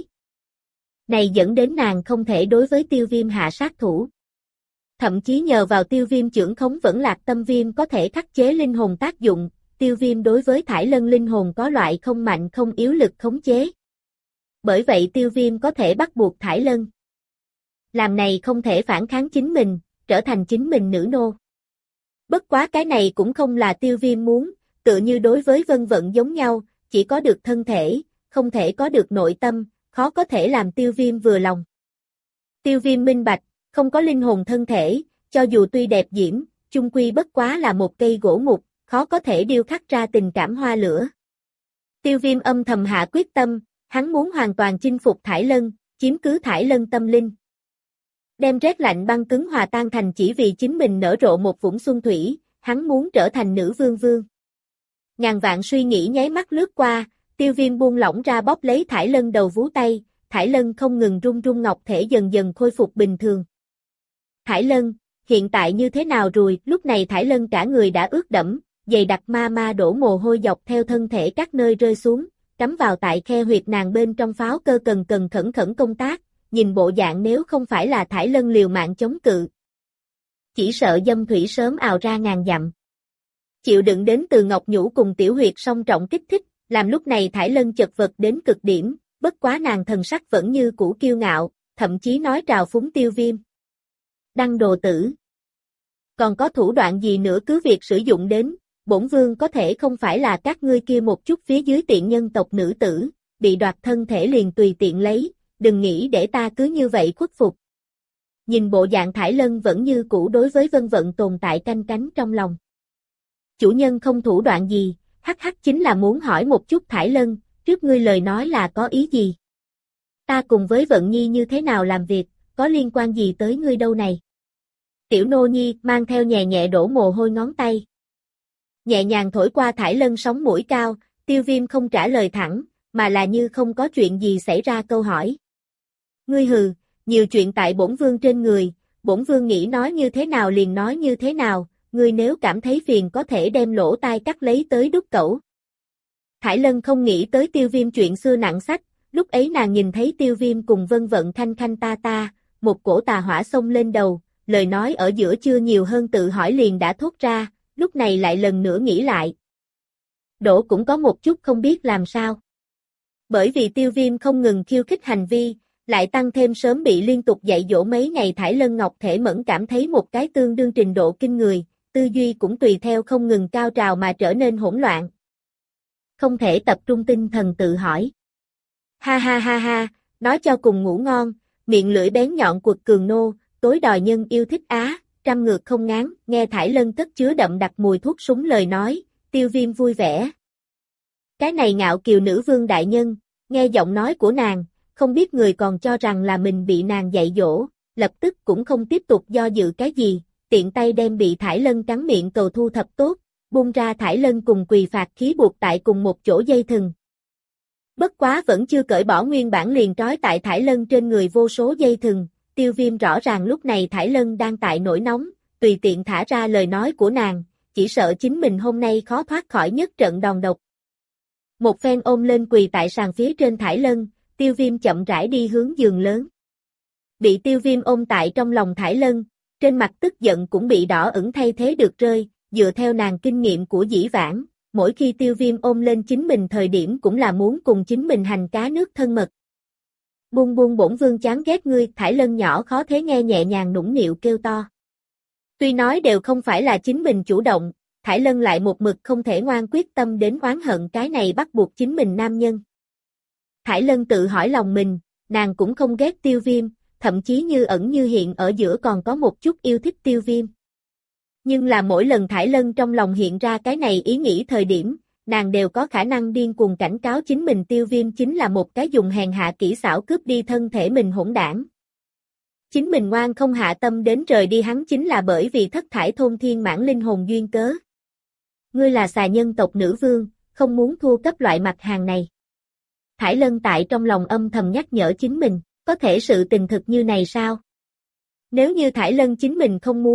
Này dẫn đến nàng không thể đối với Tiêu Viêm hạ sát thủ. Thậm chí nhờ vào Tiêu Viêm chưởng khống vẫn lạc tâm viêm có thể khắc chế linh hồn tác dụng, Tiêu Viêm đối với Thải Lân linh hồn có loại không mạnh không yếu lực khống chế. Bởi vậy Tiêu Viêm có thể bắt buộc Thải Lân làm này không thể phản kháng chính mình, trở thành chính mình nữ nô. Bất quá cái này cũng không là Tiêu Viêm muốn, tựa như đối với Vân Vận giống nhau, chỉ có được thân thể, không thể có được nội tâm, khó có thể làm Tiêu Viêm vừa lòng. Tiêu Viêm minh bạch, không có linh hồn thân thể, cho dù tuy đẹp diễm, chung quy bất quá là một cây gỗ mục, khó có thể điêu khắc ra tình cảm hoa lửa. Tiêu Viêm âm thầm hạ quyết tâm, hắn muốn hoàn toàn chinh phục Thải Lân, chiếm cứ Thải Lân tâm linh. Đem rét lạnh băng cứng hòa tan thành chỉ vì chính mình nở rộ một vũng xuân thủy, hắn muốn trở thành nữ vương vương. Ngàn vạn suy nghĩ nháy mắt lướt qua, Tiêu Viêm buông lỏng ra bóp lấy Thải Lân đầu vú tay, Thải Lân không ngừng run run ngọc thể dần dần khôi phục bình thường. Thải Lân, hiện tại như thế nào rồi? Lúc này Thải Lân cả người đã ướt đẫm, dày đặc ma đổ mồ hôi dọc theo thân thể các nơi rơi xuống, cắm vào tại khe huyệt nàng bên trong pháo cơ cần khẩn công tác, nhìn bộ dạng nếu không phải là Thải Lân liều mạng chống cự. Chỉ sợ dâm thủy sớm ào ra ngàn dặm. Chịu đựng đến từ ngọc nhũ cùng tiểu huyệt song trọng kích thích, làm lúc này Thải Lân chật vật đến cực điểm, bất quá nàng thần sắc vẫn như cũ kiêu ngạo, thậm chí nói trào phúng Tiêu Viêm. Đăng đồ tử. Còn có thủ đoạn gì nữa cứ việc sử dụng đến, bổn vương có thể không phải là các ngươi kia một chút phía dưới tiện nhân tộc nữ tử, bị đoạt thân thể liền tùy tiện lấy, đừng nghĩ để ta cứ như vậy khuất phục. Nhìn bộ dạng Thải Lân vẫn như cũ đối với Vân Vận tồn tại canh cánh trong lòng. Chủ nhân không thủ đoạn gì, hắc chính là muốn hỏi một chút Thải Lân, trước ngươi lời nói là có ý gì? Ta cùng với Vận Nhi như thế nào làm việc, có liên quan gì tới ngươi đâu này? Tiểu nô nhi mang theo nhẹ nhẹ đổ mồ hôi ngón tay. Nhẹ nhàng thổi qua Thải Lân sống mũi cao, Tiêu Viêm không trả lời thẳng, mà là như không có chuyện gì xảy ra câu hỏi. Ngươi hừ, nhiều chuyện tại bổn vương trên người, bổn vương nghĩ nói như thế nào liền nói như thế nào, ngươi nếu cảm thấy phiền có thể đem lỗ tai cắt lấy tới đút cẩu. Thải Lân không nghĩ tới Tiêu Viêm chuyện xưa nặng sách, lúc ấy nàng nhìn thấy Tiêu Viêm cùng Vân Vận khanh ta, một cổ tà hỏa xông lên đầu, lời nói ở giữa chưa nhiều hơn tự hỏi liền đã thốt ra, lúc này lại lần nữa nghĩ lại. Đỗ cũng có một chút không biết làm sao. Bởi vì Tiêu Viêm không ngừng khiêu khích hành vi, lại tăng thêm sớm bị liên tục dạy dỗ mấy ngày Thải Lân Ngọc thể mẫn cảm thấy một cái tương đương trình độ kinh người, tư duy cũng tùy theo không ngừng cao trào mà trở nên hỗn loạn. Không thể tập trung tinh thần tự hỏi. Ha, nói cho cùng ngủ ngon, miệng lưỡi bén nhọn quật cường nô, tối đòi nhân yêu thích á, trăm ngược không ngán, nghe Thải Lân cất chứa đậm đặc mùi thuốc súng lời nói, Tiêu Viêm vui vẻ. Cái này ngạo kiều nữ vương đại nhân, nghe giọng nói của nàng, không biết người còn cho rằng là mình bị nàng dạy dỗ, lập tức cũng không tiếp tục do dự cái gì, tiện tay đem bị Thải Lân cắn miệng cầu thu thập tốt, buông ra Thải Lân cùng quỳ phạt khí buộc tại cùng một chỗ dây thừng. Bất quá vẫn chưa cởi bỏ nguyên bản liền trói tại Thải Lân trên người vô số dây thừng, Tiêu Viêm rõ ràng lúc này Thải Lân đang tại nổi nóng, tùy tiện thả ra lời nói của nàng, chỉ sợ chính mình hôm nay khó thoát khỏi nhất trận đòn độc. Một phen ôm lên quỳ tại sàn phía trên Thải Lân, Tiêu Viêm chậm rãi đi hướng giường lớn. Bị Tiêu Viêm ôm tại trong lòng Thải Lân, trên mặt tức giận cũng bị đỏ ửng thay thế được rơi, dựa theo nàng kinh nghiệm của dĩ vãng, mỗi khi Tiêu Viêm ôm lên chính mình thời điểm cũng là muốn cùng chính mình hành cá nước thân mật. Buông bổn vương chán ghét ngươi, Thải Lân nhỏ khó thế nghe nhẹ nhàng nũng nịu kêu to. Tuy nói đều không phải là chính mình chủ động, Thải Lân lại một mực không thể ngoan quyết tâm đến oán hận cái này bắt buộc chính mình nam nhân. Thải Lân tự hỏi lòng mình, nàng cũng không ghét Tiêu Viêm, thậm chí như ẩn như hiện ở giữa còn có một chút yêu thích Tiêu Viêm. Nhưng là mỗi lần Thải Lân trong lòng hiện ra cái này ý nghĩ thời điểm, nàng đều có khả năng điên cuồng cảnh cáo chính mình Tiêu Viêm chính là một cái dùng hèn hạ kỹ xảo cướp đi thân thể mình hỗn đảng. Chính mình ngoan không hạ tâm đến rời đi hắn chính là bởi vì thất thải thôn thiên mãn linh hồn duyên cớ. Ngươi là xà nhân tộc nữ vương, không muốn thua cấp loại mặt hàng này. Thải Lân tại trong lòng âm thầm nhắc nhở chính mình, có thể sự tình thực như này sao? Nếu như Thải Lân chính mình không muốn,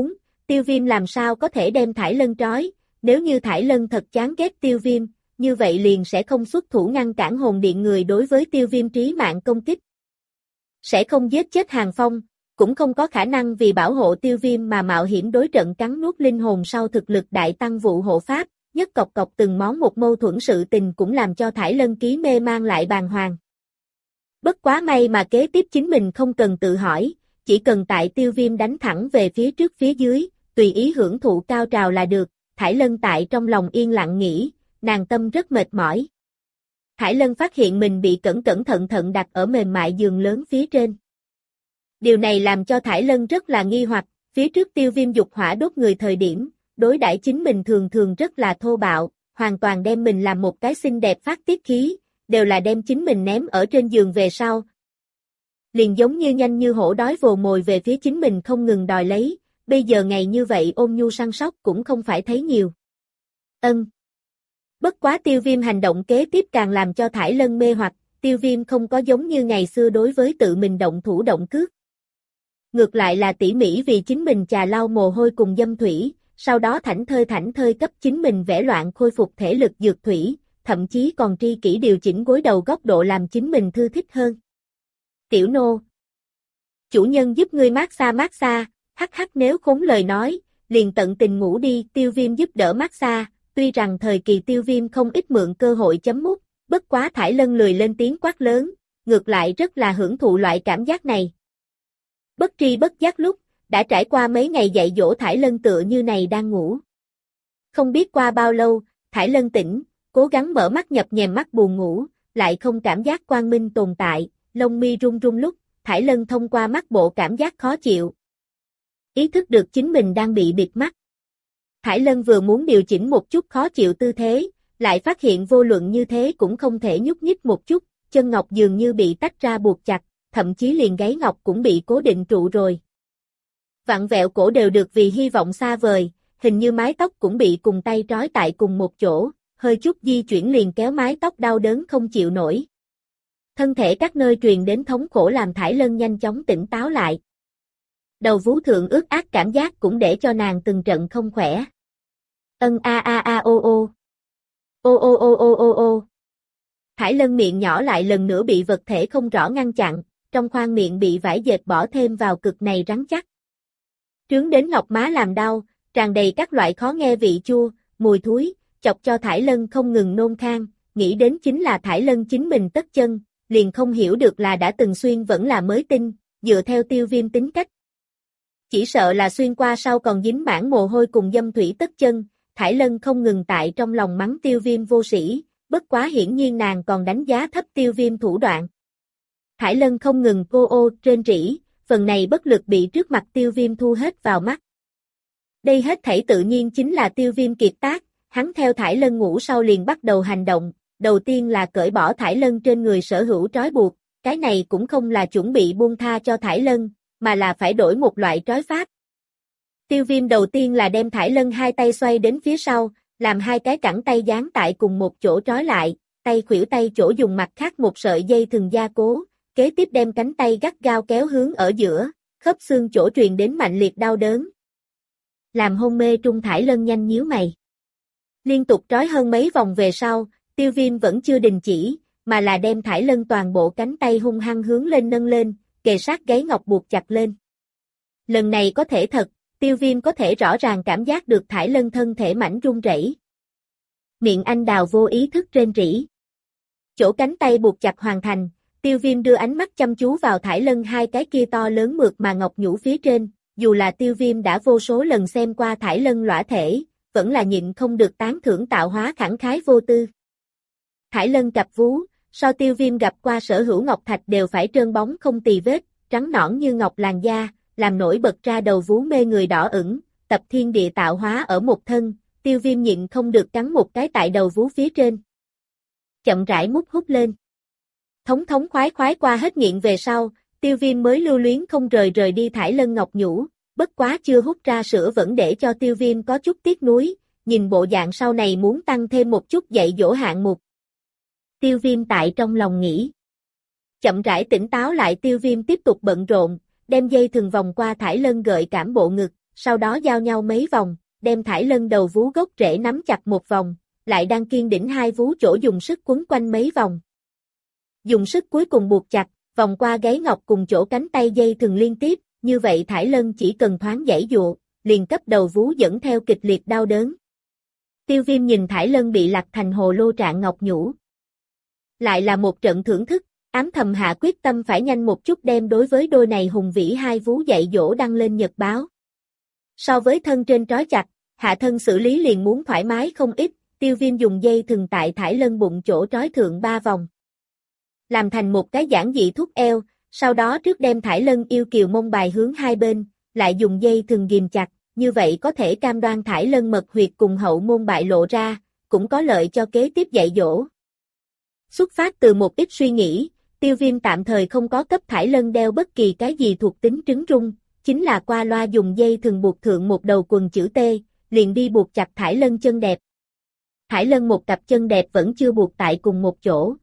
Tiêu Viêm làm sao có thể đem Thải Lân trói, nếu như Thải Lân thật chán ghét Tiêu Viêm, như vậy liền sẽ không xuất thủ ngăn cản hồn điện người đối với Tiêu Viêm trí mạng công kích. Sẽ không giết chết Hàng Phong, cũng không có khả năng vì bảo hộ Tiêu Viêm mà mạo hiểm đối trận cắn nuốt linh hồn sau thực lực đại tăng vụ hộ pháp, nhất cọc cọc từng món một mâu thuẫn sự tình cũng làm cho Thải Lân ký mê mang lại bàng hoàng. Bất quá may mà kế tiếp chính mình không cần tự hỏi, chỉ cần tại Tiêu Viêm đánh thẳng về phía trước phía dưới, tùy ý hưởng thụ cao trào là được. Thải Lân tại trong lòng yên lặng nghĩ, nàng tâm rất mệt mỏi. Thải Lân phát hiện mình bị cẩn cẩn thận thận đặt ở mềm mại giường lớn phía trên. Điều này làm cho Thải Lân rất là nghi hoặc, phía trước Tiêu Viêm dục hỏa đốt người thời điểm, đối đãi chính mình thường thường rất là thô bạo, hoàn toàn đem mình làm một cái xinh đẹp phát tiết khí, đều là đem chính mình ném ở trên giường về sau. Liền giống như nhanh như hổ đói vồ mồi về phía chính mình không ngừng đòi lấy, bây giờ ngày như vậy ôn nhu săn sóc cũng không phải thấy nhiều. Bất quá Tiêu Viêm hành động kế tiếp càng làm cho Thải Lân mê hoặc, Tiêu Viêm không có giống như ngày xưa đối với tự mình động thủ động cước. Ngược lại là tỉ mỉ vì chính mình chà lau mồ hôi cùng dâm thủy, sau đó thảnh thơi cấp chính mình vẽ loạn khôi phục thể lực dược thủy, thậm chí còn tri kỷ điều chỉnh gối đầu góc độ làm chính mình thư thích hơn. Tiểu nô, chủ nhân giúp ngươi mát xa, hắc hắc nếu khốn lời nói, liền tận tình ngủ đi. Tiêu Viêm giúp đỡ mát xa, tuy rằng thời kỳ Tiêu Viêm không ít mượn cơ hội chấm mút, bất quá Thải Lân lười lên tiếng quát lớn, ngược lại rất là hưởng thụ loại cảm giác này. Bất tri bất giác lúc, đã trải qua mấy ngày dạy dỗ Thải Lân tựa như này đang ngủ. Không biết qua bao lâu, Thải Lân tỉnh, cố gắng mở mắt nhập nhèm mắt buồn ngủ, lại không cảm giác quang minh tồn tại, lông mi run run lúc, Thải Lân thông qua mắt bộ cảm giác khó chịu. Ý thức được chính mình đang bị bịt mắt. Thải Lân vừa muốn điều chỉnh một chút khó chịu tư thế, lại phát hiện vô luận như thế cũng không thể nhúc nhích một chút, chân ngọc dường như bị tách ra buộc chặt, thậm chí liền gáy ngọc cũng bị cố định trụ rồi. Vặn vẹo cổ đều được vì hy vọng xa vời, hình như mái tóc cũng bị cùng tay trói tại cùng một chỗ, hơi chút di chuyển liền kéo mái tóc đau đớn không chịu nổi. Thân thể các nơi truyền đến thống khổ làm Thải Lân nhanh chóng tỉnh táo lại. Đầu vú thượng ướt át cảm giác cũng để cho nàng từng trận không khỏe. Ô. Thải Lân miệng nhỏ lại lần nữa bị vật thể không rõ ngăn chặn, trong khoang miệng bị vải dệt bỏ thêm vào cực này rắn chắc. Trướng đến ngọc má làm đau, tràn đầy các loại khó nghe vị chua, mùi thúi, chọc cho Thải Lân không ngừng nôn khan, nghĩ đến chính là Thải Lân chính mình tất chân, liền không hiểu được là đã từng xuyên vẫn là mới tinh, dựa theo Tiêu Viêm tính cách. Chỉ sợ là xuyên qua sau còn dính mảng mồ hôi cùng dâm thủy tất chân, Thải Lân không ngừng tại trong lòng mắng Tiêu Viêm vô sĩ, bất quá hiển nhiên nàng còn đánh giá thấp Tiêu Viêm thủ đoạn. Thải Lân không ngừng rên rỉ, phần này bất lực bị trước mặt Tiêu Viêm thu hết vào mắt. Đây hết thảy tự nhiên chính là Tiêu Viêm kiệt tác, hắn theo Thải Lân ngủ sau liền bắt đầu hành động, đầu tiên là cởi bỏ Thải Lân trên người sở hữu trói buộc, cái này cũng không là chuẩn bị buông tha cho Thải Lân, mà là phải đổi một loại trói pháp. Tiêu Viêm đầu tiên là đem Thải Lân hai tay xoay đến phía sau, làm hai cái cẳng tay dán tại cùng một chỗ trói lại, tay khuỷu tay chỗ dùng mặt khác một sợi dây thừng gia cố, kế tiếp đem cánh tay gắt gao kéo hướng ở giữa, khớp xương chỗ truyền đến mạnh liệt đau đớn. Làm hôn mê trung Thải Lân nhanh nhíu mày. Liên tục trói hơn mấy vòng về sau, Tiêu Viêm vẫn chưa đình chỉ, mà là đem Thải Lân toàn bộ cánh tay hung hăng hướng lên nâng lên, kề sát gáy ngọc buộc chặt lên. Lần này có thể thật, Tiêu Viêm có thể rõ ràng cảm giác được Thải Lân thân thể mảnh run rẩy. Miệng anh đào vô ý thức rên rỉ. Chỗ cánh tay buộc chặt hoàn thành, Tiêu Viêm đưa ánh mắt chăm chú vào Thải Lân hai cái kia to lớn mượt mà ngọc nhũ phía trên, dù là Tiêu Viêm đã vô số lần xem qua Thải Lân lõa thể, vẫn là nhịn không được tán thưởng tạo hóa khẳng khái vô tư. Thải Lân cặp vú, so Tiêu Viêm gặp qua sở hữu ngọc thạch đều phải trơn bóng không tì vết, trắng nõn như ngọc làn da, làm nổi bật ra đầu vú mê người đỏ ửng, tập thiên địa tạo hóa ở một thân, Tiêu Viêm nhịn không được cắn một cái tại đầu vú phía trên. Chậm rãi mút hút lên. Thống khoái qua hết nghiện về sau, Tiêu Viêm mới lưu luyến không rời đi Thải Lân ngọc nhũ, bất quá chưa hút ra sữa vẫn để cho Tiêu Viêm có chút tiếc nuối, nhìn bộ dạng sau này muốn tăng thêm một chút dạy dỗ hạng mục. Tiêu Viêm tại trong lòng nghĩ. Chậm rãi tỉnh táo lại Tiêu Viêm tiếp tục bận rộn, đem dây thừng vòng qua Thải Lân gợi cảm bộ ngực, sau đó giao nhau mấy vòng, đem Thải Lân đầu vú gốc rễ nắm chặt một vòng, lại đang kiên đỉnh hai vú chỗ dùng sức quấn quanh mấy vòng. Dùng sức cuối cùng buộc chặt, vòng qua gáy ngọc cùng chỗ cánh tay dây thừng liên tiếp, như vậy Thải Lân chỉ cần thoáng giãy giụa, liền cấp đầu vú dẫn theo kịch liệt đau đớn. Tiêu Viêm nhìn Thải Lân bị lặt thành hồ lô trạng ngọc nhũ. Lại là một trận thưởng thức, ám thầm hạ quyết tâm phải nhanh một chút đem đối với đôi này hùng vĩ hai vú dạy dỗ đăng lên nhật báo. So với thân trên trói chặt, hạ thân xử lý liền muốn thoải mái không ít, Tiêu Viêm dùng dây thừng tại Thải Lân bụng chỗ trói thượng 3 vòng. Làm thành một cái giản dị thúc eo, sau đó trước đem Thải Lân yêu kiều mông bài hướng hai bên, lại dùng dây thừng ghim chặt, như vậy có thể cam đoan Thải Lân mật huyệt cùng hậu môn bại lộ ra, cũng có lợi cho kế tiếp dạy dỗ. Xuất phát từ một ít suy nghĩ, Tiêu Viêm tạm thời không có cấp Thải Lân đeo bất kỳ cái gì thuộc tính trứng rung, chính là qua loa dùng dây thừng buộc thượng một đầu quần chữ T, liền đi buộc chặt Thải Lân chân đẹp. Thải Lân một cặp chân đẹp vẫn chưa buộc tại cùng một chỗ.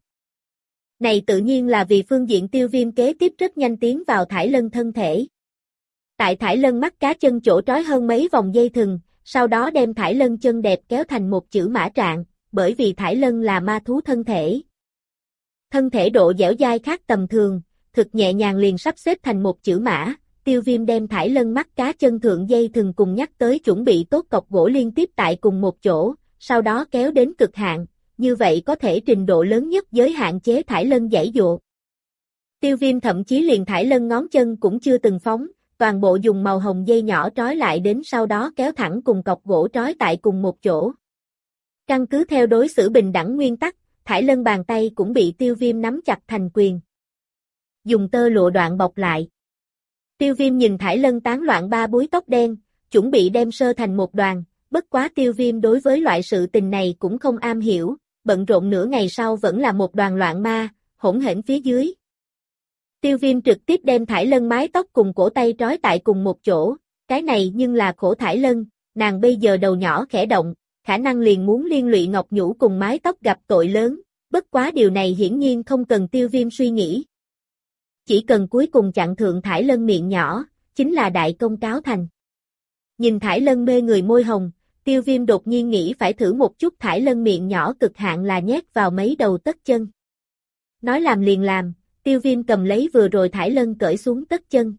Này tự nhiên là vì phương diện Tiêu Viêm kế tiếp rất nhanh tiến vào Thải Lân thân thể. Tại Thải Lân mắt cá chân chỗ trói hơn mấy vòng dây thừng, sau đó đem Thải Lân chân đẹp kéo thành một chữ mã trạng, bởi vì Thải Lân là ma thú thân thể. Thân thể độ dẻo dai khác tầm thường, thực nhẹ nhàng liền sắp xếp thành một chữ mã, Tiêu Viêm đem Thải Lân mắt cá chân thượng dây thừng cùng nhắc tới chuẩn bị tốt cọc gỗ liên tiếp tại cùng một chỗ, sau đó kéo đến cực hạn, như vậy có thể trình độ lớn nhất giới hạn chế Thải Lân giãy giụa. Tiêu Viêm thậm chí liền Thải Lân ngón chân cũng chưa từng phóng, toàn bộ dùng màu hồng dây nhỏ trói lại đến sau đó kéo thẳng cùng cọc gỗ trói tại cùng một chỗ. Căn cứ theo đối xử bình đẳng nguyên tắc, Thải Lân bàn tay cũng bị Tiêu Viêm nắm chặt thành quyền. Dùng tơ lụa đoạn bọc lại. Tiêu Viêm nhìn Thải Lân tán loạn ba búi tóc đen, chuẩn bị đem sơ thành một đoàn, bất quá Tiêu Viêm đối với loại sự tình này cũng không am hiểu, bận rộn nửa ngày sau vẫn là một đoàn loạn ma, hỗn hển phía dưới. Tiêu Viêm trực tiếp đem Thải Lân mái tóc cùng cổ tay trói tại cùng một chỗ, cái này nhưng là khổ Thải Lân, nàng bây giờ đầu nhỏ khẽ động, khả năng liền muốn liên lụy ngọc nhũ cùng mái tóc gặp tội lớn, bất quá điều này hiển nhiên không cần Tiêu Viêm suy nghĩ. Chỉ cần cuối cùng chặn thượng Thải Lân miệng nhỏ, chính là đại công cáo thành. Nhìn Thải Lân mê người môi hồng, Tiêu Viêm đột nhiên nghĩ phải thử một chút Thải Lân miệng nhỏ cực hạn là nhét vào mấy đầu tất chân. Nói làm liền làm, Tiêu Viêm cầm lấy vừa rồi Thải Lân cởi xuống tất chân.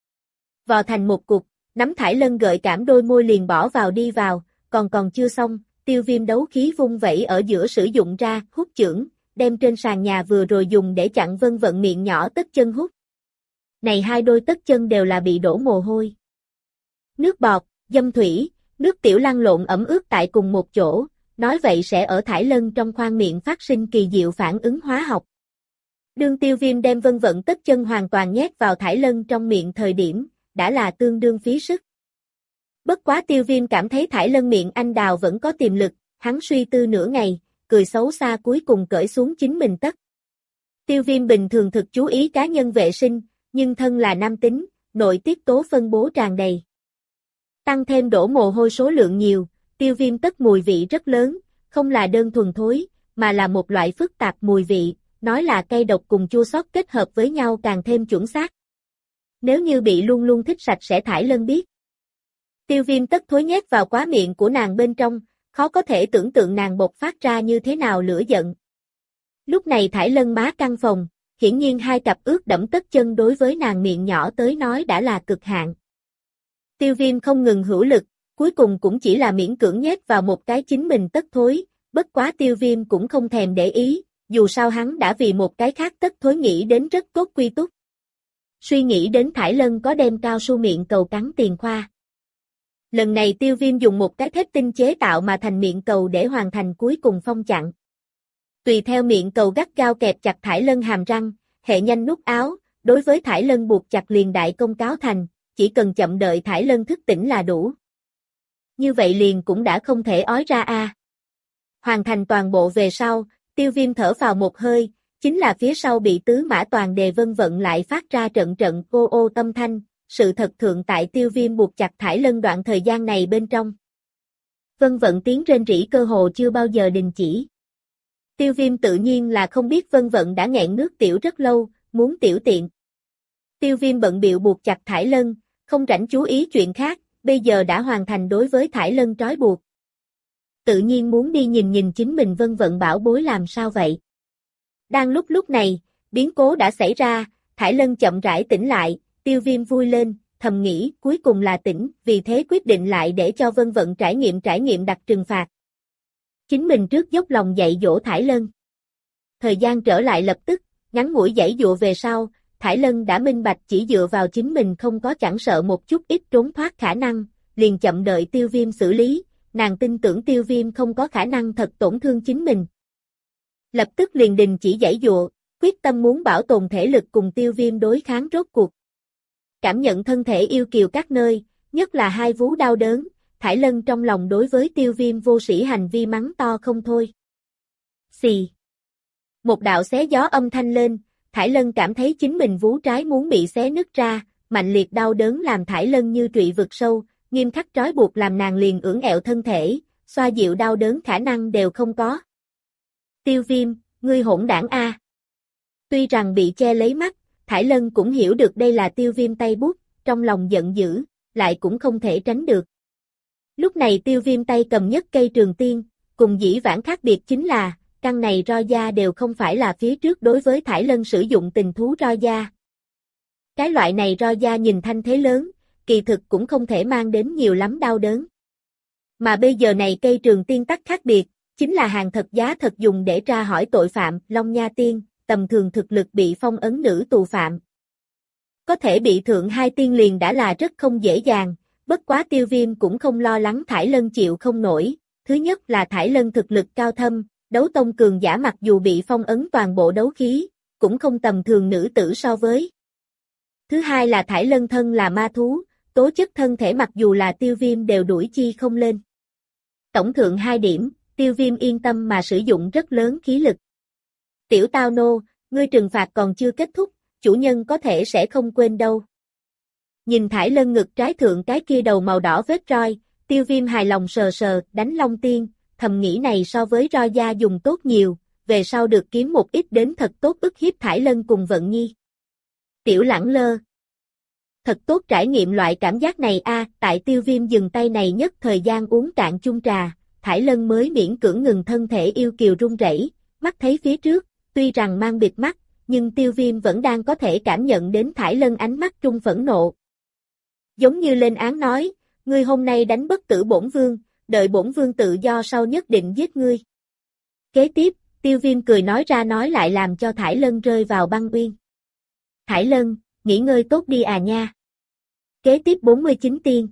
Vò thành một cục, nắm Thải Lân gợi cảm đôi môi liền bỏ vào đi vào, còn chưa xong, Tiêu Viêm đấu khí vung vẩy ở giữa sử dụng ra, hút chưởng, đem trên sàn nhà vừa rồi dùng để chặn vân vận miệng nhỏ tất chân hút. Này hai đôi tất chân đều là bị đổ mồ hôi. Nước bọt, dâm thủy, nước tiểu lăn lộn ẩm ướt tại cùng một chỗ, nói vậy sẽ ở Thải Lân trong khoang miệng phát sinh kỳ diệu phản ứng hóa học. Đương Tiêu Viêm đem vân vận tất chân hoàn toàn nhét vào Thải Lân trong miệng thời điểm, đã là tương đương phí sức. Bất quá Tiêu Viêm cảm thấy Thải Lân miệng anh đào vẫn có tiềm lực, hắn suy tư nửa ngày, cười xấu xa cuối cùng cởi xuống chính mình tất. Tiêu Viêm bình thường thực chú ý cá nhân vệ sinh, nhưng thân là nam tính, nội tiết tố phân bố tràn đầy. Tăng thêm đổ mồ hôi số lượng nhiều, Tiêu Viêm tất mùi vị rất lớn, không là đơn thuần thối, mà là một loại phức tạp mùi vị, nói là cay độc cùng chua xót kết hợp với nhau càng thêm chuẩn xác. Nếu như bị luôn luôn thích sạch sẽ Thải Lân biết. Tiêu Viêm tất thối nhét vào quá miệng của nàng bên trong, khó có thể tưởng tượng nàng bộc phát ra như thế nào lửa giận. Lúc này Thải Lân má căng phồng, hiển nhiên hai cặp ướt đẫm tất chân đối với nàng miệng nhỏ tới nói đã là cực hạn. Tiêu Viêm không ngừng hữu lực, cuối cùng cũng chỉ là miễn cưỡng nhét vào một cái chính mình tất thối, bất quá Tiêu Viêm cũng không thèm để ý, dù sao hắn đã vì một cái khác tất thối nghĩ đến rất cốt quy túc. Suy nghĩ đến Thải Lân có đem cao su miệng cầu cắn tiền khoa. Lần này Tiêu Viêm dùng một cái thép tinh chế tạo mà thành miệng cầu để hoàn thành cuối cùng phong chặn. Tùy theo miệng cầu gắt gao kẹp chặt Thải Lân hàm răng, hệ nhanh nút áo, đối với Thải Lân buộc chặt liền đại công cáo thành, chỉ cần chậm đợi Thải Lân thức tỉnh là đủ. Như vậy liền cũng đã không thể ói ra a. Hoàn thành toàn bộ về sau, Tiêu Viêm thở vào một hơi, chính là phía sau bị tứ mã toàn đề vân vận lại phát ra trận trận ô ô tâm thanh, sự thật thượng tại Tiêu Viêm buộc chặt Thải Lân đoạn thời gian này bên trong. Vân vận tiếng rên rỉ cơ hồ chưa bao giờ đình chỉ. Tiêu Viêm tự nhiên là không biết vân vận đã nghẹn nước tiểu rất lâu, muốn tiểu tiện. Tiêu Viêm bận bịu buộc chặt Thải Lân, không rảnh chú ý chuyện khác, bây giờ đã hoàn thành đối với Thải Lân trói buộc. Tự nhiên muốn đi nhìn nhìn chính mình Vân Vận bảo bối làm sao vậy. Đang lúc này, biến cố đã xảy ra, Thải Lân chậm rãi tỉnh lại, Tiêu Viêm vui lên, thầm nghĩ cuối cùng là tỉnh, vì thế quyết định lại để cho Vân Vận trải nghiệm đặc trừng phạt. Chính mình trước dốc lòng dạy dỗ Thải Lân. Thời gian trở lại lập tức, ngắn ngủi giãy dụa về sau, Thải Lân đã minh bạch chỉ dựa vào chính mình không có chẳng sợ một chút ít trốn thoát khả năng, liền chậm đợi Tiêu Viêm xử lý, nàng tin tưởng Tiêu Viêm không có khả năng thật tổn thương chính mình. Lập tức liền đình chỉ giãy dụa, quyết tâm muốn bảo tồn thể lực cùng Tiêu Viêm đối kháng rốt cuộc. Cảm nhận thân thể yêu kiều các nơi, nhất là hai vú đau đớn, Thải Lân trong lòng đối với Tiêu Viêm vô sĩ hành vi mắng to không thôi. Xì. Một đạo xé gió âm thanh lên, Thải Lân cảm thấy chính mình vú trái muốn bị xé nứt ra, mạnh liệt đau đớn làm Thải Lân như trụy vực sâu, nghiêm khắc trói buộc làm nàng liền ưỡn ẹo thân thể, xoa dịu đau đớn khả năng đều không có. Tiêu Viêm, ngươi hỗn đảng a. Tuy rằng bị che lấy mắt, Thải Lân cũng hiểu được đây là Tiêu Viêm tay bút, trong lòng giận dữ, lại cũng không thể tránh được. Lúc này Tiêu Viêm tay cầm nhất cây trường tiên, cùng dĩ vãng khác biệt chính là, căn này roi da đều không phải là phía trước đối với Thải Lân sử dụng tình thú roi da. Cái loại này roi da nhìn thanh thế lớn, kỳ thực cũng không thể mang đến nhiều lắm đau đớn. Mà bây giờ này cây trường tiên tắc khác biệt, chính là hàng thật giá thật dùng để tra hỏi tội phạm, Long Nha Tiên, tầm thường thực lực bị phong ấn nữ tù phạm. Có thể bị thượng hai tiên liền đã là rất không dễ dàng, bất quá Tiêu Viêm cũng không lo lắng Thải Lân chịu không nổi, thứ nhất là Thải Lân thực lực cao thâm, đấu tông cường giả mặc dù bị phong ấn toàn bộ đấu khí, cũng không tầm thường nữ tử so với. Thứ hai là Thải Lân thân là ma thú, tố chất thân thể mặc dù là Tiêu Viêm đều đuổi chi không lên. Tổng thượng hai điểm, Tiêu Viêm yên tâm mà sử dụng rất lớn khí lực. Tiểu tao nô, ngươi trừng phạt còn chưa kết thúc, chủ nhân có thể sẽ không quên đâu. Nhìn Thải Lân ngực trái thượng cái kia đầu màu đỏ vết roi, Tiêu Viêm hài lòng sờ sờ, đánh Long Tiên, thầm nghĩ này so với roi da dùng tốt nhiều, về sau được kiếm một ít đến thật tốt ức hiếp Thải Lân cùng Vận Nhi. Tiểu lẳng lơ. Thật tốt trải nghiệm loại cảm giác này a. Tại Tiêu Viêm dừng tay này nhất thời gian uống cạn chung trà, Thải Lân mới miễn cưỡng ngừng thân thể yêu kiều run rẩy, mắt thấy phía trước, tuy rằng mang bịt mắt, nhưng Tiêu Viêm vẫn đang có thể cảm nhận đến Thải Lân ánh mắt trung phẫn nộ. Giống như lên án nói, ngươi hôm nay đánh bất tử bổn vương, đợi bổn vương tự do sau nhất định giết ngươi. Kế tiếp, Tiêu Viêm cười nói ra nói lại làm cho Thải Lân rơi vào băng uyên. Thải Lân, nghỉ ngơi tốt đi à nha. Kế tiếp 49 tiên.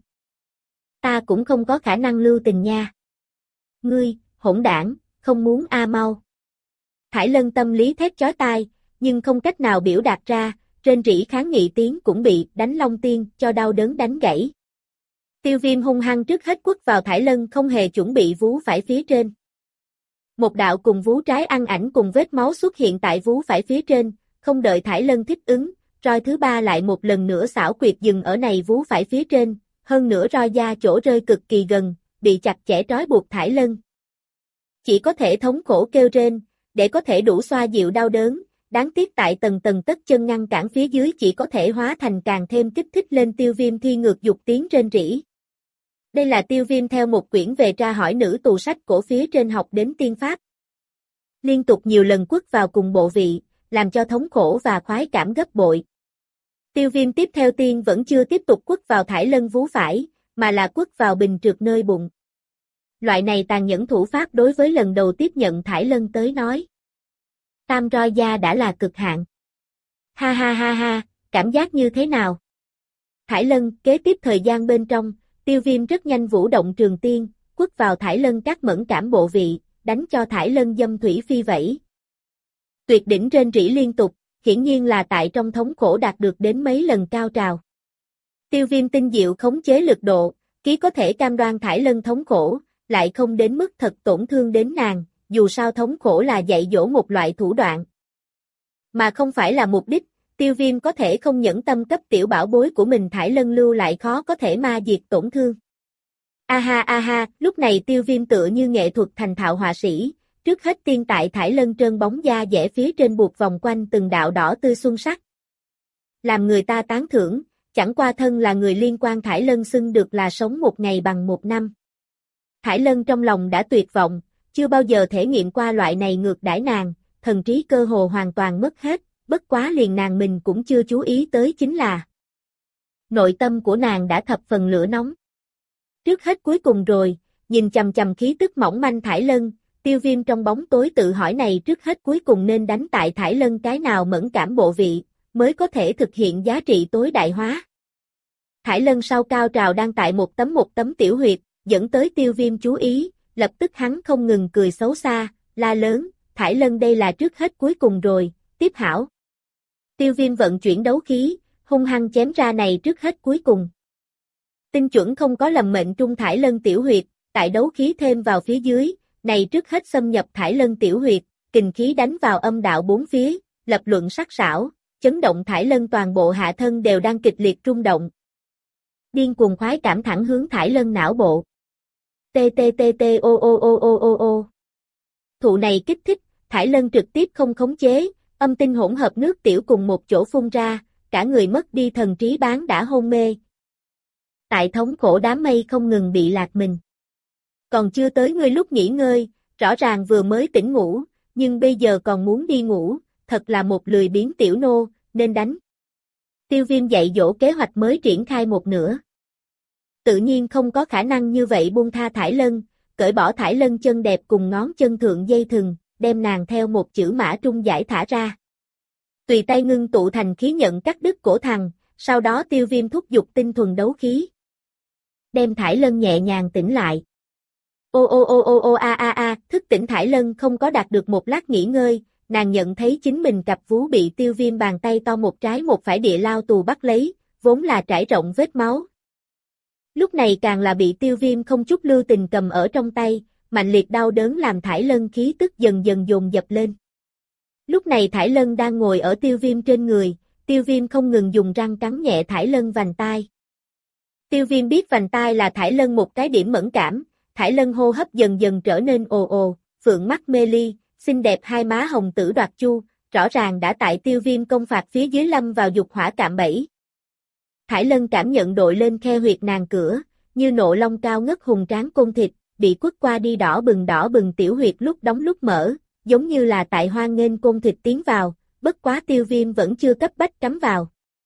Ta cũng không có khả năng lưu tình nha. Ngươi, hỗn đảng, không muốn mau. Thải Lân tâm lý thét chói tai, nhưng không cách nào biểu đạt ra, rên rỉ kháng nghị tiếng cũng bị đánh Long Tiên cho đau đớn đánh gãy. Tiêu Viêm hung hăng trước hết quất vào Thải Lân không hề chuẩn bị vú phải phía trên. Một đạo cùng vú trái ăn ảnh cùng vết máu xuất hiện tại vú phải phía trên, không đợi Thải Lân thích ứng, roi thứ ba lại một lần nữa xảo quyệt dừng ở này vú phải phía trên, hơn nữa roi da chỗ rơi cực kỳ gần, bị chặt chẽ trói buộc Thải Lân. Chỉ có thể thống khổ kêu rên, để có thể đủ xoa dịu đau đớn, đáng tiếc tại tầng tầng tất chân ngăn cản phía dưới chỉ có thể hóa thành càng thêm kích thích lên Tiêu Viêm thi ngược dục tiếng rên rỉ. Đây là Tiêu Viêm theo một quyển về tra hỏi nữ tù sách cổ phía trên học đến tiên pháp. Liên tục nhiều lần quất vào cùng bộ vị, làm cho thống khổ và khoái cảm gấp bội. Tiêu Viêm tiếp theo tiên vẫn chưa tiếp tục quất vào Thải Lân vú phải, mà là quất vào bình trượt nơi bụng. Loại này tàn nhẫn thủ pháp đối với lần đầu tiếp nhận Thải Lân tới nói. Tam roi da đã là cực hạn. Ha ha ha ha, cảm giác như thế nào? Thải Lân, kế tiếp thời gian bên trong, Tiêu Viêm rất nhanh vũ động trường tiên, quất vào Thải Lân các mẫn cảm bộ vị, đánh cho Thải Lân dâm thủy phi vẫy. Tuyệt đỉnh rên rỉ liên tục, hiển nhiên là tại trong thống khổ đạt được đến mấy lần cao trào. Tiêu Viêm tinh diệu khống chế lực độ, ký có thể cam đoan Thải Lân thống khổ, lại không đến mức thật tổn thương đến nàng, dù sao thống khổ là dạy dỗ một loại thủ đoạn. Mà không phải là mục đích, Tiêu Viêm có thể không nhẫn tâm cấp tiểu bảo bối của mình Thải Lân lưu lại khó có thể ma diệt tổn thương. A ha, lúc này Tiêu Viêm tựa như nghệ thuật thành thạo họa sĩ, trước hết tiên tại Thải Lân trơn bóng da dẻ phía trên buộc vòng quanh từng đạo đỏ tươi xuân sắc. Làm người ta tán thưởng, chẳng qua thân là người liên quan Thải Lân xưng được là sống một ngày bằng một năm. Thải Lân trong lòng đã tuyệt vọng, chưa bao giờ thể nghiệm qua loại này ngược đãi nàng, thần trí cơ hồ hoàn toàn mất hết, bất quá liền nàng mình cũng chưa chú ý tới chính là nội tâm của nàng đã thập phần lửa nóng. Trước hết cuối cùng rồi, nhìn chằm chằm khí tức mỏng manh Thải Lân, Tiêu Viêm trong bóng tối tự hỏi này trước hết cuối cùng nên đánh tại Thải Lân cái nào mẫn cảm bộ vị, mới có thể thực hiện giá trị tối đại hóa. Thải Lân sau cao trào đang tại một tấm tiểu huyệt, dẫn tới Tiêu Viêm chú ý, lập tức hắn không ngừng cười xấu xa, la lớn, Thải Lân đây là trước hết cuối cùng rồi, tiếp hảo. Tiêu Viêm vận chuyển đấu khí, hung hăng chém ra này trước hết cuối cùng. Tinh chuẩn không có lầm mệnh trung Thải Lân tiểu huyệt, tại đấu khí thêm vào phía dưới, này trước hết xâm nhập Thải Lân tiểu huyệt, kình khí đánh vào âm đạo bốn phía, lập luận sắc sảo, chấn động Thải Lân toàn bộ hạ thân đều đang kịch liệt rung động. Điên cuồng khoái cảm thẳng hướng Thải Lân não bộ. Tê tê tê tê ô ô ô ô ô ô. Thụ này kích thích, Thải Lân trực tiếp không khống chế, âm tinh hỗn hợp nước tiểu cùng một chỗ phun ra, cả người mất đi thần trí bán đã hôn mê. Tại thống khổ đám mây không ngừng bị lạc mình. Còn chưa tới ngươi lúc nghỉ ngơi, rõ ràng vừa mới tỉnh ngủ, nhưng bây giờ còn muốn đi ngủ, thật là một lười biếng tiểu nô, nên đánh. Tiêu Viêm dạy dỗ kế hoạch mới triển khai một nửa. Tự nhiên không có khả năng như vậy buông tha Thải Lân, cởi bỏ Thải Lân chân đẹp cùng ngón chân thượng dây thừng, đem nàng theo một chữ mã trung giải thả ra. Tùy tay ngưng tụ thành khí nhận cắt đứt cổ thằng, sau đó Tiêu Viêm thúc giục tinh thuần đấu khí. Đem Thải Lân nhẹ nhàng tỉnh lại. Ô ô ô ô ô a a a, thức tỉnh Thải Lân không có đạt được một lát nghỉ ngơi, nàng nhận thấy chính mình cặp vú bị Tiêu Viêm bàn tay to một trái một phải địa lao tù bắt lấy, vốn là trải rộng vết máu. Lúc này càng là bị Tiêu Viêm không chút lưu tình cầm ở trong tay, mạnh liệt đau đớn làm Thải Lân khí tức dần dần dồn dập lên. Lúc này Thải Lân đang ngồi ở Tiêu Viêm trên người, Tiêu Viêm không ngừng dùng răng cắn nhẹ Thải Lân vành tai. Tiêu Viêm biết vành tai là Thải Lân một cái điểm mẫn cảm, Thải Lân hô hấp dần dần trở nên ồ ồ, phượng mắt mê ly, xinh đẹp hai má hồng tử đoạt chu, rõ ràng đã tại Tiêu Viêm công phạt phía dưới lâm vào dục hỏa cạm bẫy. Thải Lân cảm nhận đội lên khe huyệt nàng cửa, như nộ long cao ngất hùng tráng côn thịt, bị quất qua đi đỏ bừng tiểu huyệt lúc đóng lúc mở, giống như là tại hoan nghênh côn thịt tiến vào, bất quá Tiêu Viêm vẫn chưa cấp bách cắm vào.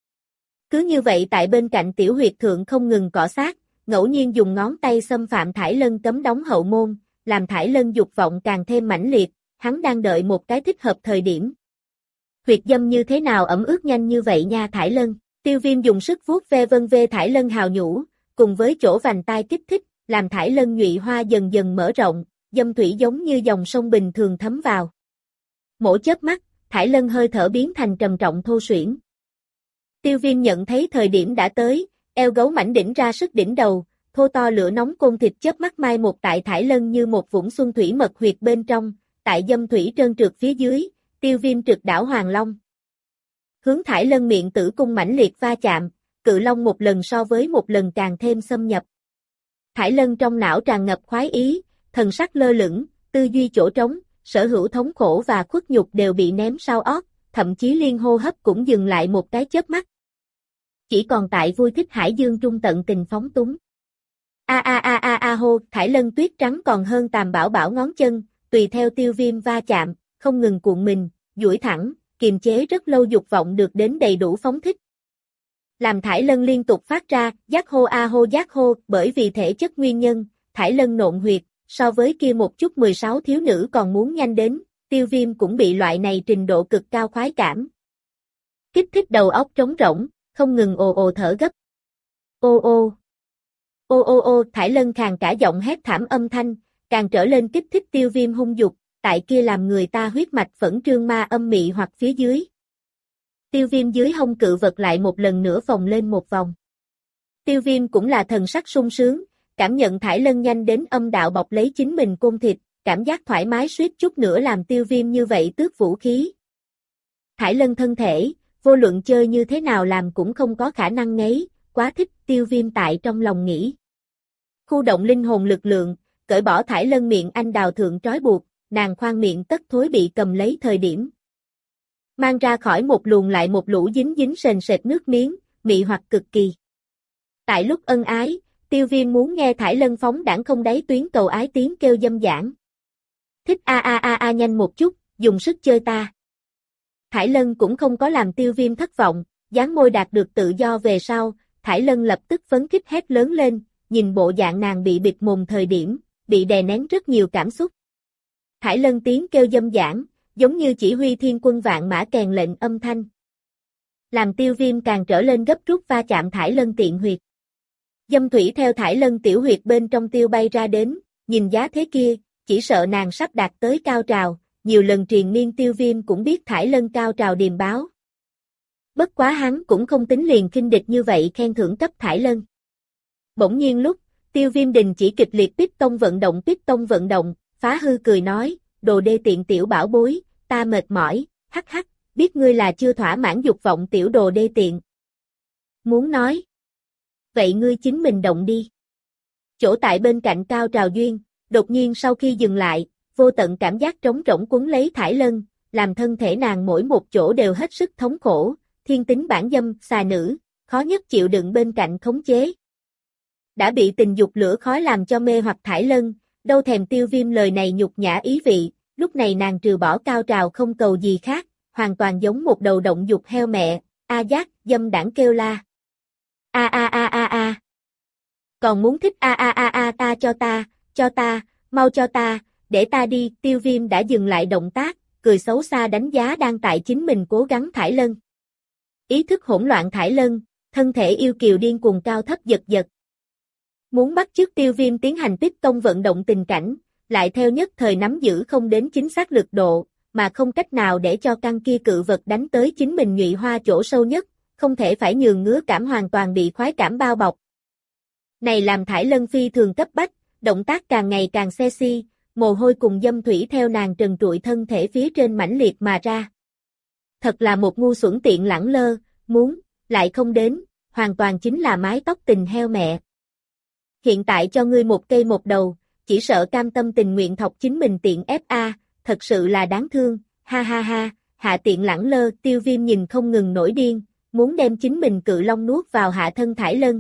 Cứ như vậy tại bên cạnh tiểu huyệt thượng không ngừng cọ sát, ngẫu nhiên dùng ngón tay xâm phạm Thải Lân cấm đóng hậu môn, làm Thải Lân dục vọng càng thêm mãnh liệt, hắn đang đợi một cái thích hợp thời điểm. Huyệt dâm như thế nào ẩm ướt nhanh như vậy nha Thải Lân, Tiêu Viêm dùng sức vuốt ve vân vê Thải Lân hào nhũ, cùng với chỗ vành tai kích thích, làm Thải Lân nhụy hoa dần dần mở rộng, dâm thủy giống như dòng sông bình thường thấm vào. Mỗi chớp mắt, Thải Lân hơi thở biến thành trầm trọng thô suyễn. Tiêu Viêm nhận thấy thời điểm đã tới, eo gấu mảnh đỉnh ra sức đỉnh đầu, thô to lửa nóng côn thịt chớp mắt mai một tại Thải Lân như một vũng xuân thủy mật huyệt bên trong, tại dâm thủy trơn trượt phía dưới, Tiêu Viêm trực đảo Hoàng Long. Hướng Thải Lân miệng tử cung mãnh liệt va chạm, cự long một lần so với một lần càng thêm xâm nhập. Thải Lân trong não tràn ngập khoái ý, thần sắc lơ lửng, tư duy chỗ trống, sở hữu thống khổ và khuất nhục đều bị ném sau ót, thậm chí liên hô hấp cũng dừng lại một cái chớp mắt. Chỉ còn tại vui thích hải dương trung tận tình phóng túng. A a a a a hô, Thải Lân tuyết trắng còn hơn Tàm Bảo Bảo ngón chân, tùy theo Tiêu Viêm va chạm, không ngừng cuộn mình, duỗi thẳng, kiềm chế rất lâu dục vọng được đến đầy đủ phóng thích. Làm Thải Lân liên tục phát ra, giác hô a hô giác hô, bởi vì thể chất nguyên nhân, Thải Lân nộn huyệt, so với kia một chút 16 thiếu nữ còn muốn nhanh đến, Tiêu Viêm cũng bị loại này trình độ cực cao khoái cảm. Kích thích đầu óc trống rỗng, không ngừng ồ ồ thở gấp. Ô ô. Ô ô ô, Thải Lân khàn cả giọng hét thảm âm thanh, càng trở lên kích thích Tiêu Viêm hung dục, tại kia làm người ta huyết mạch phẫn trương ma âm mị hoặc phía dưới. Tiêu Viêm dưới hông cự vật lại một lần nữa vòng lên một vòng. Tiêu Viêm cũng là thần sắc sung sướng, cảm nhận Thải Lân nhanh đến âm đạo bọc lấy chính mình côn thịt, cảm giác thoải mái suýt chút nữa làm Tiêu Viêm như vậy tước vũ khí. Thải Lân thân thể, vô luận chơi như thế nào làm cũng không có khả năng ngấy, quá thích, Tiêu Viêm tại trong lòng nghĩ. Khu động linh hồn lực lượng, cởi bỏ Thải Lân miệng anh đào thượng trói buộc, nàng khoang miệng tất thối bị cầm lấy thời điểm. Mang ra khỏi một luồng lại một lũ dính dính sền sệt nước miếng, mị hoặc cực kỳ. Tại lúc ân ái, Tiêu Viêm muốn nghe Thải Lân phóng đãng không đáy tuyến cầu ái tiếng kêu dâm đãng. Thích nhanh một chút, dùng sức chơi ta. Thải Lân cũng không có làm Tiêu Viêm thất vọng, dáng môi đạt được tự do về sau, Thải Lân lập tức phấn khích hét lớn lên, nhìn bộ dạng nàng bị bịt mồm thời điểm, bị đè nén rất nhiều cảm xúc. Thải Lân tiếng kêu dâm đãng, giống như chỉ huy thiên quân vạn mã kèn lệnh âm thanh. Làm Tiêu Viêm càng trở lên gấp rút va chạm Thải Lân tiện huyệt. Dâm thủy theo Thải Lân tiểu huyệt bên trong tiêu bay ra đến, nhìn giá thế kia, chỉ sợ nàng sắp đạt tới cao trào, nhiều lần triền miên Tiêu Viêm cũng biết Thải Lân cao trào điềm báo. Bất quá hắn cũng không tính liền khinh địch như vậy khen thưởng cấp Thải Lân. Bỗng nhiên lúc, Tiêu Viêm đình chỉ kịch liệt piston vận động, phá hư cười nói, đồ đê tiện tiểu bảo bối, ta mệt mỏi, hắc hắc, biết ngươi là chưa thỏa mãn dục vọng tiểu đồ đê tiện. Muốn nói. Vậy ngươi chính mình động đi. Chỗ tại bên cạnh cao trào duyên, đột nhiên sau khi dừng lại, vô tận cảm giác trống rỗng cuốn lấy Thải Lân, làm thân thể nàng mỗi một chỗ đều hết sức thống khổ, thiên tính bản dâm, xà nữ, khó nhất chịu đựng bên cạnh khống chế. Đã bị tình dục lửa khói làm cho mê hoặc Thải Lân, đâu thèm Tiêu Viêm lời này nhục nhã ý vị, lúc này nàng trừ bỏ cao trào không cầu gì khác, hoàn toàn giống một đầu động dục heo mẹ, giác, dâm đảng kêu la. Còn muốn thích ta cho ta, mau cho ta, để ta đi, Tiêu Viêm đã dừng lại động tác, cười xấu xa đánh giá đang tại chính mình cố gắng Thải Lân. Ý thức hỗn loạn Thải Lân, thân thể yêu kiều điên cuồng cao thấp giật giật. Muốn bắt chước Tiêu Viêm tiến hành piston vận động tình cảnh, lại theo nhất thời nắm giữ không đến chính xác lực độ, mà không cách nào để cho căn kia cự vật đánh tới chính mình nhụy hoa chỗ sâu nhất, không thể phải nhường ngứa cảm hoàn toàn bị khoái cảm bao bọc. Này làm Thải Lân phi thường cấp bách, động tác càng ngày càng sexy, mồ hôi cùng dâm thủy theo nàng trần trụi thân thể phía trên mãnh liệt mà ra. Thật là một ngu xuẩn tiện lẳng lơ, muốn, lại không đến, hoàn toàn chính là mái tóc tình heo mẹ. Hiện tại cho ngươi một cây một đầu, chỉ sợ cam tâm tình nguyện thọc chính mình tiện FA, thật sự là đáng thương, ha ha ha, hạ tiện lẳng lơ, Tiêu Viêm nhìn không ngừng nổi điên, muốn đem chính mình cự long nuốt vào hạ thân Thải Lân.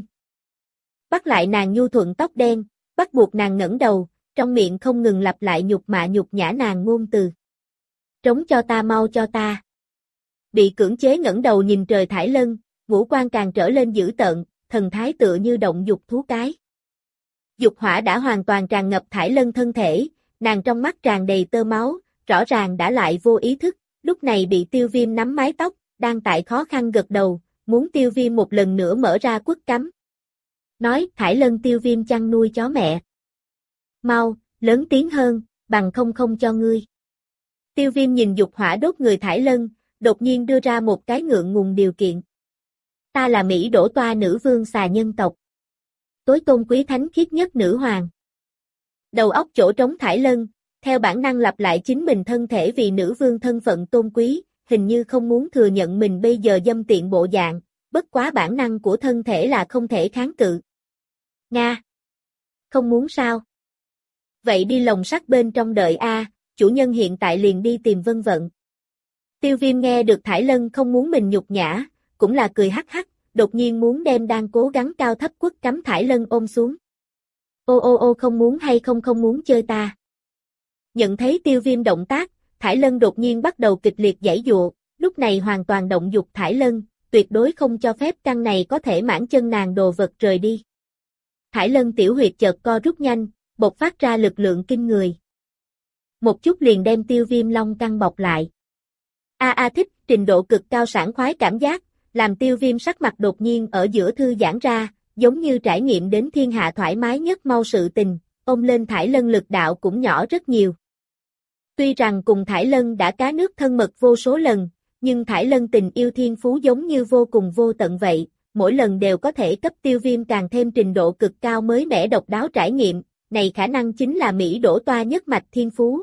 Bắt lại nàng nhu thuận tóc đen, bắt buộc nàng ngẩng đầu, trong miệng không ngừng lặp lại nhục mạ nhục nhã nàng ngôn từ. Trống cho ta mau cho ta. Bị cưỡng chế ngẩng đầu nhìn trời Thải Lân, ngũ quan càng trở lên dữ tợn, thần thái tựa như động dục thú cái. Dục hỏa đã hoàn toàn tràn ngập Thải Lân thân thể, nàng trong mắt tràn đầy tơ máu, rõ ràng đã lại vô ý thức, lúc này bị Tiêu Viêm nắm mái tóc, đang tại khó khăn gật đầu, muốn Tiêu Viêm một lần nữa mở ra quất cắm. Nói, Thải Lân Tiêu Viêm chăn nuôi chó mẹ. Mau, lớn tiếng hơn, bằng không cho ngươi. Tiêu Viêm nhìn dục hỏa đốt người Thải Lân, đột nhiên đưa ra một cái ngượng ngùng điều kiện. Ta là Mỹ đổ toa nữ vương xà nhân tộc. Tối tôn quý thánh khiết nhất nữ hoàng. Đầu óc chỗ trống Thải Lân, theo bản năng lặp lại chính mình thân thể vì nữ vương thân phận tôn quý, hình như không muốn thừa nhận mình bây giờ dâm tiện bộ dạng, bất quá bản năng của thân thể là không thể kháng cự. Nga! Không muốn sao? Vậy đi lồng sắt bên trong đợi chủ nhân hiện tại liền đi tìm Vân Vận. Tiêu Viêm nghe được Thải Lân không muốn mình nhục nhã, cũng là cười hắc hắc, đột nhiên muốn đem đang cố gắng cao thấp quất cắm Thải Lân ôm xuống. Ô không muốn hay không muốn chơi ta. Nhận thấy Tiêu Viêm động tác, Thải Lân đột nhiên bắt đầu kịch liệt giãy giụa, lúc này hoàn toàn động dục Thải Lân, tuyệt đối không cho phép căn này có thể mãn chân nàng đồ vật rời đi. Thải Lân tiểu huyệt chợt co rút nhanh, bộc phát ra lực lượng kinh người. Một chút liền đem Tiêu Viêm long căng bọc lại. Thích, trình độ cực cao sảng khoái cảm giác, làm Tiêu Viêm sắc mặt đột nhiên ở giữa thư giãn ra, giống như trải nghiệm đến thiên hạ thoải mái nhất mau sự tình, ôm lên Thải Lân lực đạo cũng nhỏ rất nhiều. Tuy rằng cùng Thải Lân đã cá nước thân mật vô số lần, nhưng Thải Lân tình yêu thiên phú giống như vô cùng vô tận vậy, mỗi lần đều có thể cấp Tiêu Viêm càng thêm trình độ cực cao mới mẻ độc đáo trải nghiệm, này khả năng chính là Mỹ đổ toa nhất mạch thiên phú.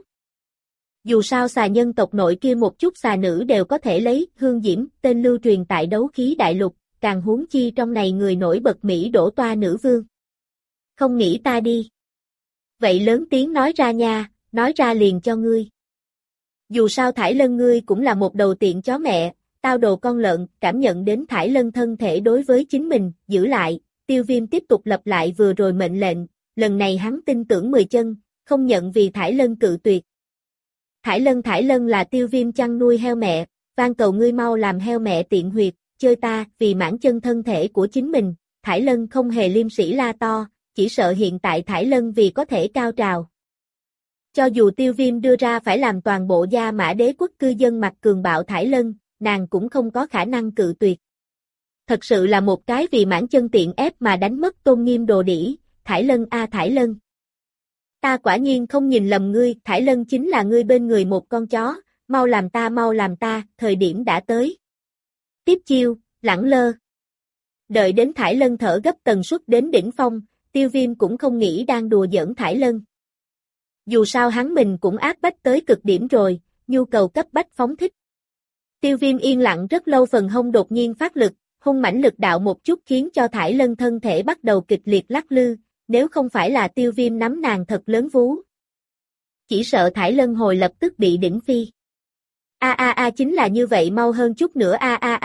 Dù sao xà nhân tộc nội kia một chút xà nữ đều có thể lấy hương diễm tên lưu truyền tại đấu khí đại lục, càng huống chi trong này người nổi bật Mỹ đổ toa nữ vương. Không nghĩ ta đi. Vậy lớn tiếng nói ra nha, nói ra liền cho ngươi. Dù sao Thải Lân ngươi cũng là một đầu tiện chó mẹ, tao đồ con lợn, cảm nhận đến Thải Lân thân thể đối với chính mình, giữ lại, Tiêu Viêm tiếp tục lặp lại vừa rồi mệnh lệnh, lần này hắn tin tưởng 10 chân, không nhận vì Thải Lân cự tuyệt. Thải Lân là Tiêu Viêm chăn nuôi heo mẹ, van cầu ngươi mau làm heo mẹ tiện huyệt, chơi ta, vì mãn chân thân thể của chính mình, Thải Lân không hề liêm sỉ la to, chỉ sợ hiện tại Thải Lân vì có thể cao trào. Cho dù Tiêu Viêm đưa ra phải làm toàn bộ Gia Mã Đế quốc cư dân mặt cường bạo Thải Lân, nàng cũng không có khả năng cự tuyệt. Thật sự là một cái vì mãn chân tiện ép mà đánh mất tôn nghiêm đồ đỉ, Thải Lân a Thải Lân. Ta quả nhiên không nhìn lầm ngươi, Thải Lân chính là ngươi bên người một con chó, mau làm ta, thời điểm đã tới. Tiếp chiêu, lẳng lơ. Đợi đến Thải Lân thở gấp tần suất đến đỉnh phong, Tiêu Viêm cũng không nghĩ đang đùa giỡn Thải Lân. Dù sao hắn mình cũng áp bách tới cực điểm rồi, nhu cầu cấp bách phóng thích. Tiêu Viêm yên lặng rất lâu, phần hông đột nhiên phát lực, hung mãnh lực đạo một chút khiến cho Thải Lân thân thể bắt đầu kịch liệt lắc lư, nếu không phải là Tiêu Viêm nắm nàng thật lớn vú. Chỉ sợ Thải Lân hồi lập tức bị đỉnh phi. Chính là như vậy, mau hơn chút nữa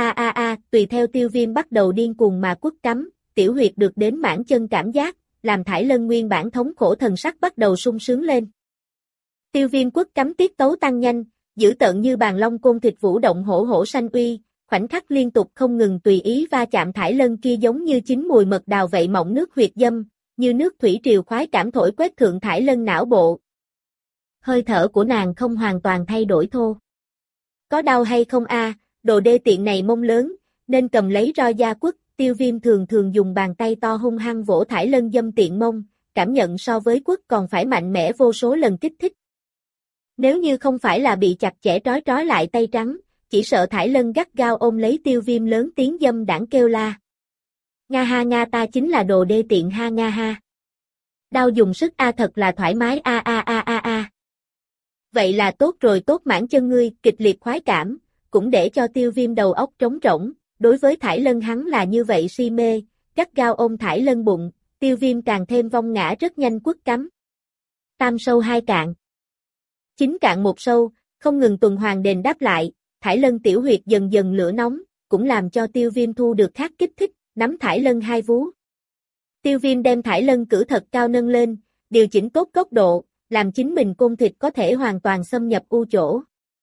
tùy theo Tiêu Viêm bắt đầu điên cuồng mà quất cắm, tiểu huyệt được đến mãn chân cảm giác, làm Thải Lân nguyên bản thống khổ thần sắc bắt đầu sung sướng lên. Tiêu Viêm quất cắm tiết tấu tăng nhanh, dữ tợn như bàn long côn thịt vũ động hổ hổ sanh uy, khoảnh khắc liên tục không ngừng tùy ý va chạm Thải Lân kia giống như chín mùi mật đào vậy mọng nước huyệt dâm, như nước thủy triều khoái cảm thổi quét thượng Thải Lân não bộ. Hơi thở của nàng không hoàn toàn thay đổi thô. Có đau hay không đồ đê tiện này mông lớn, nên cầm lấy roi da quất, Tiêu Viêm thường thường dùng bàn tay to hung hăng vỗ Thải Lân dâm tiện mông, cảm nhận so với quất còn phải mạnh mẽ vô số lần kích thích. Nếu như không phải là bị chặt chẽ trói lại tay trắng, chỉ sợ Thải Lân gắt gao ôm lấy Tiêu Viêm lớn tiếng dâm đãng kêu la. Nga ha Nga, ta chính là đồ đê tiện ha Nga ha. Đau dùng sức thật là thoải mái Vậy là tốt rồi, tốt mãn chân ngươi, kịch liệt khoái cảm, cũng để cho Tiêu Viêm đầu óc trống rỗng, đối với Thải Lân hắn là như vậy si mê, gắt gao ôm Thải Lân bụng, Tiêu Viêm càng thêm vong ngã rất nhanh quất cắm. Tam sâu hai cạn. 9 cạn một sâu, không ngừng tuần hoàn đền đáp lại, Thải Lân tiểu huyệt dần dần lửa nóng, cũng làm cho Tiêu Viêm thu được khác kích thích, nắm Thải Lân hai vú. Tiêu Viêm đem Thải Lân cử thật cao nâng lên, điều chỉnh tốt góc độ, làm chính mình côn thịt có thể hoàn toàn xâm nhập u chỗ.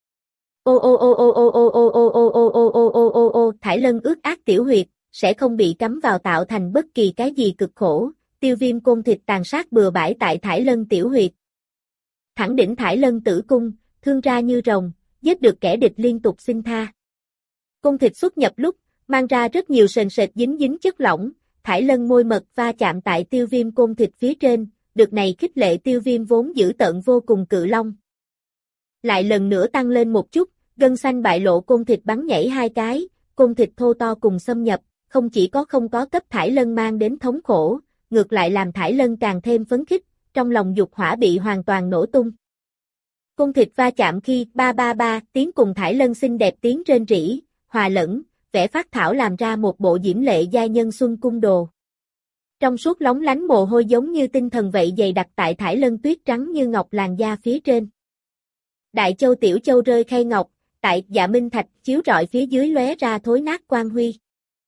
Thải Lân ướt át tiểu huyệt, sẽ không bị cắm vào tạo thành bất kỳ cái gì cực khổ, Tiêu Viêm côn thịt tàn sát bừa bãi tại Thải Lân tiểu huyệt. Thẳng đỉnh Thải Lân tử cung, thương ra như rồng, giết được kẻ địch liên tục xin tha. Côn thịt xuất nhập lúc, mang ra rất nhiều sền sệt dính chất lỏng, Thải Lân môi mật va chạm tại Tiêu Viêm côn thịt phía trên, được này khích lệ Tiêu Viêm vốn dữ tợn vô cùng cự long. Lại lần nữa tăng lên một chút, gân xanh bại lộ, côn thịt bắn nhảy hai cái, côn thịt thô to cùng xâm nhập, không chỉ không có cấp Thải Lân mang đến thống khổ, ngược lại làm Thải Lân càng thêm phấn khích, trong lòng dục hỏa bị hoàn toàn nổ tung. Côn thịt va chạm khi ba tiếng cùng Thải Lân xinh đẹp tiếng rên rỉ, hòa lẫn, vẽ phát thảo làm ra một bộ diễm lệ giai nhân xuân cung đồ. Trong suốt lóng lánh mồ hôi giống như tinh thần vậy dày đặc tại Thải Lân tuyết trắng như ngọc làn da phía trên. Đại châu tiểu châu rơi khay ngọc, tại dạ minh thạch chiếu rọi phía dưới lóe ra thối nát quang huy.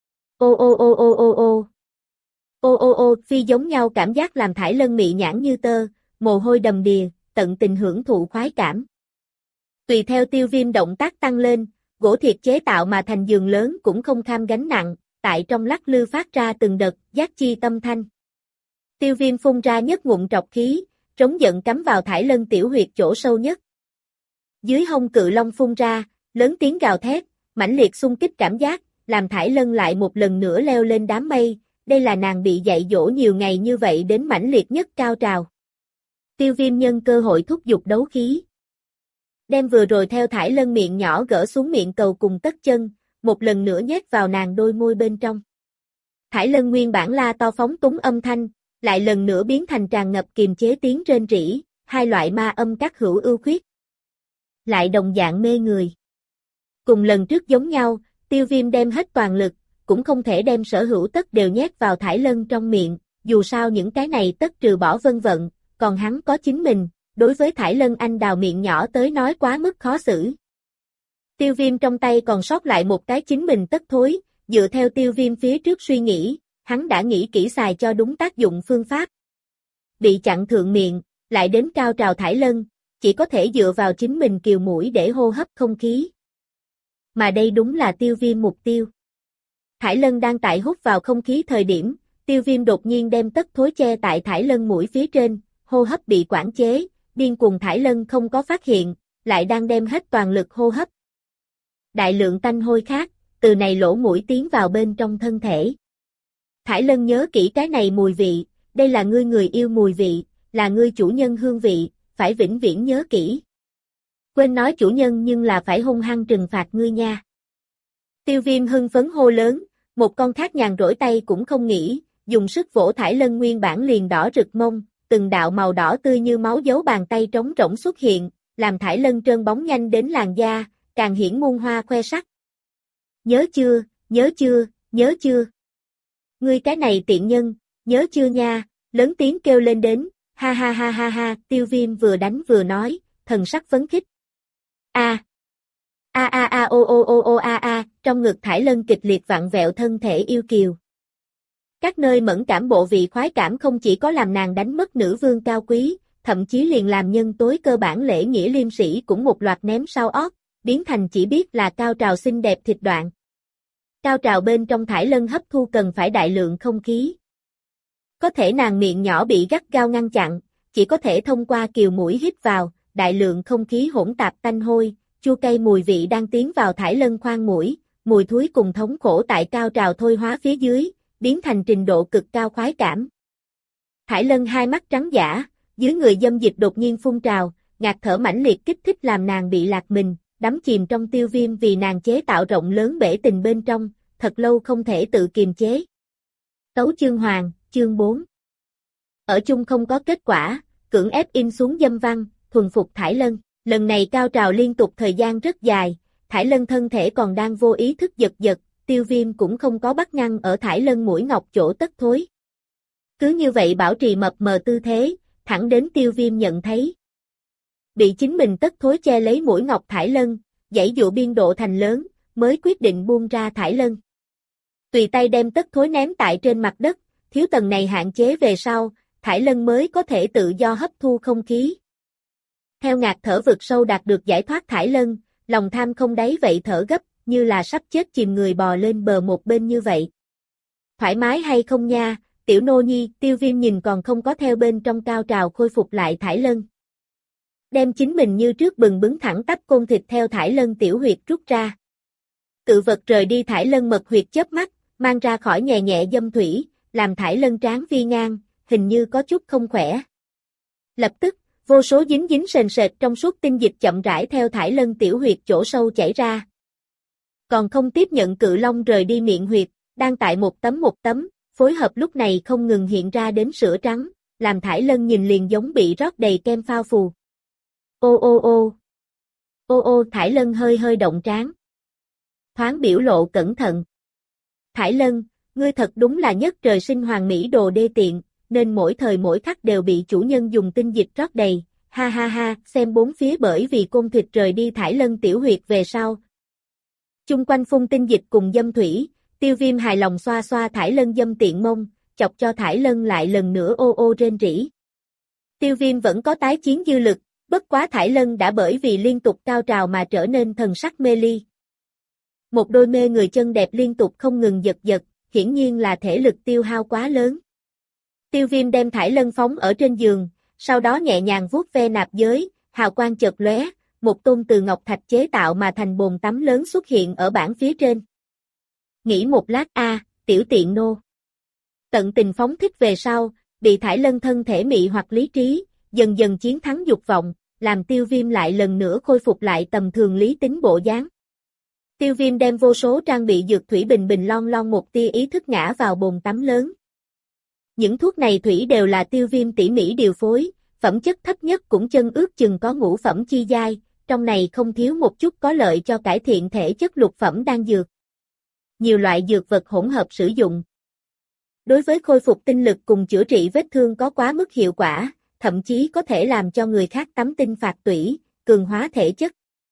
Phi giống nhau cảm giác làm Thải Lân mị nhãn như tơ, mồ hôi đầm đìa, tận tình hưởng thụ khoái cảm. Tùy theo Tiêu Viêm động tác tăng lên, gỗ thiệt chế tạo mà thành giường lớn cũng không kham gánh nặng, tại trong lắc lư phát ra từng đợt giác chi tâm thanh. Tiêu Viêm phun ra nhất ngụm trọc khí, trống giận cắm vào Thải Lân tiểu huyệt chỗ sâu nhất. Dưới hông cự long phun ra, lớn tiếng gào thét, mãnh liệt xung kích cảm giác, làm Thải Lân lại một lần nữa leo lên đám mây, đây là nàng bị dạy dỗ nhiều ngày như vậy đến mãnh liệt nhất cao trào. Tiêu Viêm nhân cơ hội thúc giục đấu khí. Đem vừa rồi theo Thải Lân miệng nhỏ gỡ xuống miệng cầu cùng tất chân, một lần nữa nhét vào nàng đôi môi bên trong. Thải Lân nguyên bản la to phóng túng âm thanh, lại lần nữa biến thành tràn ngập kiềm chế tiếng rên rỉ, hai loại ma âm các hữu ưu khuyết. Lại đồng dạng mê người. Cùng lần trước giống nhau, Tiêu Viêm đem hết toàn lực, cũng không thể đem sở hữu tất đều nhét vào Thải Lân trong miệng, dù sao những cái này tất trừ bỏ vân vận, còn hắn có chính mình, đối với Thải Lân anh đào miệng nhỏ tới nói quá mức khó xử. Tiêu Viêm trong tay còn sót lại một cái chính mình tất thối, dựa theo Tiêu Viêm phía trước suy nghĩ, hắn đã nghĩ kỹ xài cho đúng tác dụng phương pháp. Bị chặn thượng miệng, lại đến cao trào thải lân, chỉ có thể dựa vào chính mình kiều mũi để hô hấp không khí. Mà đây đúng là Tiêu Viêm mục tiêu. Thải lân đang tại hút vào không khí thời điểm, Tiêu Viêm đột nhiên đem tất thối che tại thải lân mũi phía trên, hô hấp bị quản chế, điên cuồng thải lân không có phát hiện, lại đang đem hết toàn lực hô hấp. Đại lượng tanh hôi khác, từ này lỗ mũi tiến vào bên trong thân thể. Thải lân nhớ kỹ cái này mùi vị, đây là ngươi người yêu mùi vị, là ngươi chủ nhân hương vị, phải vĩnh viễn nhớ kỹ. Quên nói chủ nhân nhưng là phải hung hăng trừng phạt ngươi nha. Tiêu Viêm hưng phấn hô lớn, một con khác nhàn rỗi tay cũng không nghĩ, dùng sức vỗ thải lân nguyên bản liền đỏ rực mông, từng đạo màu đỏ tươi như máu dấu bàn tay trống rỗng xuất hiện, làm thải lân trơn bóng nhanh đến làn da, càng hiển muôn hoa khoe sắc. Nhớ chưa, nhớ chưa, nhớ chưa? Ngươi cái này tiện nhân, nhớ chưa nha, lớn tiếng kêu lên đến, ha ha ha ha ha, Tiêu Viêm vừa đánh vừa nói, thần sắc phấn khích. Trong ngực thải lân kịch liệt vặn vẹo thân thể yêu kiều. Các nơi mẫn cảm bộ vị khoái cảm không chỉ có làm nàng đánh mất nữ vương cao quý, thậm chí liền làm nhân tối cơ bản lễ nghĩa liêm sĩ cũng một loạt ném sau ót, biến thành chỉ biết là cao trào xinh đẹp thịt đoạn. Cao trào bên trong thải lân hấp thu cần phải đại lượng không khí. Có thể nàng miệng nhỏ bị gắt gao ngăn chặn, chỉ có thể thông qua kiều mũi hít vào, đại lượng không khí hỗn tạp tanh hôi, chua cay mùi vị đang tiến vào thải lân khoang mũi, mùi thúi cùng thống khổ tại cao trào thôi hóa phía dưới, biến thành trình độ cực cao khoái cảm. Thải lân hai mắt trắng dã, dưới người dâm dịch đột nhiên phun trào, ngạt thở mãnh liệt kích thích làm nàng bị lạc mình, đắm chìm trong Tiêu Viêm vì nàng chế tạo rộng lớn bể tình bên trong, thật lâu không thể tự kiềm chế. Tấu chương hoàng, chương 4. Ở chung không có kết quả, cưỡng ép in xuống dâm văn, thuần phục thải lân, lần này cao trào liên tục thời gian rất dài, thải lân thân thể còn đang vô ý thức giật giật, Tiêu Viêm cũng không có bắt ngăn ở thải lân mũi ngọc chỗ tất thối. Cứ như vậy bảo trì mập mờ tư thế, thẳng đến Tiêu Viêm nhận thấy. Bị chính mình tất thối che lấy mũi ngọc thải lân, giãy dụa biên độ thành lớn, mới quyết định buông ra thải lân. Tùy tay đem tất thối ném tại trên mặt đất, thiếu tầng này hạn chế về sau, thải lân mới có thể tự do hấp thu không khí. Theo ngạt thở vực sâu đạt được giải thoát thải lân, lòng tham không đáy vậy thở gấp, như là sắp chết chìm người bò lên bờ một bên như vậy. Thoải mái hay không nha, tiểu nô nhi, Tiêu Viêm nhìn còn không có theo bên trong cao trào khôi phục lại thải lân. Đem chính mình như trước bừng bứng thẳng tắp côn thịt theo thải lân tiểu huyệt rút ra. Cự vật rời đi thải lân mật huyệt chớp mắt, mang ra khỏi nhẹ nhẹ dâm thủy, làm thải lân tráng vi ngang, hình như có chút không khỏe. Lập tức, vô số dính dính sền sệt trong suốt tinh dịch chậm rãi theo thải lân tiểu huyệt chỗ sâu chảy ra. Còn không tiếp nhận cự long rời đi miệng huyệt, đang tại một tấm, phối hợp lúc này không ngừng hiện ra đến sữa trắng, làm thải lân nhìn liền giống bị rót đầy kem phao phù. Thải lân hơi hơi động trán. Thoáng biểu lộ cẩn thận. Thải lân, ngươi thật đúng là nhất trời sinh hoàng mỹ đồ đê tiện, nên mỗi thời mỗi khắc đều bị chủ nhân dùng tinh dịch rót đầy, ha ha ha, xem bốn phía bởi vì côn thịt rời đi thải lân tiểu huyệt về sau. Chung quanh phun tinh dịch cùng dâm thủy, Tiêu Viêm hài lòng xoa xoa thải lân dâm tiện mông, chọc cho thải lân lại lần nữa rên rỉ. Tiêu Viêm vẫn có tái chiến dư lực, bất quá thải lân đã bởi vì liên tục cao trào mà trở nên thần sắc mê ly. Một đôi mê người chân đẹp liên tục không ngừng giật giật, hiển nhiên là thể lực tiêu hao quá lớn. Tiêu Viêm đem thải lân phóng ở trên giường, sau đó nhẹ nhàng vuốt ve nạp giới, hào quang chợt lóe, một tôn từ ngọc thạch chế tạo mà thành bồn tắm lớn xuất hiện ở bảng phía trên. Nghĩ một lát tiểu tiện nô. Tận tình phóng thích về sau, bị thải lân thân thể mị hoặc lý trí, dần dần chiến thắng dục vọng, làm Tiêu Viêm lại lần nữa khôi phục lại tầm thường lý tính bộ dáng. Tiêu Viêm đem vô số trang bị dược thủy bình bình lon lon một tia ý thức ngã vào bồn tắm lớn. Những thuốc này thủy đều là Tiêu Viêm tỉ mỉ điều phối, phẩm chất thấp nhất cũng chân ước chừng có ngũ phẩm chi giai, trong này không thiếu một chút có lợi cho cải thiện thể chất lục phẩm đan dược. Nhiều loại dược vật hỗn hợp sử dụng. Đối với khôi phục tinh lực cùng chữa trị vết thương có quá mức hiệu quả, thậm chí có thể làm cho người khác tắm tinh phạt tủy, cường hóa thể chất.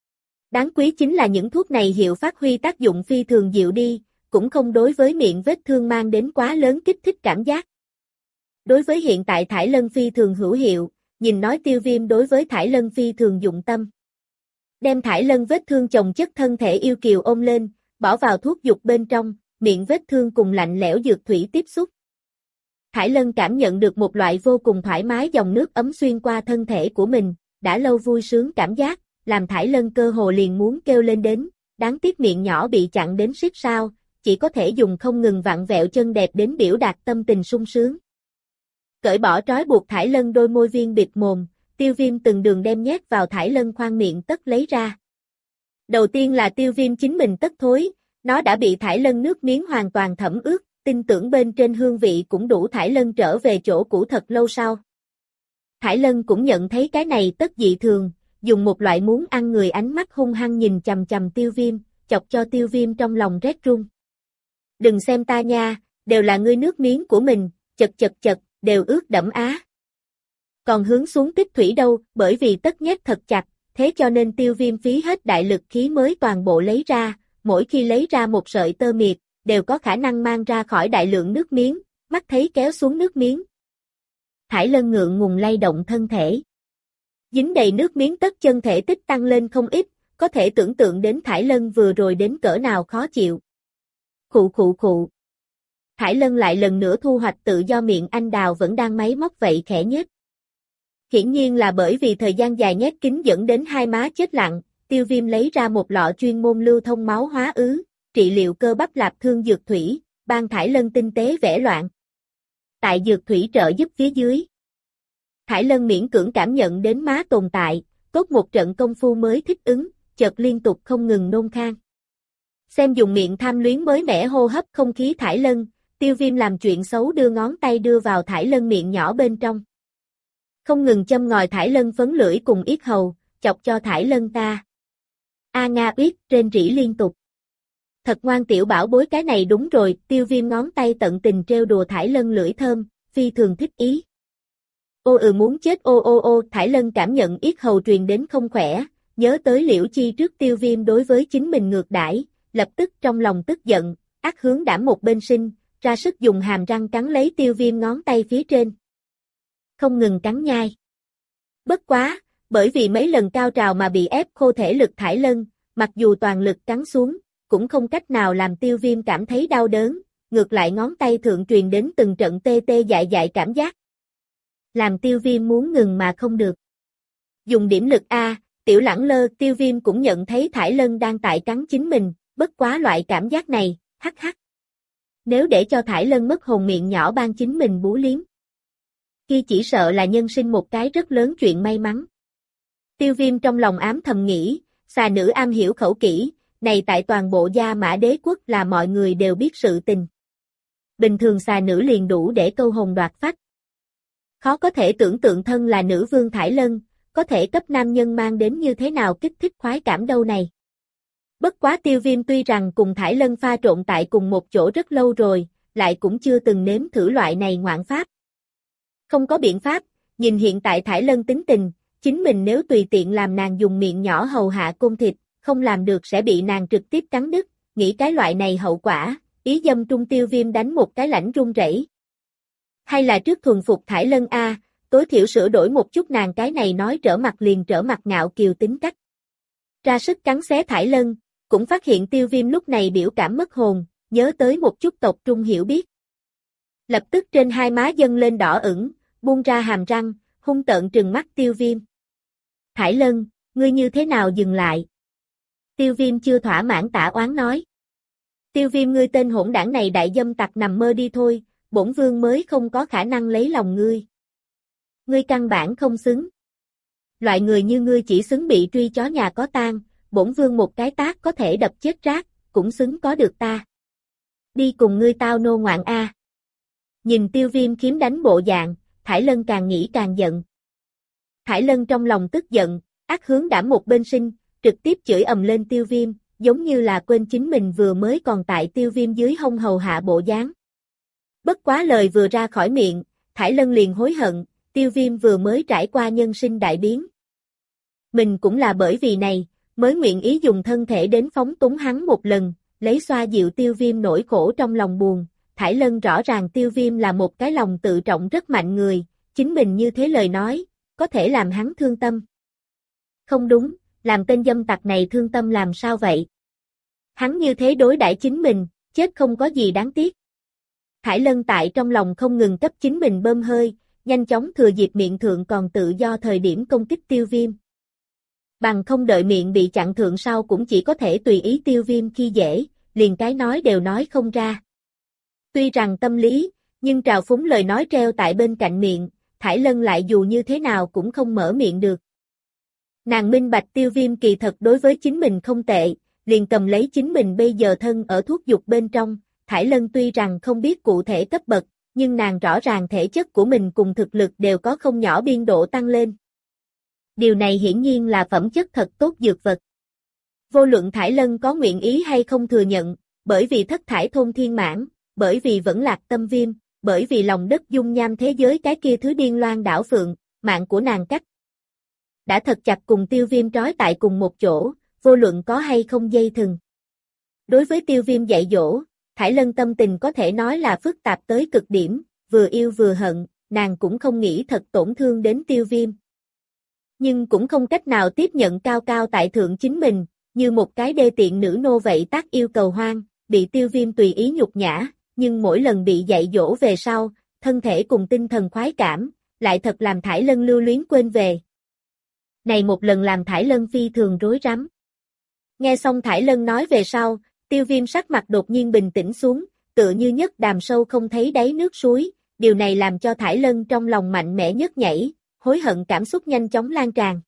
Đáng quý chính là những thuốc này hiệu phát huy tác dụng phi thường dịu đi, cũng không đối với miệng vết thương mang đến quá lớn kích thích cảm giác. Đối với hiện tại thải lân phi thường hữu hiệu, nhìn nói Tiêu Viêm đối với thải lân phi thường dụng tâm. Đem thải lân vết thương chồng chất thân thể yêu kiều ôm lên, bỏ vào thuốc dục bên trong, miệng vết thương cùng lạnh lẽo dược thủy tiếp xúc. Thải lân cảm nhận được một loại vô cùng thoải mái dòng nước ấm xuyên qua thân thể của mình, đã lâu vui sướng cảm giác, làm thải lân cơ hồ liền muốn kêu lên đến, đáng tiếc miệng nhỏ bị chặn đến siết sao, chỉ có thể dùng không ngừng vặn vẹo chân đẹp đến biểu đạt tâm tình sung sướng. Cởi bỏ trói buộc thải lân đôi môi viên bịt mồm, Tiêu Viêm từng đường đem nhét vào thải lân khoang miệng tất lấy ra. Đầu tiên là Tiêu Viêm chính mình tất thối, nó đã bị thải lân nước miếng hoàn toàn thẩm ướt, tin tưởng bên trên hương vị cũng đủ thải lân trở về chỗ cũ thật lâu sau. Thải lân cũng nhận thấy cái này tất dị thường, dùng một loại muốn ăn người ánh mắt hung hăng nhìn chằm chằm Tiêu Viêm, chọc cho Tiêu Viêm trong lòng rét run. Đừng xem ta nha, đều là ngươi nước miếng của mình, chật, đều ướt đẫm á. Còn hướng xuống tích thủy đâu, bởi vì tất nhét thật chặt, thế cho nên Tiêu Viêm phí hết đại lực khí mới toàn bộ lấy ra, mỗi khi lấy ra một sợi tơ miệt, đều có khả năng mang ra khỏi đại lượng nước miếng, mắt thấy kéo xuống nước miếng. Thải lân ngượng ngùng lay động thân thể. Dính đầy nước miếng tất chân thể tích tăng lên không ít, có thể tưởng tượng đến thải lân vừa rồi đến cỡ nào khó chịu. Khụ. Thải lân lại lần nữa thu hoạch tự do miệng anh đào vẫn đang máy móc vậy khẽ nhếch. Hiển nhiên là bởi vì thời gian dài nhét kín dẫn đến hai má chết lặng, Tiêu Viêm lấy ra một lọ chuyên môn lưu thông máu hóa ứ, trị liệu cơ bắp lạp thương dược thủy, ban thải lân tinh tế vẽ loạn. Tại dược thủy trợ giúp phía dưới. Thải lân miễn cưỡng cảm nhận đến má tồn tại, tốt một trận công phu mới thích ứng, chợt liên tục không ngừng nôn khan. Xem dùng miệng tham luyến mới mẻ hô hấp không khí thải lân, Tiêu Viêm làm chuyện xấu đưa ngón tay đưa vào thải lân miệng nhỏ bên trong. Không ngừng châm ngòi thải lân phấn lưỡi cùng yết hầu, chọc cho thải lân ta. A nga uyết rên rỉ liên tục. Thật ngoan tiểu bảo bối cái này đúng rồi, Tiêu Viêm ngón tay tận tình trêu đùa thải lân lưỡi thơm, phi thường thích ý. Muốn chết ô, thải lân cảm nhận yết hầu truyền đến không khỏe, nhớ tới Liễu Chi trước Tiêu Viêm đối với chính mình ngược đãi, lập tức trong lòng tức giận, ác hướng đảm một bên sinh, ra sức dùng hàm răng cắn lấy Tiêu Viêm ngón tay phía trên. Không ngừng cắn nhai. Bất quá, bởi vì mấy lần cao trào mà bị ép khô thể lực thải lân, mặc dù toàn lực cắn xuống, cũng không cách nào làm Tiêu Viêm cảm thấy đau đớn, ngược lại ngón tay thượng truyền đến từng trận tê tê dại cảm giác. Làm Tiêu Viêm muốn ngừng mà không được. Dùng điểm lực A, tiểu lẳng lơ, Tiêu Viêm cũng nhận thấy thải lân đang tại cắn chính mình, bất quá loại cảm giác này, hắc. Nếu để cho thải lân mất hồn miệng nhỏ ban chính mình bú liếm. Kia chỉ sợ là nhân sinh một cái rất lớn chuyện may mắn. Tiêu Viêm trong lòng ám thầm nghĩ, xà nữ am hiểu khẩu kỹ, này tại toàn bộ Gia Mã Đế quốc là mọi người đều biết sự tình. Bình thường xà nữ liền đủ để câu hồn đoạt phách. Khó có thể tưởng tượng thân là nữ vương thải lân, có thể cấp nam nhân mang đến như thế nào kích thích khoái cảm đâu này. Bất quá Tiêu Viêm tuy rằng cùng thải lân pha trộn tại cùng một chỗ rất lâu rồi, lại cũng chưa từng nếm thử loại này ngoạn pháp. Không có biện pháp, nhìn hiện tại thải lân tính tình, chính mình nếu tùy tiện làm nàng dùng miệng nhỏ hầu hạ côn thịt, không làm được sẽ bị nàng trực tiếp cắn đứt, nghĩ cái loại này hậu quả, ý dâm trung Tiêu Viêm đánh một cái lãnh run rẩy. Hay là trước thuần phục thải lân A, tối thiểu sửa đổi một chút nàng cái này nói trở mặt liền trở mặt ngạo kiều tính cách. Ra sức cắn xé thải lân, cũng phát hiện Tiêu Viêm lúc này biểu cảm mất hồn, nhớ tới một chút tộc trung hiểu biết. Lập tức trên hai má dâng lên đỏ ửng, buông ra hàm răng, hung tợn trừng mắt Tiêu Viêm. Thải lân, ngươi như thế nào dừng lại? Tiêu Viêm chưa thỏa mãn tả oán nói. Tiêu Viêm ngươi tên hỗn đảng này đại dâm tặc nằm mơ đi thôi, bổn vương mới không có khả năng lấy lòng ngươi. Ngươi căn bản không xứng. Loại người như ngươi chỉ xứng bị truy chó nhà có tang, bổn vương một cái tát có thể đập chết rác, cũng xứng có được ta. Đi cùng ngươi tao nô ngoạn A. Nhìn Tiêu Viêm kiếm đánh bộ dạng, thải lân càng nghĩ càng giận. Thải lân trong lòng tức giận, ác hướng đảm một bên sinh, trực tiếp chửi ầm lên Tiêu Viêm, giống như là quên chính mình vừa mới còn tại Tiêu Viêm dưới hông hầu hạ bộ dáng. Bất quá lời vừa ra khỏi miệng, thải lân liền hối hận, Tiêu Viêm vừa mới trải qua nhân sinh đại biến. Mình cũng là bởi vì này, mới nguyện ý dùng thân thể đến phóng túng hắn một lần, lấy xoa dịu Tiêu Viêm nỗi khổ trong lòng buồn. Thải Lân rõ ràng Tiêu Viêm là một cái lòng tự trọng rất mạnh người, chính mình như thế lời nói, có thể làm hắn thương tâm. Không đúng, làm tên dâm tặc này thương tâm làm sao vậy? Hắn như thế đối đãi chính mình, chết không có gì đáng tiếc. Thải Lân tại trong lòng không ngừng cấp chính mình bơm hơi, nhanh chóng thừa dịp miệng thượng còn tự do thời điểm công kích Tiêu Viêm. Bằng không đợi miệng bị chặn thượng sau cũng chỉ có thể tùy ý Tiêu Viêm khi dễ, liền cái nói đều nói không ra. Tuy rằng tâm lý, nhưng trào phúng lời nói treo tại bên cạnh miệng, Thải Lân lại dù như thế nào cũng không mở miệng được. Nàng minh bạch Tiêu Viêm kỳ thật đối với chính mình không tệ, liền cầm lấy chính mình bây giờ thân ở thuốc dục bên trong. Thải Lân tuy rằng không biết cụ thể cấp bậc, nhưng nàng rõ ràng thể chất của mình cùng thực lực đều có không nhỏ biên độ tăng lên. Điều này hiển nhiên là phẩm chất thật tốt dược vật. Vô luận Thải Lân có nguyện ý hay không thừa nhận, bởi vì thất thải thôn thiên mãn, bởi vì vẫn lạc tâm viêm, bởi vì lòng đất dung nham thế giới cái kia thứ điên loan đảo phượng, mạng của nàng cắt. Đã thật chặt cùng Tiêu Viêm trói tại cùng một chỗ, vô luận có hay không dây thừng. Đối với Tiêu Viêm dạy dỗ, Thải Lân tâm tình có thể nói là phức tạp tới cực điểm, vừa yêu vừa hận, nàng cũng không nghĩ thật tổn thương đến Tiêu Viêm. Nhưng cũng không cách nào tiếp nhận cao cao tại thượng chính mình, như một cái đê tiện nữ nô vậy tác yêu cầu hoang, bị Tiêu Viêm tùy ý nhục nhã, nhưng mỗi lần bị dạy dỗ về sau, thân thể cùng tinh thần khoái cảm, lại thật làm Thải Lân lưu luyến quên về. Này một lần làm Thải Lân phi thường rối rắm. Nghe xong Thải Lân nói về sau, Tiêu Viêm sắc mặt đột nhiên bình tĩnh xuống, tựa như nhất đàm sâu không thấy đáy nước suối, điều này làm cho Thải Lân trong lòng mạnh mẽ nhấc nhảy, hối hận cảm xúc nhanh chóng lan tràn.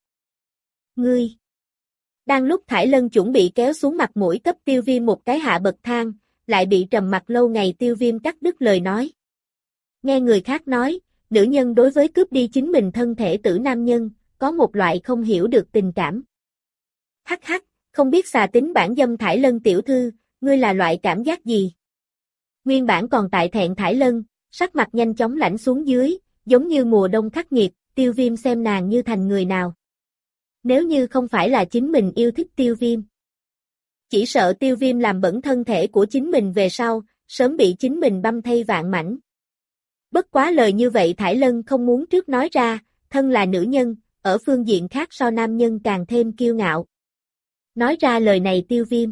Ngươi! Đang lúc Thải Lân chuẩn bị kéo xuống mặt mũi cấp Tiêu Viêm một cái hạ bậc thang, lại bị trầm mặc lâu ngày Tiêu Viêm cắt đứt lời nói. Nghe người khác nói, nữ nhân đối với cướp đi chính mình thân thể tử nam nhân, có một loại không hiểu được tình cảm. Hắc hắc, không biết xà tính bản dâm Thải Lân tiểu thư, ngươi là loại cảm giác gì? Nguyên bản còn tại thẹn Thải Lân, sắc mặt nhanh chóng lạnh xuống dưới, giống như mùa đông khắc nghiệt, Tiêu Viêm xem nàng như thành người nào. Nếu như không phải là chính mình yêu thích Tiêu Viêm, chỉ sợ Tiêu Viêm làm bẩn thân thể của chính mình về sau, sớm bị chính mình băm thây vạn mảnh. Bất quá lời như vậy Thải Lân không muốn trước nói ra, thân là nữ nhân, ở phương diện khác so nam nhân càng thêm kiêu ngạo. Nói ra lời này Tiêu Viêm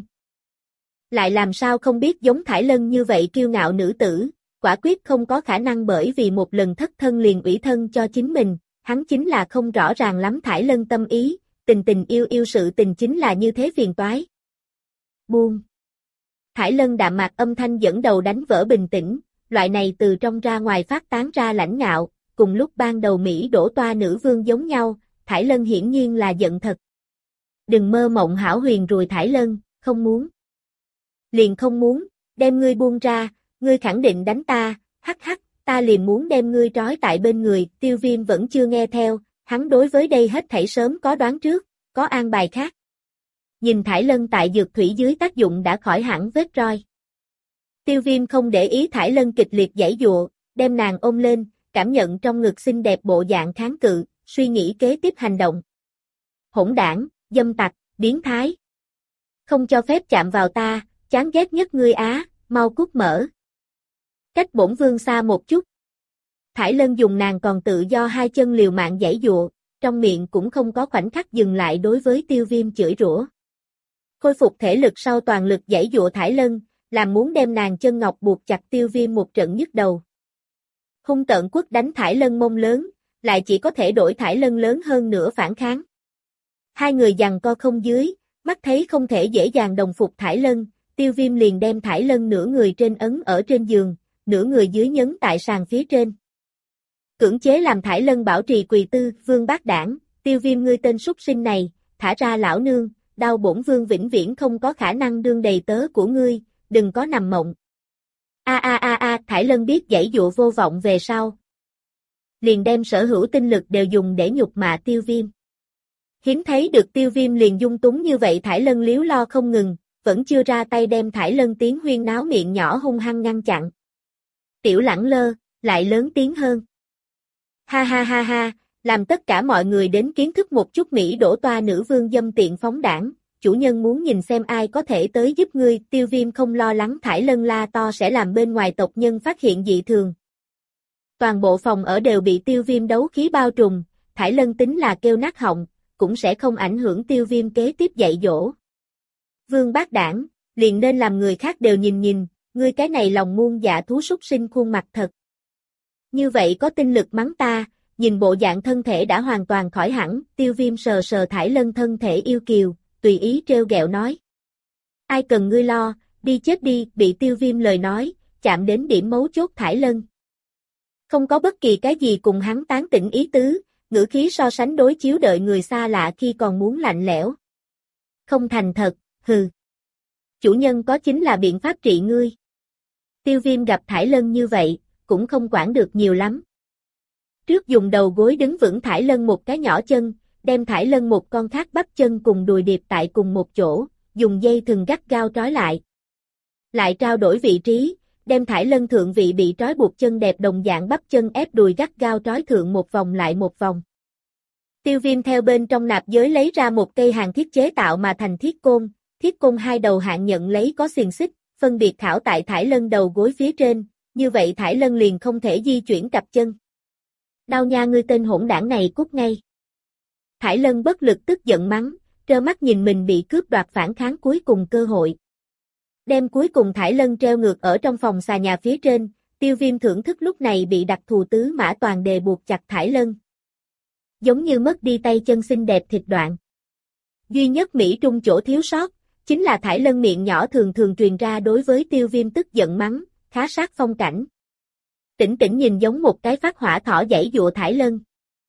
lại làm sao không biết giống Thải Lân như vậy kiêu ngạo nữ tử, quả quyết không có khả năng bởi vì một lần thất thân liền ủy thân cho chính mình, hắn chính là không rõ ràng lắm Thải Lân tâm ý, tình tình yêu yêu sự tình chính là như thế phiền toái. Buông. Thải Lân đạm mạc âm thanh dẫn đầu đánh vỡ bình tĩnh, loại này từ trong ra ngoài phát tán ra lãnh ngạo, cùng lúc ban đầu Mỹ đổ toa nữ vương giống nhau, Thải Lân hiển nhiên là giận thật. Đừng mơ mộng hão huyền rồi Thải Lân, không muốn. Liền không muốn, đem ngươi buông ra, ngươi khẳng định đánh ta, hắc hắc, ta liền muốn đem ngươi trói tại bên người, Tiêu Viêm vẫn chưa nghe theo, hắn đối với đây hết thảy sớm có đoán trước, có an bài khác. Nhìn Thải Lân tại dược thủy dưới tác dụng đã khỏi hẳn vết roi. Tiêu Viêm không để ý Thải Lân kịch liệt giãy giụa, đem nàng ôm lên, cảm nhận trong ngực xinh đẹp bộ dạng kháng cự, suy nghĩ kế tiếp hành động. Hỗn đảng, dâm tặc, biến thái. Không cho phép chạm vào ta, chán ghét nhất ngươi á, mau cút mở. Cách bổn vương xa một chút. Thải Lân dùng nàng còn tự do hai chân liều mạng giãy giụa, trong miệng cũng không có khoảnh khắc dừng lại đối với Tiêu Viêm chửi rủa. Khôi phục thể lực sau toàn lực giãy giụa Thải Lân, làm muốn đem nàng chân ngọc buộc chặt Tiêu Viêm một trận nhức đầu. Hung tợn quất đánh Thải Lân mông lớn, lại chỉ có thể đổi Thải Lân lớn hơn nữa phản kháng. Hai người giằng co không dưới, mắt thấy không thể dễ dàng đồng phục Thải Lân, Tiêu Viêm liền đem Thải Lân nửa người trên ấn ở trên giường, nửa người dưới nhấn tại sàn phía trên. Cưỡng chế làm Thải Lân bảo trì quỳ tư, vương bác đảng, Tiêu Viêm ngươi tên súc sinh này, thả ra lão nương, đau bổn vương vĩnh viễn không có khả năng đương đầy tớ của ngươi, đừng có nằm mộng. Thải Lân biết giãy dụa vô vọng về sau. Liền đem sở hữu tinh lực đều dùng để nhục mạ Tiêu Viêm. Hiếm thấy được Tiêu Viêm liền dung túng như vậy Thải Lân líu lo không ngừng, vẫn chưa ra tay đem Thải Lân tiếng huyên náo miệng nhỏ hung hăng ngăn chặn. Tiểu lẳng lơ, lại lớn tiếng hơn. Ha ha ha ha, làm tất cả mọi người đến kiến thức một chút Mỹ đổ toa nữ vương dâm tiện phóng đảng, chủ nhân muốn nhìn xem ai có thể tới giúp ngươi, Tiêu Viêm không lo lắng Thải Lân la to sẽ làm bên ngoài tộc nhân phát hiện dị thường. Toàn bộ phòng ở đều bị Tiêu Viêm đấu khí bao trùm, Thải Lân tính là kêu nát họng, cũng sẽ không ảnh hưởng Tiêu Viêm kế tiếp dạy dỗ. Vương bác đảng, liền nên làm người khác đều nhìn, ngươi cái này lòng muôn dạ thú súc sinh khuôn mặt thật. Như vậy có tinh lực mắng ta, nhìn bộ dạng thân thể đã hoàn toàn khỏi hẳn, Tiêu Viêm sờ sờ Thải Lân thân thể yêu kiều, tùy ý trêu ghẹo nói. Ai cần ngươi lo, đi chết đi, bị Tiêu Viêm lời nói, chạm đến điểm mấu chốt Thải Lân. Không có bất kỳ cái gì cùng hắn tán tỉnh ý tứ, ngữ khí so sánh đối chiếu đợi người xa lạ khi còn muốn lạnh lẽo. Không thành thật, hừ. Chủ nhân có chính là biện pháp trị ngươi. Tiêu Viêm gặp Thải Lân như vậy, cũng không quản được nhiều lắm. Trước dùng đầu gối đứng vững Thải Lân một cái nhỏ chân, đem Thải Lân một con khác bắp chân cùng đùi điệp tại cùng một chỗ, dùng dây thừng gắt gao trói lại. Lại trao đổi vị trí, đem Thải Lân thượng vị bị trói buộc chân đẹp đồng dạng bắp chân ép đùi gắt gao trói thượng một vòng lại một vòng. Tiêu Viêm theo bên trong nạp giới lấy ra một cây hàng thiết chế tạo mà thành thiết côn hai đầu hạng nhận lấy có xiềng xích, phân biệt khảo tại Thải Lân đầu gối phía trên, như vậy Thải Lân liền không thể di chuyển cặp chân. Đau nha ngươi tên hỗn đảng này cút ngay. Thải Lân bất lực tức giận mắng, trơ mắt nhìn mình bị cướp đoạt phản kháng cuối cùng cơ hội. Đem cuối cùng Thải Lân treo ngược ở trong phòng xà nhà phía trên, Tiêu Viêm thưởng thức lúc này bị đặc thù tứ mã toàn đề buộc chặt Thải Lân. Giống như mất đi tay chân xinh đẹp thịt đoạn. Duy nhất Mỹ Trung chỗ thiếu sót, chính là Thải Lân miệng nhỏ thường thường truyền ra đối với Tiêu Viêm tức giận mắng, khá sát phong cảnh. Tỉnh tỉnh nhìn giống một cái phát hỏa thỏ giãy dụa Thải Lân.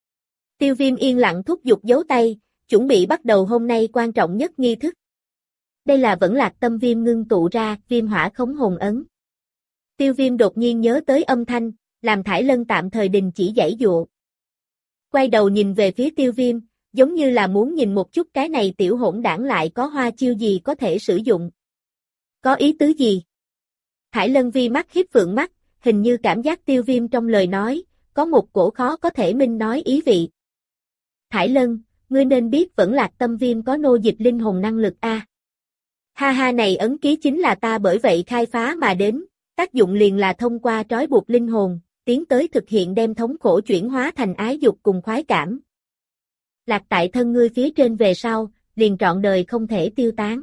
Tiêu Viêm yên lặng thúc giục giấu tay, chuẩn bị bắt đầu hôm nay quan trọng nhất nghi thức. Đây là vẫn lạc tâm viêm ngưng tụ ra, viêm hỏa khống hồn ấn. Tiêu Viêm đột nhiên nhớ tới âm thanh, làm Thải Lân tạm thời đình chỉ giãy dụa. Quay đầu nhìn về phía Tiêu Viêm, giống như là muốn nhìn một chút cái này tiểu hỗn đảng lại có hoa chiêu gì có thể sử dụng. Có ý tứ gì? Thải Lân vi mắt hiếp phượng mắt, hình như cảm giác Tiêu Viêm trong lời nói, có một cổ khó có thể minh nói ý vị. Thải Lân, ngươi nên biết vẫn lạc tâm viêm có nô dịch linh hồn năng lực a. Ha ha, này ấn ký chính là ta bởi vậy khai phá mà đến, tác dụng liền là thông qua trói buộc linh hồn, tiến tới thực hiện đem thống khổ chuyển hóa thành ái dục cùng khoái cảm. Lạc tại thân ngươi phía trên về sau, liền trọn đời không thể tiêu tán.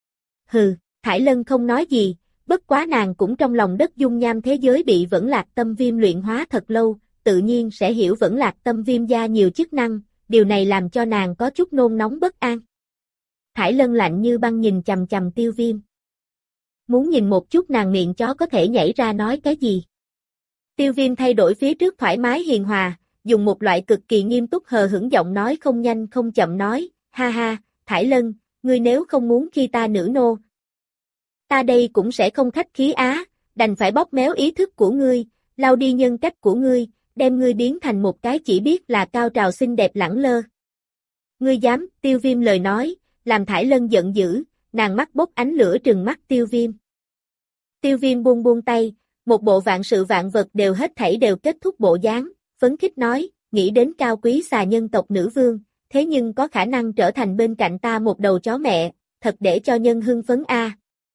Hừ, Thải Lân không nói gì, bất quá nàng cũng trong lòng đất dung nham thế giới bị vẫn lạc tâm viêm luyện hóa thật lâu, tự nhiên sẽ hiểu vẫn lạc tâm viêm gia nhiều chức năng, điều này làm cho nàng có chút nôn nóng bất an. Thải Lân lạnh như băng nhìn chằm chằm Tiêu Viêm. Muốn nhìn một chút nàng miệng chó có thể nhảy ra nói cái gì. Tiêu Viêm thay đổi phía trước thoải mái hiền hòa, dùng một loại cực kỳ nghiêm túc hờ hững giọng nói không nhanh không chậm nói, ha ha, Thải Lân, ngươi nếu không muốn khi ta nữ nô. Ta đây cũng sẽ không khách khí á, đành phải bóp méo ý thức của ngươi, lau đi nhân cách của ngươi, đem ngươi biến thành một cái chỉ biết là cao trào xinh đẹp lẳng lơ. Ngươi dám, Tiêu Viêm lời nói, làm Thải Lân giận dữ, nàng mắt bốc ánh lửa trừng mắt Tiêu Viêm. Tiêu Viêm buông tay, một bộ vạn sự vạn vật đều hết thảy đều kết thúc bộ dáng, phấn khích nói, nghĩ đến cao quý xà nhân tộc nữ vương, thế nhưng có khả năng trở thành bên cạnh ta một đầu chó mẹ, thật để cho nhân hưng phấn a.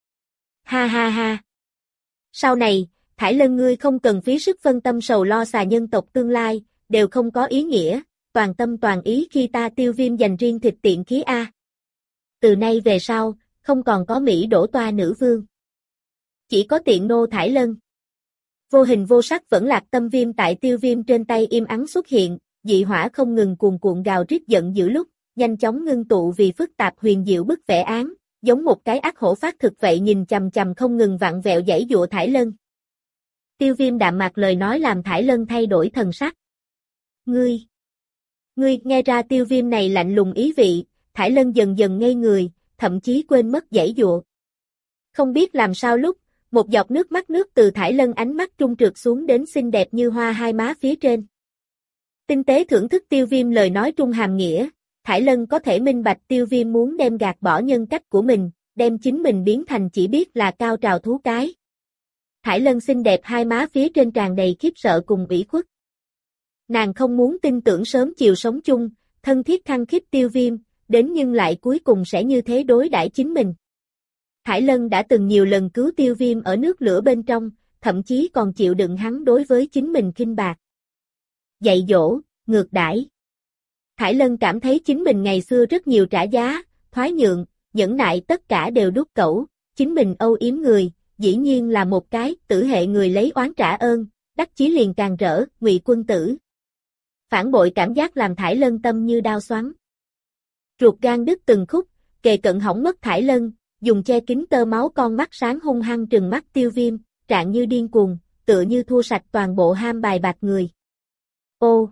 Ha ha ha. Sau này, Thải Lân ngươi không cần phí sức phân tâm sầu lo xà nhân tộc tương lai, đều không có ý nghĩa, toàn tâm toàn ý khi ta Tiêu Viêm dành riêng thịt tiện khí a. Từ nay về sau, không còn có Mỹ đổ toa nữ vương. Chỉ có tiện nô Thải Lân. Vô hình vô sắc vẫn lạc tâm viêm tại Tiêu Viêm trên tay im ắng xuất hiện, dị hỏa không ngừng cuồn cuộn gào rít giận dữ lúc, nhanh chóng ngưng tụ vì phức tạp huyền diệu bức vẽ án, giống một cái ác hổ phát thực vậy nhìn chằm chằm không ngừng vặn vẹo giãy giụa Thải Lân. Tiêu Viêm đạm mạc lời nói làm Thải Lân thay đổi thần sắc. Ngươi nghe ra Tiêu Viêm này lạnh lùng ý vị, Thải Lân dần dần ngây người, thậm chí quên mất giãy giụa. Không biết làm sao lúc, một giọt nước mắt nước từ Thải Lân ánh mắt trung trượt xuống đến xinh đẹp như hoa hai má phía trên. Tinh tế thưởng thức Tiêu Viêm lời nói trung hàm nghĩa, Thải Lân có thể minh bạch Tiêu Viêm muốn đem gạt bỏ nhân cách của mình, đem chính mình biến thành chỉ biết là cao trào thú cái. Thải Lân xinh đẹp hai má phía trên tràn đầy khiếp sợ cùng ủy khuất. Nàng không muốn tin tưởng sớm chiều sống chung, thân thiết khăng khít Tiêu Viêm, đến nhưng lại cuối cùng sẽ như thế đối đãi chính mình. Thải Lân đã từng nhiều lần cứu Tiêu Viêm ở nước lửa bên trong, thậm chí còn chịu đựng hắn đối với chính mình khinh bạc. Dạy dỗ, ngược đãi. Thải Lân cảm thấy chính mình ngày xưa rất nhiều trả giá, thoái nhượng, nhẫn nại tất cả đều đút cẩu, chính mình âu yếm người, dĩ nhiên là một cái tử hệ người lấy oán trả ơn, đắc chí liền càng rỡ, Ngụy quân tử. Phản bội cảm giác làm Thải Lân tâm như đao xoắn. Ruột gan đứt từng khúc, kề cận hỏng mất Thải Lân, dùng che kín tơ máu con mắt sáng hung hăng trừng mắt Tiêu Viêm, trạng như điên cuồng, tựa như thua sạch toàn bộ ham bài bạc người. Ô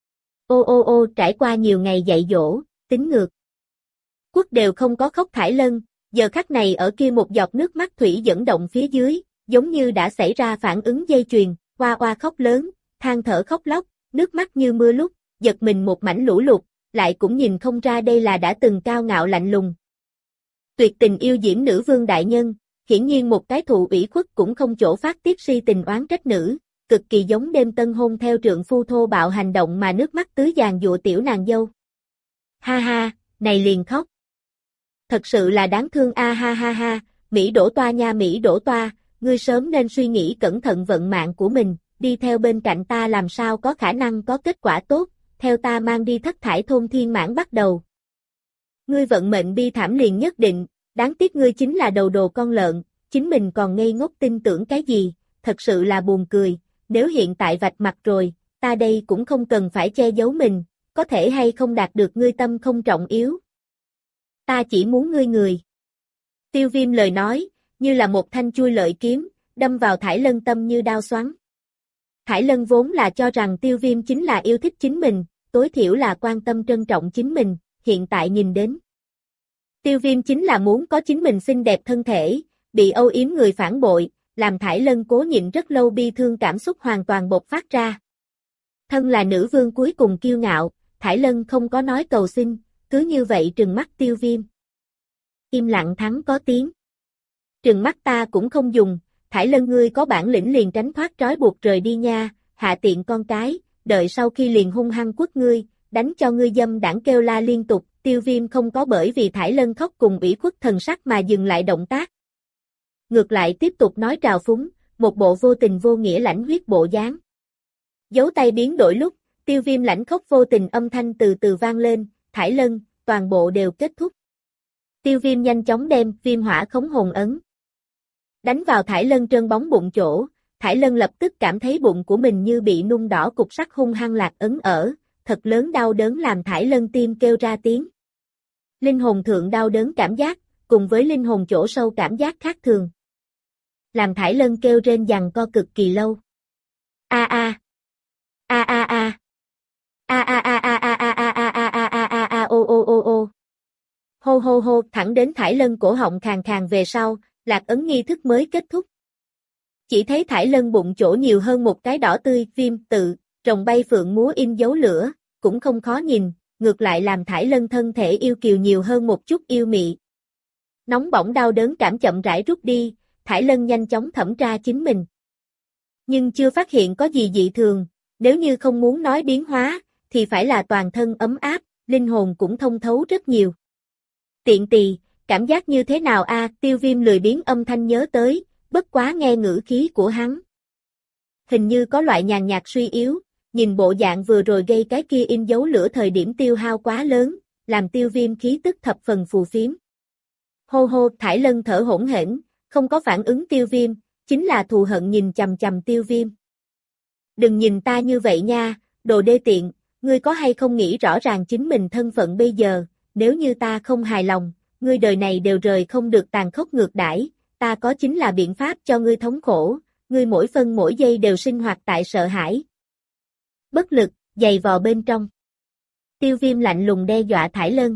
trải qua nhiều ngày dạy dỗ, tính ngược. Quốc đều không có khóc Thải Lân, giờ khắc này ở kia một giọt nước mắt thủy dẫn động phía dưới, giống như đã xảy ra phản ứng dây chuyền, oa oa khóc lớn, than thở khóc lóc, nước mắt như mưa lúc, giật mình một mảnh lũ lụt, lại cũng nhìn không ra đây là đã từng cao ngạo lạnh lùng. Tuyệt tình yêu diễm nữ vương đại nhân, hiển nhiên một cái thụ ủy khuất cũng không chỗ phát tiết si tình oán trách nữ, cực kỳ giống đêm tân hôn theo trượng phu thô bạo hành động mà nước mắt tứ dàn dụa tiểu nàng dâu. Ha ha, này liền khóc. Thật sự là đáng thương a ha ha ha, Mỹ đổ toa nha Mỹ đổ toa, ngươi sớm nên suy nghĩ cẩn thận vận mạng của mình, đi theo bên cạnh ta làm sao có khả năng có kết quả tốt, theo ta mang đi thất thải thôn thiên mãn bắt đầu. Ngươi vận mệnh bi thảm liền nhất định, đáng tiếc ngươi chính là đầu đồ con lợn, chính mình còn ngây ngốc tin tưởng cái gì, thật sự là buồn cười, nếu hiện tại vạch mặt rồi, ta đây cũng không cần phải che giấu mình, có thể hay không đạt được ngươi tâm không trọng yếu. Ta chỉ muốn ngươi người. Tiêu Viêm lời nói, như là một thanh chui lợi kiếm, đâm vào Thải Lân tâm như đao xoắn. Thải Lân vốn là cho rằng Tiêu Viêm chính là yêu thích chính mình, tối thiểu là quan tâm trân trọng chính mình, hiện tại nhìn đến. Tiêu Viêm chính là muốn có chính mình xinh đẹp thân thể, bị âu yếm người phản bội, làm Thải Lân cố nhịn rất lâu bi thương cảm xúc hoàn toàn bộc phát ra. Thân là nữ vương cuối cùng kiêu ngạo, Thải Lân không có nói cầu xin, cứ như vậy trừng mắt Tiêu Viêm. Im lặng thắng có tiếng. Trừng mắt ta cũng không dùng, Thải Lân ngươi có bản lĩnh liền tránh thoát trói buộc rời đi nha, hạ tiện con cái, đợi sau khi liền hung hăng quất ngươi, đánh cho ngươi dâm đảng kêu la liên tục, Tiêu Viêm không có bởi vì Thải Lân khóc cùng ủy khuất thần sắc mà dừng lại động tác. Ngược lại tiếp tục nói trào phúng, một bộ vô tình vô nghĩa lãnh huyết bộ dáng. Dấu tay biến đổi lúc, Tiêu Viêm lãnh khóc vô tình âm thanh từ từ vang lên, Thải Lân, toàn bộ đều kết thúc. Tiêu Viêm nhanh chóng đem viêm hỏa khống hồn ấn đánh vào Thải Lân trơn bóng bụng chỗ, Thải Lân lập tức cảm thấy bụng của mình như bị nung đỏ cục sắt hung hăng lạc ấn ở, thật lớn đau đớn làm Thải Lân tim kêu ra tiếng. Linh hồn thượng đau đớn cảm giác, cùng với linh hồn chỗ sâu cảm giác khác thường. Làm Thải Lân kêu rên giằng co cực kỳ lâu. A a a a a a a a a a a a a a a a a ô ô ô ô. Hô hô hô, thẳng đến Thải Lân cổ họng khàn khàn về sau, lạc ấn nghi thức mới kết thúc. Chỉ thấy Thải Lân bụng chỗ nhiều hơn một cái đỏ tươi, viêm, tự, rồng bay phượng múa in dấu lửa, cũng không khó nhìn, ngược lại làm Thải Lân thân thể yêu kiều nhiều hơn một chút yêu mị. Nóng bỏng đau đớn cảm chậm rãi rút đi, Thải Lân nhanh chóng thẩm tra chính mình. Nhưng chưa phát hiện có gì dị thường, nếu như không muốn nói biến hóa, thì phải là toàn thân ấm áp, linh hồn cũng thông thấu rất nhiều. Tiện tỳ, cảm giác như thế nào a? Tiêu Viêm lười biếng âm thanh nhớ tới, bất quá nghe ngữ khí của hắn. Hình như có loại nhàn nhạt suy yếu, nhìn bộ dạng vừa rồi gây cái kia in dấu lửa thời điểm tiêu hao quá lớn, làm Tiêu Viêm khí tức thập phần phù phiếm. Hô hô, Thải Lân thở hỗn hển, không có phản ứng Tiêu Viêm, chính là thù hận nhìn chằm chằm Tiêu Viêm. Đừng nhìn ta như vậy nha, đồ đê tiện, ngươi có hay không nghĩ rõ ràng chính mình thân phận bây giờ, nếu như ta không hài lòng, ngươi đời này đều rời không được tàn khốc ngược đãi, ta có chính là biện pháp cho ngươi thống khổ, ngươi mỗi phân mỗi giây đều sinh hoạt tại sợ hãi. Bất lực, dày vò bên trong. Tiêu Viêm lạnh lùng đe dọa Thải Lân.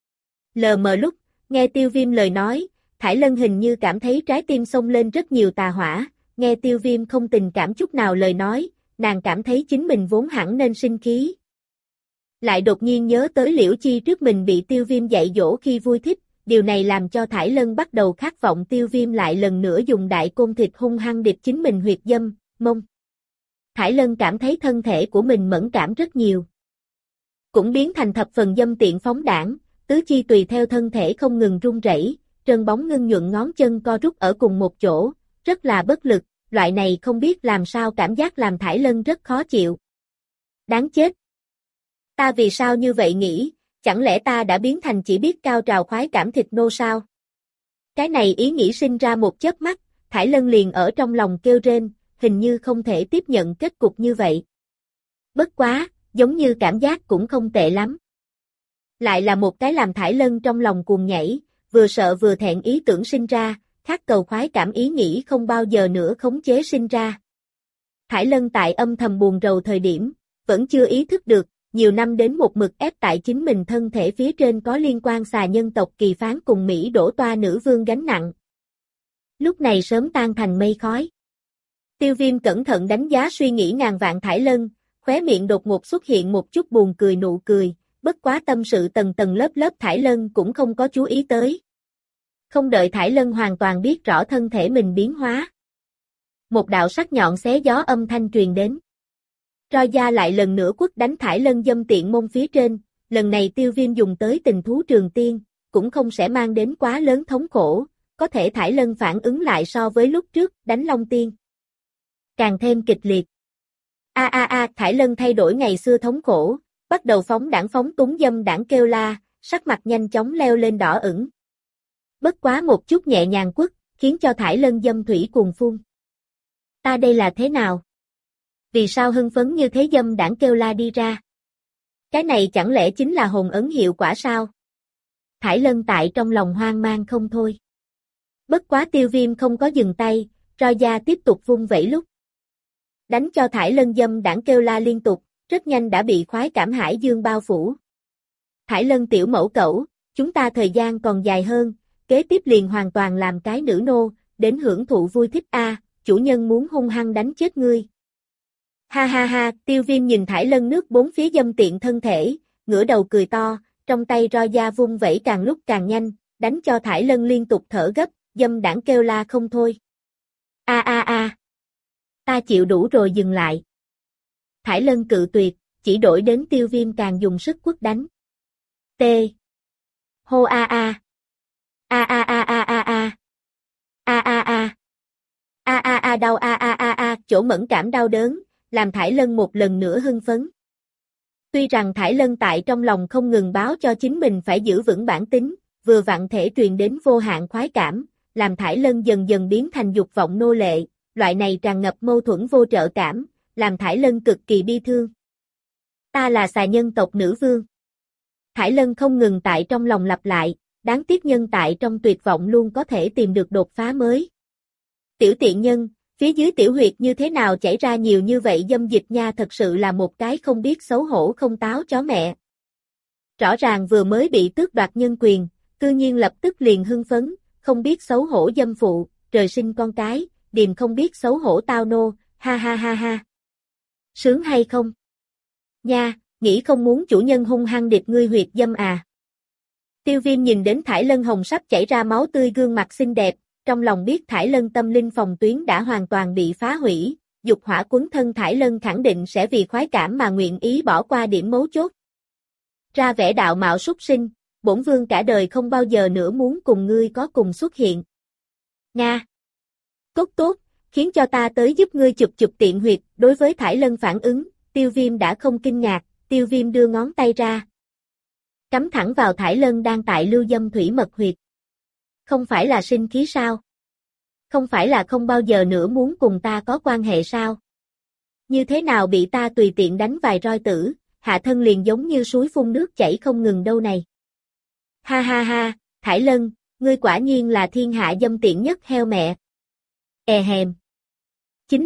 Lờ mờ lúc, nghe Tiêu Viêm lời nói, Thải Lân hình như cảm thấy trái tim xông lên rất nhiều tà hỏa, nghe Tiêu Viêm không tình cảm chút nào lời nói, nàng cảm thấy chính mình vốn hẳn nên sinh khí. Lại đột nhiên nhớ tới Liễu Chi trước mình bị Tiêu Viêm dạy dỗ khi vui thích, điều này làm cho Thải Lân bắt đầu khát vọng Tiêu Viêm lại lần nữa dùng đại côn thịt hung hăng điệp chính mình huyệt dâm, mông. Thải Lân cảm thấy thân thể của mình mẫn cảm rất nhiều. Cũng biến thành thập phần dâm tiện phóng đảng, tứ chi tùy theo thân thể không ngừng run rẩy, trơn bóng ngưng nhuận ngón chân co rút ở cùng một chỗ, rất là bất lực, loại này không biết làm sao cảm giác làm Thải Lân rất khó chịu. Đáng chết! Ta vì sao như vậy nghĩ, chẳng lẽ ta đã biến thành chỉ biết cao trào khoái cảm thịt nô sao? Cái này ý nghĩ sinh ra một chớp mắt, Thải Lân liền ở trong lòng kêu rên, hình như không thể tiếp nhận kết cục như vậy. Bất quá, giống như cảm giác cũng không tệ lắm. Lại là một cái làm Thải Lân trong lòng cuồng nhảy, vừa sợ vừa thẹn ý tưởng sinh ra, khát cầu khoái cảm ý nghĩ không bao giờ nữa khống chế sinh ra. Thải Lân tại âm thầm buồn rầu thời điểm, vẫn chưa ý thức được, nhiều năm đến một mực ép tại chính mình thân thể phía trên có liên quan xà nhân tộc Kỳ Phán cùng Mỹ đổ toa nữ vương gánh nặng. Lúc này sớm tan thành mây khói. Tiêu Viêm cẩn thận đánh giá suy nghĩ ngàn vạn Thải Lân, khóe miệng đột ngột xuất hiện một chút buồn cười nụ cười, bất quá tâm sự tầng tầng lớp lớp Thải Lân cũng không có chú ý tới. Không đợi Thải Lân hoàn toàn biết rõ thân thể mình biến hóa. Một đạo sắc nhọn xé gió âm thanh truyền đến. Roi da lại lần nữa quất đánh Thải Lân dâm tiện mông phía trên, lần này Tiêu Viêm dùng tới tình thú trường tiên, cũng không sẽ mang đến quá lớn thống khổ, có thể Thải Lân phản ứng lại so với lúc trước đánh Long Tiên. Càng thêm kịch liệt. Thải Lân thay đổi ngày xưa thống khổ, bắt đầu phóng túng dâm đảng kêu la, sắc mặt nhanh chóng leo lên đỏ ửng. Bất quá một chút nhẹ nhàng quất, khiến cho Thải Lân dâm thủy cuồng phun. Ta đây là thế nào? Vì sao hưng phấn như thế dâm đảng kêu la đi ra? Cái này chẳng lẽ chính là hồn ấn hiệu quả sao? Thải Lân tại trong lòng hoang mang không thôi. Bất quá Tiêu Viêm không có dừng tay, roi da tiếp tục vung vẩy lúc. Đánh cho Thải Lân dâm đảng kêu la liên tục, rất nhanh đã bị khoái cảm hải dương bao phủ. Thải Lân tiểu mẫu cẩu, chúng ta thời gian còn dài hơn, kế tiếp liền hoàn toàn làm cái nữ nô, đến hưởng thụ vui thích chủ nhân muốn hung hăng đánh chết ngươi. Ha ha ha, Tiêu Viêm nhìn Thải Lân nước bốn phía dâm tiện thân thể, ngửa đầu cười to, trong tay roi da vung vẩy càng lúc càng nhanh, đánh cho Thải Lân liên tục thở gấp, dâm đảng kêu la không thôi. Ta chịu đủ rồi dừng lại. Thải Lân cự tuyệt, chỉ đổi đến Tiêu Viêm càng dùng sức quất đánh. T. Hô đau chỗ mẫn cảm đau đớn, làm Thải Lân một lần nữa hưng phấn. Tuy rằng Thải Lân tại trong lòng không ngừng báo cho chính mình phải giữ vững bản tính, vừa vặn thể truyền đến vô hạn khoái cảm, làm Thải Lân dần dần biến thành dục vọng nô lệ, loại này tràn ngập mâu thuẫn vô trợ cảm, làm Thải Lân cực kỳ bi thương. Ta là xà nhân tộc nữ vương. Thải Lân không ngừng tại trong lòng lặp lại, đáng tiếc nhân tại trong tuyệt vọng luôn có thể tìm được đột phá mới. Tiểu tiện nhân, phía dưới tiểu huyệt như thế nào chảy ra nhiều như vậy dâm dịch nha, thật sự là một cái không biết xấu hổ không táo chó mẹ. Rõ ràng vừa mới bị tước đoạt nhân quyền, cư nhiên lập tức liền hưng phấn, không biết xấu hổ dâm phụ, trời sinh con cái, điềm không biết xấu hổ tao nô, ha ha ha ha. Sướng hay không? Nha, nghĩ không muốn chủ nhân hung hăng điệp ngươi huyệt dâm à? Tiêu Viêm nhìn đến Thải Lân hồng sắp chảy ra máu tươi gương mặt xinh đẹp, trong lòng biết Thải Lân tâm linh phòng tuyến đã hoàn toàn bị phá hủy, dục hỏa quấn thân Thải Lân khẳng định sẽ vì khoái cảm mà nguyện ý bỏ qua điểm mấu chốt. Ra vẻ đạo mạo súc sinh, bổn vương cả đời không bao giờ nữa muốn cùng ngươi có cùng xuất hiện. Nga. Tốt, khiến cho ta tới giúp ngươi chụp tiện huyệt, đối với Thải Lân phản ứng, Tiêu Viêm đã không kinh ngạc, Tiêu Viêm đưa ngón tay ra. Cắm thẳng vào Thải Lân đang tại lưu dâm thủy mật huyệt. Không phải là sinh khí sao? Không phải là không bao giờ nữa muốn cùng ta có quan hệ sao? Như thế nào bị ta tùy tiện đánh vài roi tử, hạ thân liền giống như suối phun nước chảy không ngừng đâu này. Ha ha ha, Thải Lân, ngươi quả nhiên là thiên hạ dâm tiện nhất heo mẹ. Hèm. Chính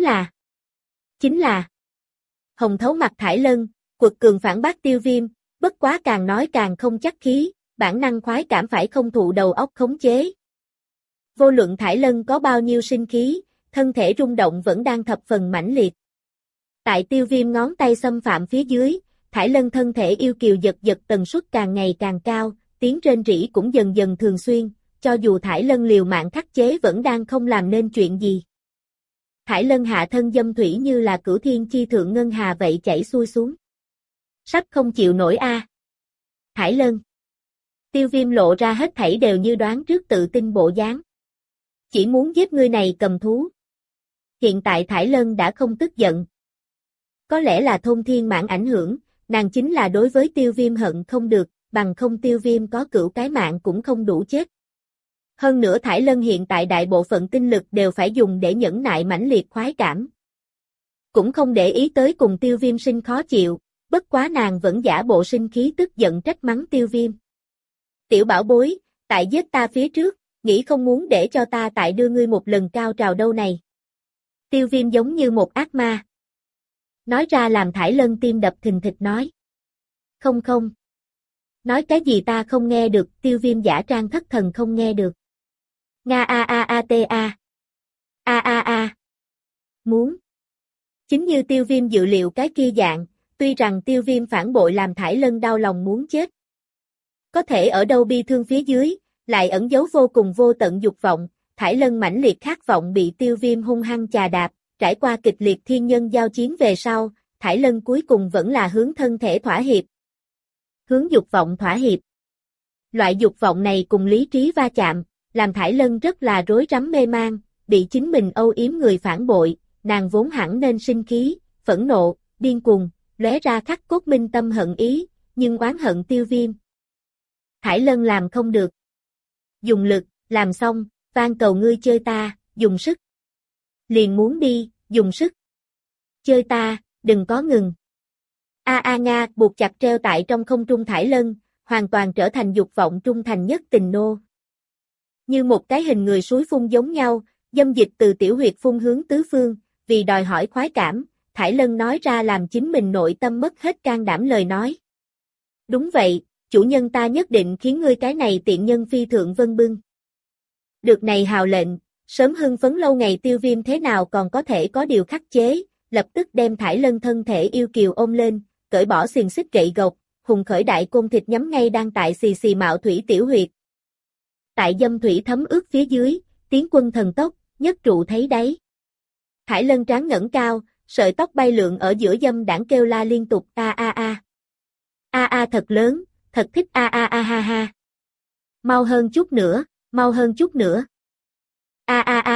là. Hồng thấu mặt Thải Lân, quật cường phản bác Tiêu Viêm, bất quá càng nói càng không chắc khí, bản năng khoái cảm phải không thụ đầu óc khống chế. Vô luận Thải Lân có bao nhiêu sinh khí, thân thể rung động vẫn đang thập phần mãnh liệt. Tại Tiêu Viêm ngón tay xâm phạm phía dưới, Thải Lân thân thể yêu kiều giật giật tần suất càng ngày càng cao, tiếng rên rỉ cũng dần dần thường xuyên, cho dù Thải Lân liều mạng khắc chế vẫn đang không làm nên chuyện gì. Thải Lân hạ thân dâm thủy như là cửu thiên chi thượng ngân hà vậy chảy xuôi xuống. Sắp không chịu nổi a. Thải Lân. Tiêu Viêm lộ ra hết thảy đều như đoán trước tự tin bộ dáng. Chỉ muốn giết ngươi này cầm thú. Hiện tại Thải Lân đã không tức giận. Có lẽ là thôn thiên mãn ảnh hưởng, nàng chính là đối với Tiêu Viêm hận không được, bằng không Tiêu Viêm có cửu cái mạng cũng không đủ chết. Hơn nữa Thải Lân hiện tại đại bộ phận tinh lực đều phải dùng để nhẫn nại mãnh liệt khoái cảm. Cũng không để ý tới cùng Tiêu Viêm sinh khó chịu, bất quá nàng vẫn giả bộ sinh khí tức giận trách mắng Tiêu Viêm. Tiểu bảo bối, tại giết ta phía trước, nghĩ không muốn để cho ta tại đưa ngươi một lần cao trào đâu này. Tiêu Viêm giống như một ác ma. Nói ra làm Thải Lân tim đập thình thịch nói. Không không. Nói cái gì ta không nghe được, Tiêu Viêm giả trang thất thần không nghe được. Nga a a a t a. A a a. Muốn. Chính như Tiêu Viêm dự liệu cái kia dạng, tuy rằng Tiêu Viêm phản bội làm Thải Lân đau lòng muốn chết. Có thể ở đâu bi thương phía dưới, lại ẩn giấu vô cùng vô tận dục vọng, Thải Lân mãnh liệt khát vọng bị Tiêu Viêm hung hăng chà đạp, trải qua kịch liệt thiên nhân giao chiến về sau, Thải Lân cuối cùng vẫn là hướng thân thể thỏa hiệp. Hướng dục vọng thỏa hiệp. Loại dục vọng này cùng lý trí va chạm, làm Thải Lân rất là rối rắm mê man, bị chính mình âu yếm người phản bội, nàng vốn hẳn nên sinh khí, phẫn nộ, điên cuồng, lóe ra khắc cốt minh tâm hận ý, nhưng oán hận Tiêu Viêm. Thải Lân làm không được. Dùng lực, làm xong, van cầu ngươi chơi ta, dùng sức. Liền muốn đi, dùng sức. Chơi ta, đừng có ngừng. A A Nga buộc chặt treo tại trong không trung Thải Lân, hoàn toàn trở thành dục vọng trung thành nhất tình nô. Như một cái hình người suối phun giống nhau, dâm dịch từ tiểu huyệt phun hướng tứ phương, vì đòi hỏi khoái cảm, Thải Lân nói ra làm chính mình nội tâm mất hết can đảm lời nói. Đúng vậy, chủ nhân ta nhất định khiến ngươi cái này tiện nhân phi thượng vân bưng. Được này hào lệnh, sớm hưng phấn lâu ngày Tiêu Viêm thế nào còn có thể có điều khắc chế, lập tức đem Thải Lân thân thể yêu kiều ôm lên, cởi bỏ xiềng xích gậy gộc, hùng khởi đại côn thịt nhắm ngay đang tại xì xì mạo thủy tiểu huyệt. Tại dâm thủy thấm ướt phía dưới, tiến quân thần tốc, nhất trụ thấy đáy. Thải Lân trán ngẩng cao, sợi tóc bay lượn ở giữa dâm đảng kêu la liên tục a a a. A a thật lớn, thật thích a a a ha ha. Mau hơn chút nữa, mau hơn chút nữa. A a a